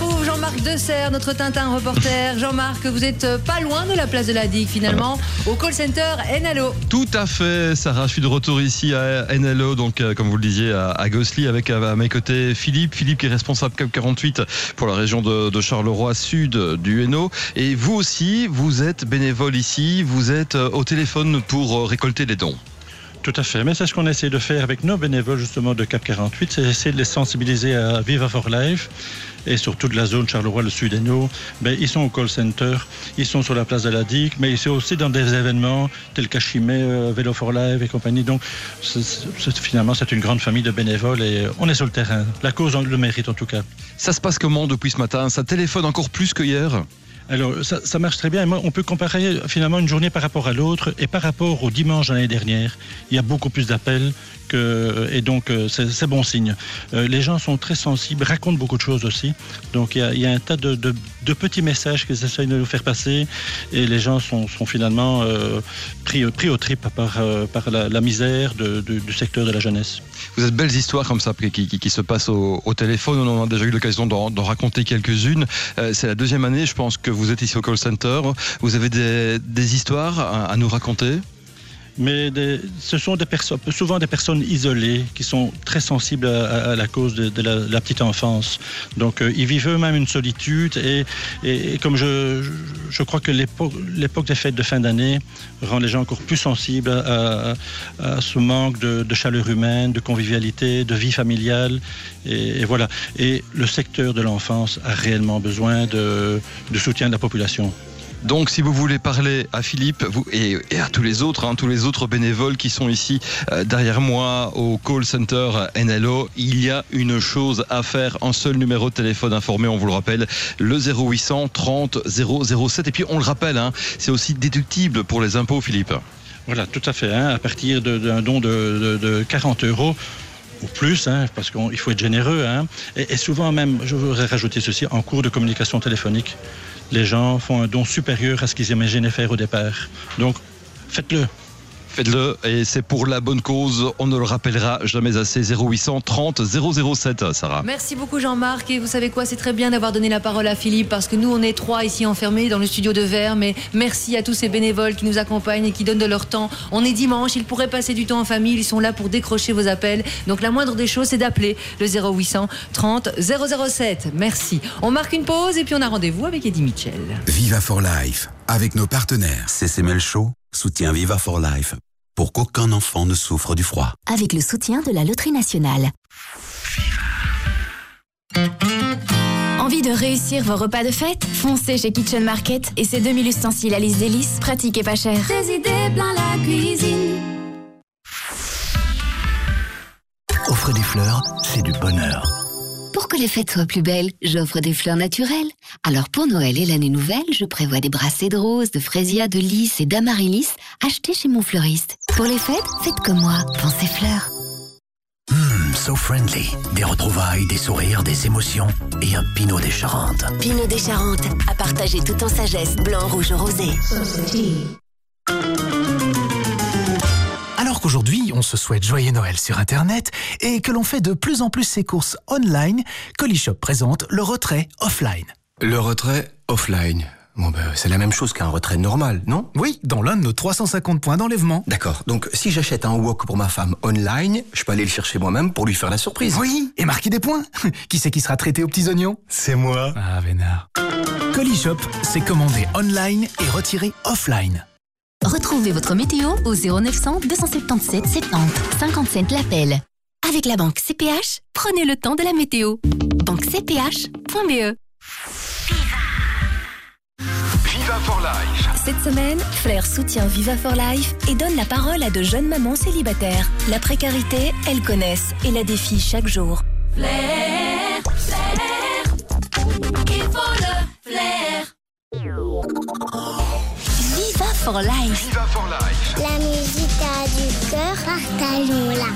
Jean-Marc Desserre, notre Tintin reporter. Jean-Marc, vous êtes pas loin de la place de la Digue finalement, au call center NLO. Tout à fait, Sarah, je suis de retour ici à NLO, donc comme vous le disiez, à Gosselies, avec à mes côtés Philippe qui est responsable CAP 48 pour la région de Charleroi Sud du Hainaut. Et vous aussi, vous êtes bénévole ici, vous êtes au téléphone pour récolter des dons. Tout à fait, mais c'est ce qu'on essaie de faire avec nos bénévoles justement de CAP 48, c'est essayer de les sensibiliser à Viva for Life et surtout de la zone Charleroi, le Sud Hainaut. Ils sont au call center, ils sont sur la place de la Digue, mais ils sont aussi dans des événements tels qu'Achimé, Vélo for Life et compagnie. Donc finalement c'est une grande famille de bénévoles et on est sur le terrain. La cause le mérite en tout cas. Ça se passe comment depuis ce matin? Ça téléphone encore plus que hier? Alors, ça marche très bien. Et moi, on peut comparer finalement une journée par rapport à l'autre. Et par rapport au dimanche de l'année dernière, il y a beaucoup plus d'appels. Et donc, c'est bon signe. Les gens sont très sensibles, racontent beaucoup de choses aussi. Donc, il y a un tas de petits messages qu'ils essayent de nous faire passer. Et les gens sont finalement pris au trip par la misère du secteur de la jeunesse. Vous avez de belles histoires comme ça qui se passent au téléphone. On en a déjà eu l'occasion d'en raconter quelques-unes. C'est la deuxième année, je pense, que vous êtes ici au call center. Vous avez des histoires à nous raconter? Mais ce sont souvent des personnes isolées qui sont très sensibles à la cause de la petite enfance. Donc ils vivent eux-mêmes une solitude et comme je crois que l'époque des fêtes de fin d'année rend les gens encore plus sensibles à ce manque de chaleur humaine, de convivialité, de vie familiale. Et voilà. Et le secteur de l'enfance a réellement besoin du soutien de la population. Donc si vous voulez parler à Philippe et à tous les autres bénévoles qui sont ici derrière moi au call center NLO, il y a une chose à faire, un seul numéro de téléphone informé, on vous le rappelle, le 0800 30 007. Et puis on le rappelle, c'est aussi déductible pour les impôts, Philippe. Voilà, tout à fait, à partir d'un don de 40 € ou plus, parce qu'il faut être généreux. Et souvent même, je voudrais rajouter ceci, en cours de communication téléphonique, les gens font un don supérieur à ce qu'ils imaginaient faire au départ. Donc, faites-le. Faites-le, et c'est pour la bonne cause. On ne le rappellera jamais assez. 0800 30 007, Sarah. Merci beaucoup Jean-Marc. Et vous savez quoi, c'est très bien d'avoir donné la parole à Philippe, parce que nous, on est 3 ici enfermés dans le studio de verre. Mais merci à tous ces bénévoles qui nous accompagnent et qui donnent de leur temps. On est dimanche, ils pourraient passer du temps en famille. Ils sont là pour décrocher vos appels. Donc la moindre des choses, c'est d'appeler le 0800 30 007. Merci. On marque une pause et puis on a rendez-vous avec Eddie Mitchell. Viva for Life, avec nos partenaires. CCML Show soutient Viva for Life pour qu'aucun enfant ne souffre du froid. Avec le soutien de la Loterie Nationale. Envie de réussir vos repas de fête? Foncez chez Kitchen Market et ses 2000 ustensiles Alice Délices, pratiques et pas chers. Des idées plein la cuisine. Offre des fleurs, c'est du bonheur. Pour que les fêtes soient plus belles, j'offre des fleurs naturelles. Alors pour Noël et l'année nouvelle, je prévois des brassées de roses, de fraisias, de lys et d'amaryllis achetés chez mon fleuriste. Pour les fêtes, faites comme moi, pensez fleurs. So friendly. Des retrouvailles, des sourires, des émotions et un Pinot des Charentes. Pinot des Charentes, à partager tout en sagesse, blanc, rouge ou rosé. Alors qu'aujourd'hui, on se souhaite joyeux Noël sur Internet et que l'on fait de plus en plus ses courses online, Colishop présente le retrait offline. Le retrait offline. Bon c'est la même chose qu'un retrait normal, non? Oui, dans l'un de nos 350 points d'enlèvement. D'accord, donc si j'achète un wok pour ma femme online, je peux aller le chercher moi-même pour lui faire la surprise. Oui, et marquer des points. Qui c'est qui sera traité aux petits oignons? C'est moi. Ah, vénard. Colishop, c'est commander online et retirer offline. Retrouvez votre météo au 0900 277 70 50 cents l'appel. Avec la banque CPH, prenez le temps de la météo. banquecph.be. Viva for Life. Cette semaine, Flair soutient Viva for Life et donne la parole à de jeunes mamans célibataires. La précarité, elles connaissent et la défient chaque jour. Flair, flair, il faut le flair. Viva for Life. Viva for Life. La musique a du cœur, partageons-la.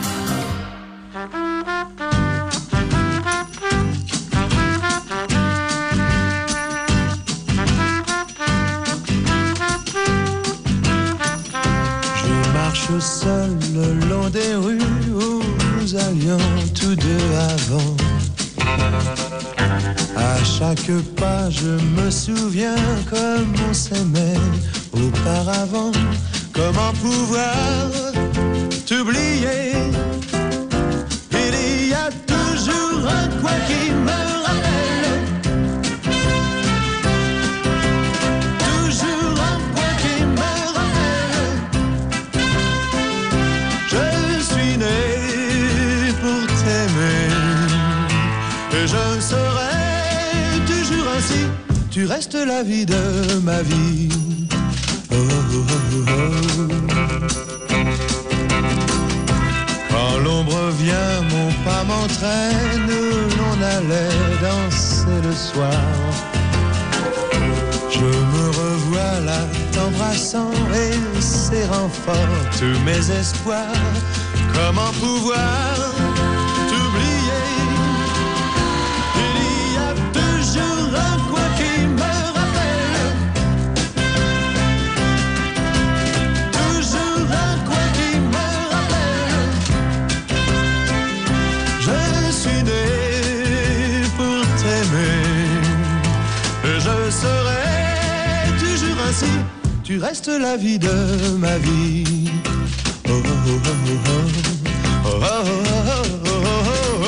Je marche seul le long des rues où nous allions tous deux avant. À chaque pas, je me souviens comme on s'aimait auparavant. Comment pouvoir t'oublier? Il y a toujours un coin qui me rappelle. Toujours un coin qui me rappelle. Je suis né pour t'aimer et je serai toujours ainsi. Tu restes la vie de ma vie. Oh, oh, oh, oh. Quand l'ombre vient, mon pas m'entraîne, l'on allait danser le soir. Je me revois là, t'embrassant et serrant fort tous mes espoirs. Comment pouvoir t'oublier? Il y a toujours un coin qui me rappelle. Toujours un coin qui me rappelle. Je suis né pour t'aimer et je serai toujours ainsi. Tu restes la vie de ma vie. Oh, oh, oh, oh, oh. Oh, oh, oh, oh, oh, oh, oh.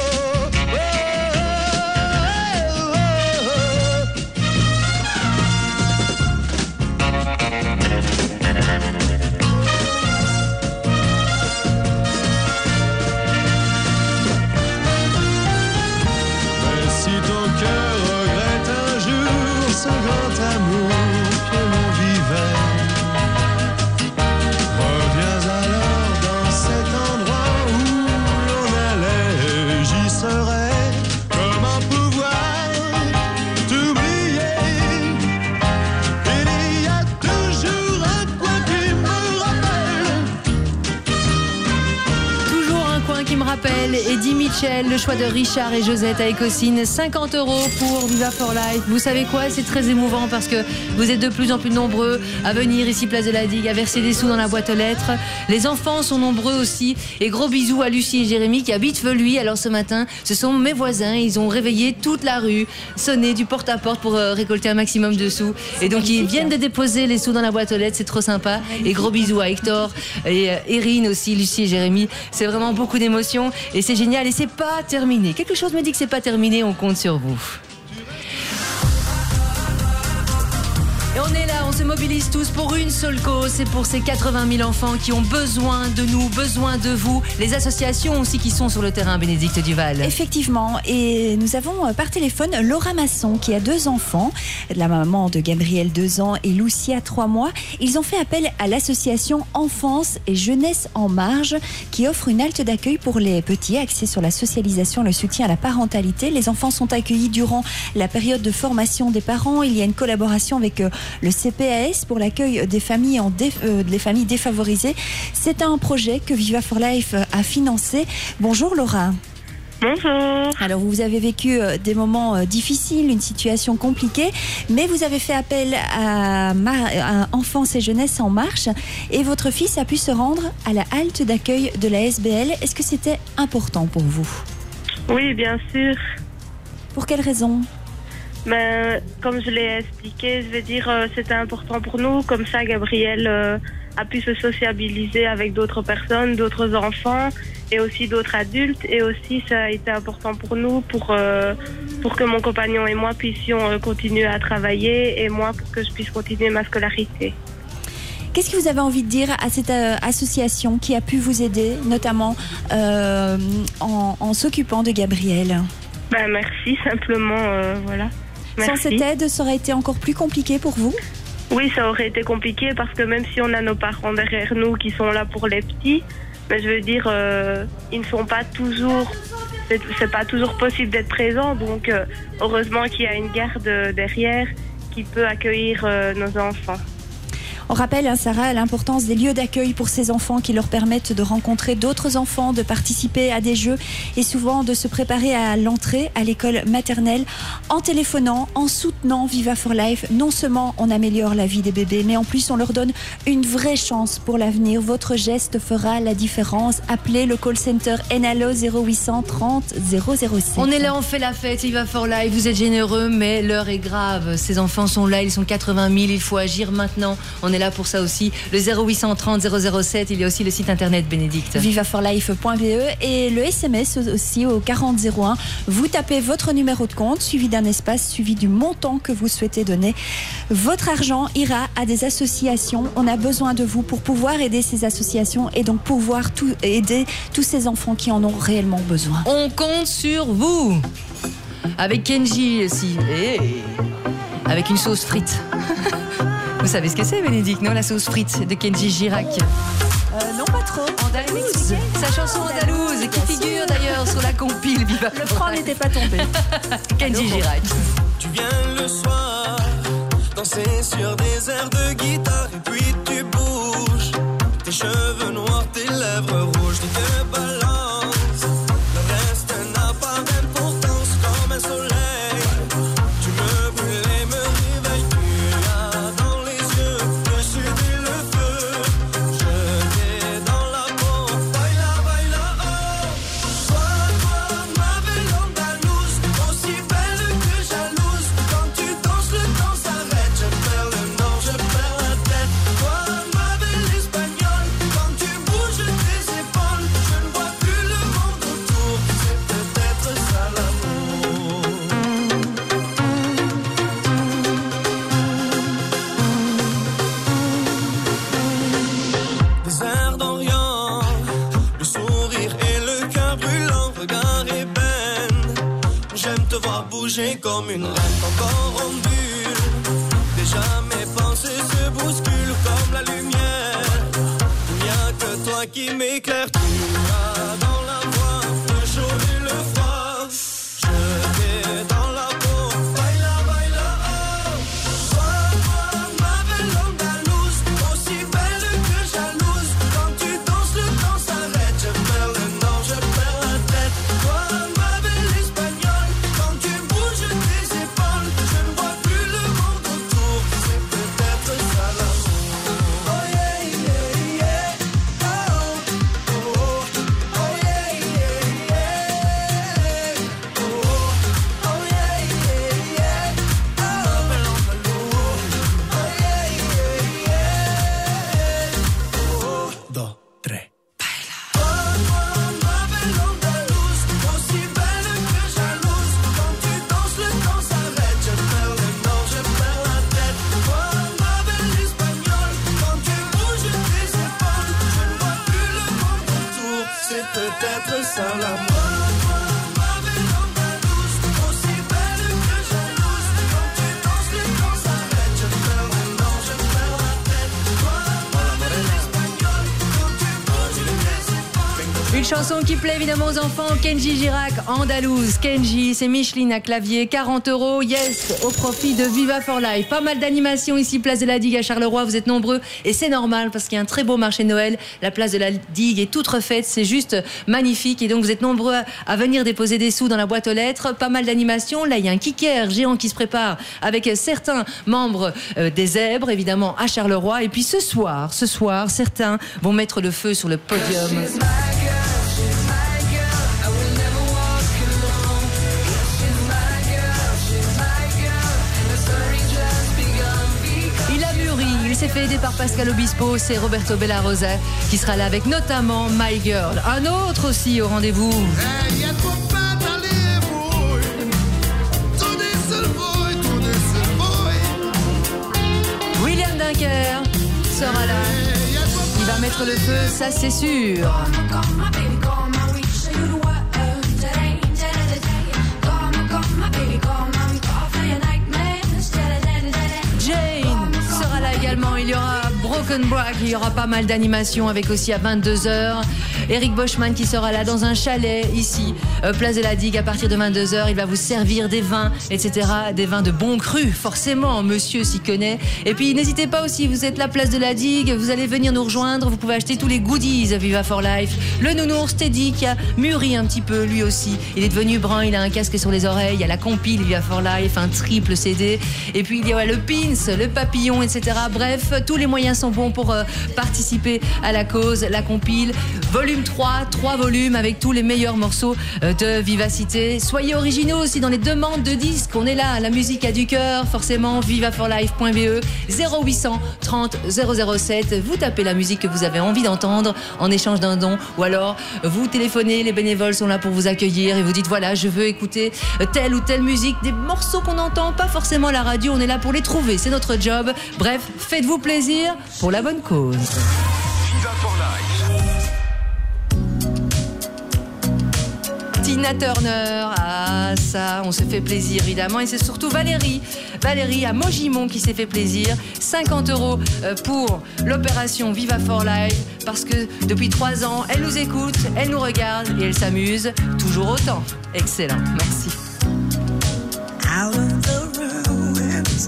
Mais si ton cœur regrette un jour ce grand amour que l'on vivait, reviens alors dans cet endroit où l'on allait, j'y serai. Comment pouvoir t'oublier? Il y a toujours un coin qui me rappelle. Toujours un coin qui me rappelle. Eddie Mitchell, le choix de Richard et Josette à Écosine. 50 € pour Viva for Life. Vous savez quoi? C'est très émouvant parce que vous êtes de plus en plus nombreux à venir ici, place de la Digue, à verser des sous dans la boîte aux lettres. Les enfants sont nombreux aussi. Et gros bisous à Lucie et Jérémy qui habitent Feluy. Alors ce matin, ce sont mes voisins. Ils ont réveillé toute la rue, sonné du porte-à-porte pour récolter un maximum de sous. Et donc ils viennent de déposer les sous dans la boîte aux lettres. C'est trop sympa. Et gros bisous à Hector et Erin aussi, Lucie et Jérémy. C'est vraiment beaucoup d'émotions et c'est génial. Et c'est pas terminé. Quelque chose me dit que c'est pas terminé. On compte sur vous. Et on est là, on se mobilise tous pour une seule cause, c'est pour ces 80 000 enfants qui ont besoin de nous, besoin de vous, les associations aussi qui sont sur le terrain, Bénédicte Duval. Effectivement, et nous avons par téléphone Laura Masson qui a 2 enfants, la maman de Gabriel 2 ans et Lucia 3 mois. Ils ont fait appel à l'association Enfance et Jeunesse en Marge qui offre une halte d'accueil pour les petits, axée sur la socialisation, le soutien à la parentalité. Les enfants sont accueillis durant la période de formation des parents. Il y a une collaboration avec le CPAS pour l'accueil des familles, des familles défavorisées. C'est un projet que Viva for Life a financé. Bonjour Laura. Bonjour. Alors vous avez vécu des moments difficiles, une situation compliquée, mais vous avez fait appel à Enfance et Jeunesse en Marche et votre fils a pu se rendre à la halte d'accueil de la SBL. Est-ce que c'était important pour vous? Oui, bien sûr. Pour quelle raison? Comme je l'ai expliqué, je veux dire, c'était important pour nous. Comme ça, Gabriel a pu se sociabiliser avec d'autres personnes, d'autres enfants et aussi d'autres adultes. Et aussi, ça a été important pour nous pour que mon compagnon et moi puissions continuer à travailler et moi pour que je puisse continuer ma scolarité. Qu'est-ce que vous avez envie de dire à cette association qui a pu vous aider, notamment en s'occupant de Gabriel? Merci, simplement, voilà. Merci. Sans cette aide, ça aurait été encore plus compliqué pour vous? Oui, ça aurait été compliqué parce que même si on a nos parents derrière nous qui sont là pour les petits, mais je veux dire, ils ne sont pas toujours... C'est pas toujours possible d'être présent, donc heureusement qu'il y a une garde derrière qui peut accueillir nos enfants. On rappelle, Sarah, l'importance des lieux d'accueil pour ces enfants qui leur permettent de rencontrer d'autres enfants, de participer à des jeux et souvent de se préparer à l'entrée à l'école maternelle. En téléphonant, en soutenant Viva for Life, non seulement on améliore la vie des bébés, mais en plus on leur donne une vraie chance pour l'avenir. Votre geste fera la différence. Appelez le call center NLO 0800 30 007. On est là, on fait la fête, Viva for Life, vous êtes généreux, mais l'heure est grave. Ces enfants sont là, ils sont 80 000, il faut agir maintenant. On est là pour ça aussi. Le 0800 30 007, il y a aussi le site internet, Bénédicte. vivaforlife.be et le SMS aussi au 4001. Vous tapez votre numéro de compte, suivi d'un espace, suivi du montant que vous souhaitez donner. Votre argent ira à des associations. On a besoin de vous pour pouvoir aider ces associations et donc pouvoir aider tous ces enfants qui en ont réellement besoin. On compte sur vous. Avec Kenji aussi. Avec une sauce frite. Vous savez ce que c'est, Bénédicte, non? La sauce frite de Kenji Girac. Non, pas trop. Andalouse. Sa chanson Andalouse qui figure d'ailleurs sur la compile Viva. Le franc n'était pas tombé. Kenji Girac. Tu viens le soir, danser sur des airs de guitare et puis tu bouges. Tes cheveux noirs, tes lèvres rouges, tu te balances. Le reste n'a pas d'importance comme un soleil. Tu me brûles et me réveilles. Tu as dans les yeux le sud et le feu. Je t'ai dans la peau. Baila, baila, oh. Toi, ma belle andalouse, aussi belle que jalouse. Quand tu danses, le temps s'arrête. Je perds le nord, je perds la tête. Toi, ma belle espagnole, quand tu bouges tes épaules, je ne vois plus le monde autour. C'est peut-être ça l'amour. Des airs d'Orient, le sourire et le cœur brûlant, regard ébène. J'aime te voir bouger comme une reine, ton corps ondule. Déjà mes pensées se bousculent comme la lumière. Il n'y a que toi qui m'éclaire. Tu as dans la voix le chaud et le froid. Je t'ai dans la peau. Baila, baila, oh. Toi, ma belle andalouse, aussi belle que jalouse. Quand tu danses, le temps s'arrête. Je perds le nord, je perds la tête. Toi, ma belle espagnole, quand tu bouges tes épaules, je ne vois plus le monde autour. C'est peut-être ça l'amour. Oh yeah, yeah, yeah. Oh, oh, oh, oh yeah, yeah, yeah. Oh, oh yeah, yeah, yeah. Oh, ma belle andalouse. Oh yeah, yeah, yeah. Oh, dos, tres. Ma belle andalouse, aussi belle que jalouse. Quand tu danses, le temps s'arrête. Je perds le nord, je perds la tête. Toi, ma belle espagnole, quand tu bouges tes épaules, je ne vois plus le monde autour. C'est peut-être ça l'amour. Ma belle andalouse, aussi belle que jalouse. Quand tu danses, le temps s'arrête. Je perds le nord, je perds la tête. Toi, ma belle espagnole, quand tu bouges tes épaules. Une chanson qui plaît évidemment aux enfants, Kenji Girac, Andalouse. Kenji, c'est Micheline à clavier, 40 €, yes, au profit de Viva for Life. Pas mal d'animations ici, place de la Digue à Charleroi, vous êtes nombreux et c'est normal parce qu'il y a un très beau marché de Noël. La place de la Digue est toute refaite, c'est juste magnifique et donc vous êtes nombreux à venir déposer des sous dans la boîte aux lettres. Pas mal d'animations, là il y a un kicker géant qui se prépare avec certains membres des Zèbres, évidemment à Charleroi. Et puis ce soir, certains vont mettre le feu sur le podium. Il a mûri, il s'est fait aider par Pascal Obispo, c'est Roberto Bellarosa qui sera là avec notamment My Girl. Un autre aussi au rendez-vous. William Dunker sera là. Il va mettre le feu, ça c'est sûr. Jane sera là également. Il y aura Broken Brack, il y aura pas mal d'animations avec aussi à 22h. Eric Boschman qui sera là dans un chalet ici, place de la Digue à partir de 22h. Il va vous servir des vins, etc. Des vins de bon cru, forcément, monsieur s'y connaît. Et puis n'hésitez pas aussi, vous êtes la place de la Digue, vous allez venir nous rejoindre, vous pouvez acheter tous les goodies Viva for Life. Le nounours Teddy qui a mûri un petit peu lui aussi. Il est devenu brun, il a un casque sur les oreilles, il y a la compile Viva for Life, un triple CD. Et puis il y a le pins, le papillon, etc. Bref, tous les moyens sont bons pour participer à la cause, la compile. Volume 3 volumes avec tous les meilleurs morceaux de Vivacité. Soyez originaux aussi dans les demandes de disques. On est là, la musique a du cœur, forcément, vivaforlife.be 0800 30 007. Vous tapez la musique que vous avez envie d'entendre en échange d'un don, ou alors vous téléphonez, les bénévoles sont là pour vous accueillir et vous dites voilà, je veux écouter telle ou telle musique, des morceaux qu'on n'entend pas forcément à la radio, on est là pour les trouver, c'est notre job. Bref, faites-vous plaisir pour la bonne cause. Viva for Life. Tina Turner, ah ça, on se fait plaisir évidemment, et c'est surtout Valérie à Mogimont qui s'est fait plaisir. 50 € pour l'opération Viva for Life, parce que depuis 3 ans, elle nous écoute, elle nous regarde et elle s'amuse toujours autant. Excellent, merci. Out of the ruins,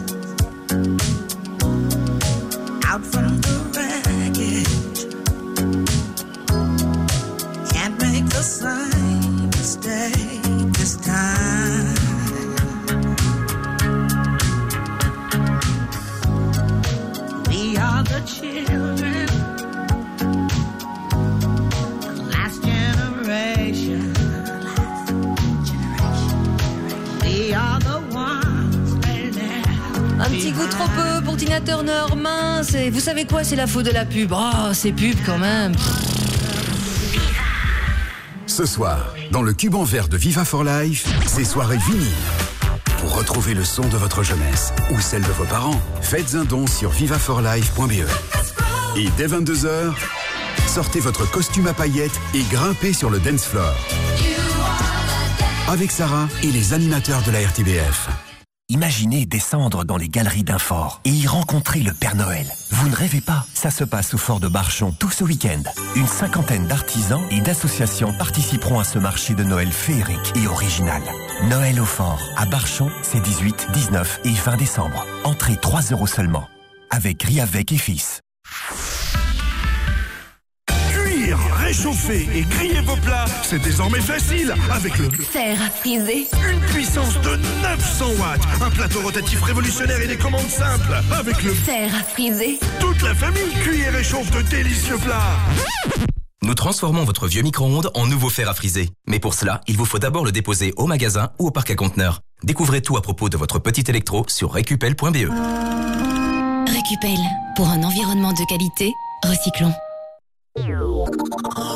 out from the wreckage, can't make the same mistake this time. We are the children, the last generation. We are the ones that Un petit goût trop peu pour Tina Turner, mince. Et vous savez quoi, c'est la faute de la pub. Oh, c'est pub quand même. Ce soir, dans le cube en verre de Viva for Life, c'est soirée vinyle. Pour retrouver le son de votre jeunesse ou celle de vos parents, faites un don sur vivaforlife.be. Et dès 22h, sortez votre costume à paillettes et grimpez sur le dance floor. Avec Sarah et les animateurs de la RTBF. Imaginez descendre dans les galeries d'un fort et y rencontrer le Père Noël. Vous ne rêvez pas, ça se passe au fort de Barchon tout ce week-end. Une 50aine d'artisans et d'associations participeront à ce marché de Noël féerique et original. Noël au fort, à Barchon, c'est 18, 19 et 20 décembre. Entrée 3 € seulement. Avec Riavec et Fils. Cuire, réchauffer et griller vos plats, c'est désormais facile avec le Fer à friser. Une puissance de 900 watts, un plateau rotatif révolutionnaire et des commandes simples avec le Fer à friser. Toute la famille cuit et réchauffe de délicieux plats. Nous transformons votre vieux micro-ondes en nouveau fer à friser. Mais pour cela, il vous faut d'abord le déposer au magasin ou au parc à conteneurs. Découvrez tout à propos de votre petit électro sur recupel.be. Recupel. Pour un environnement de qualité, recyclons.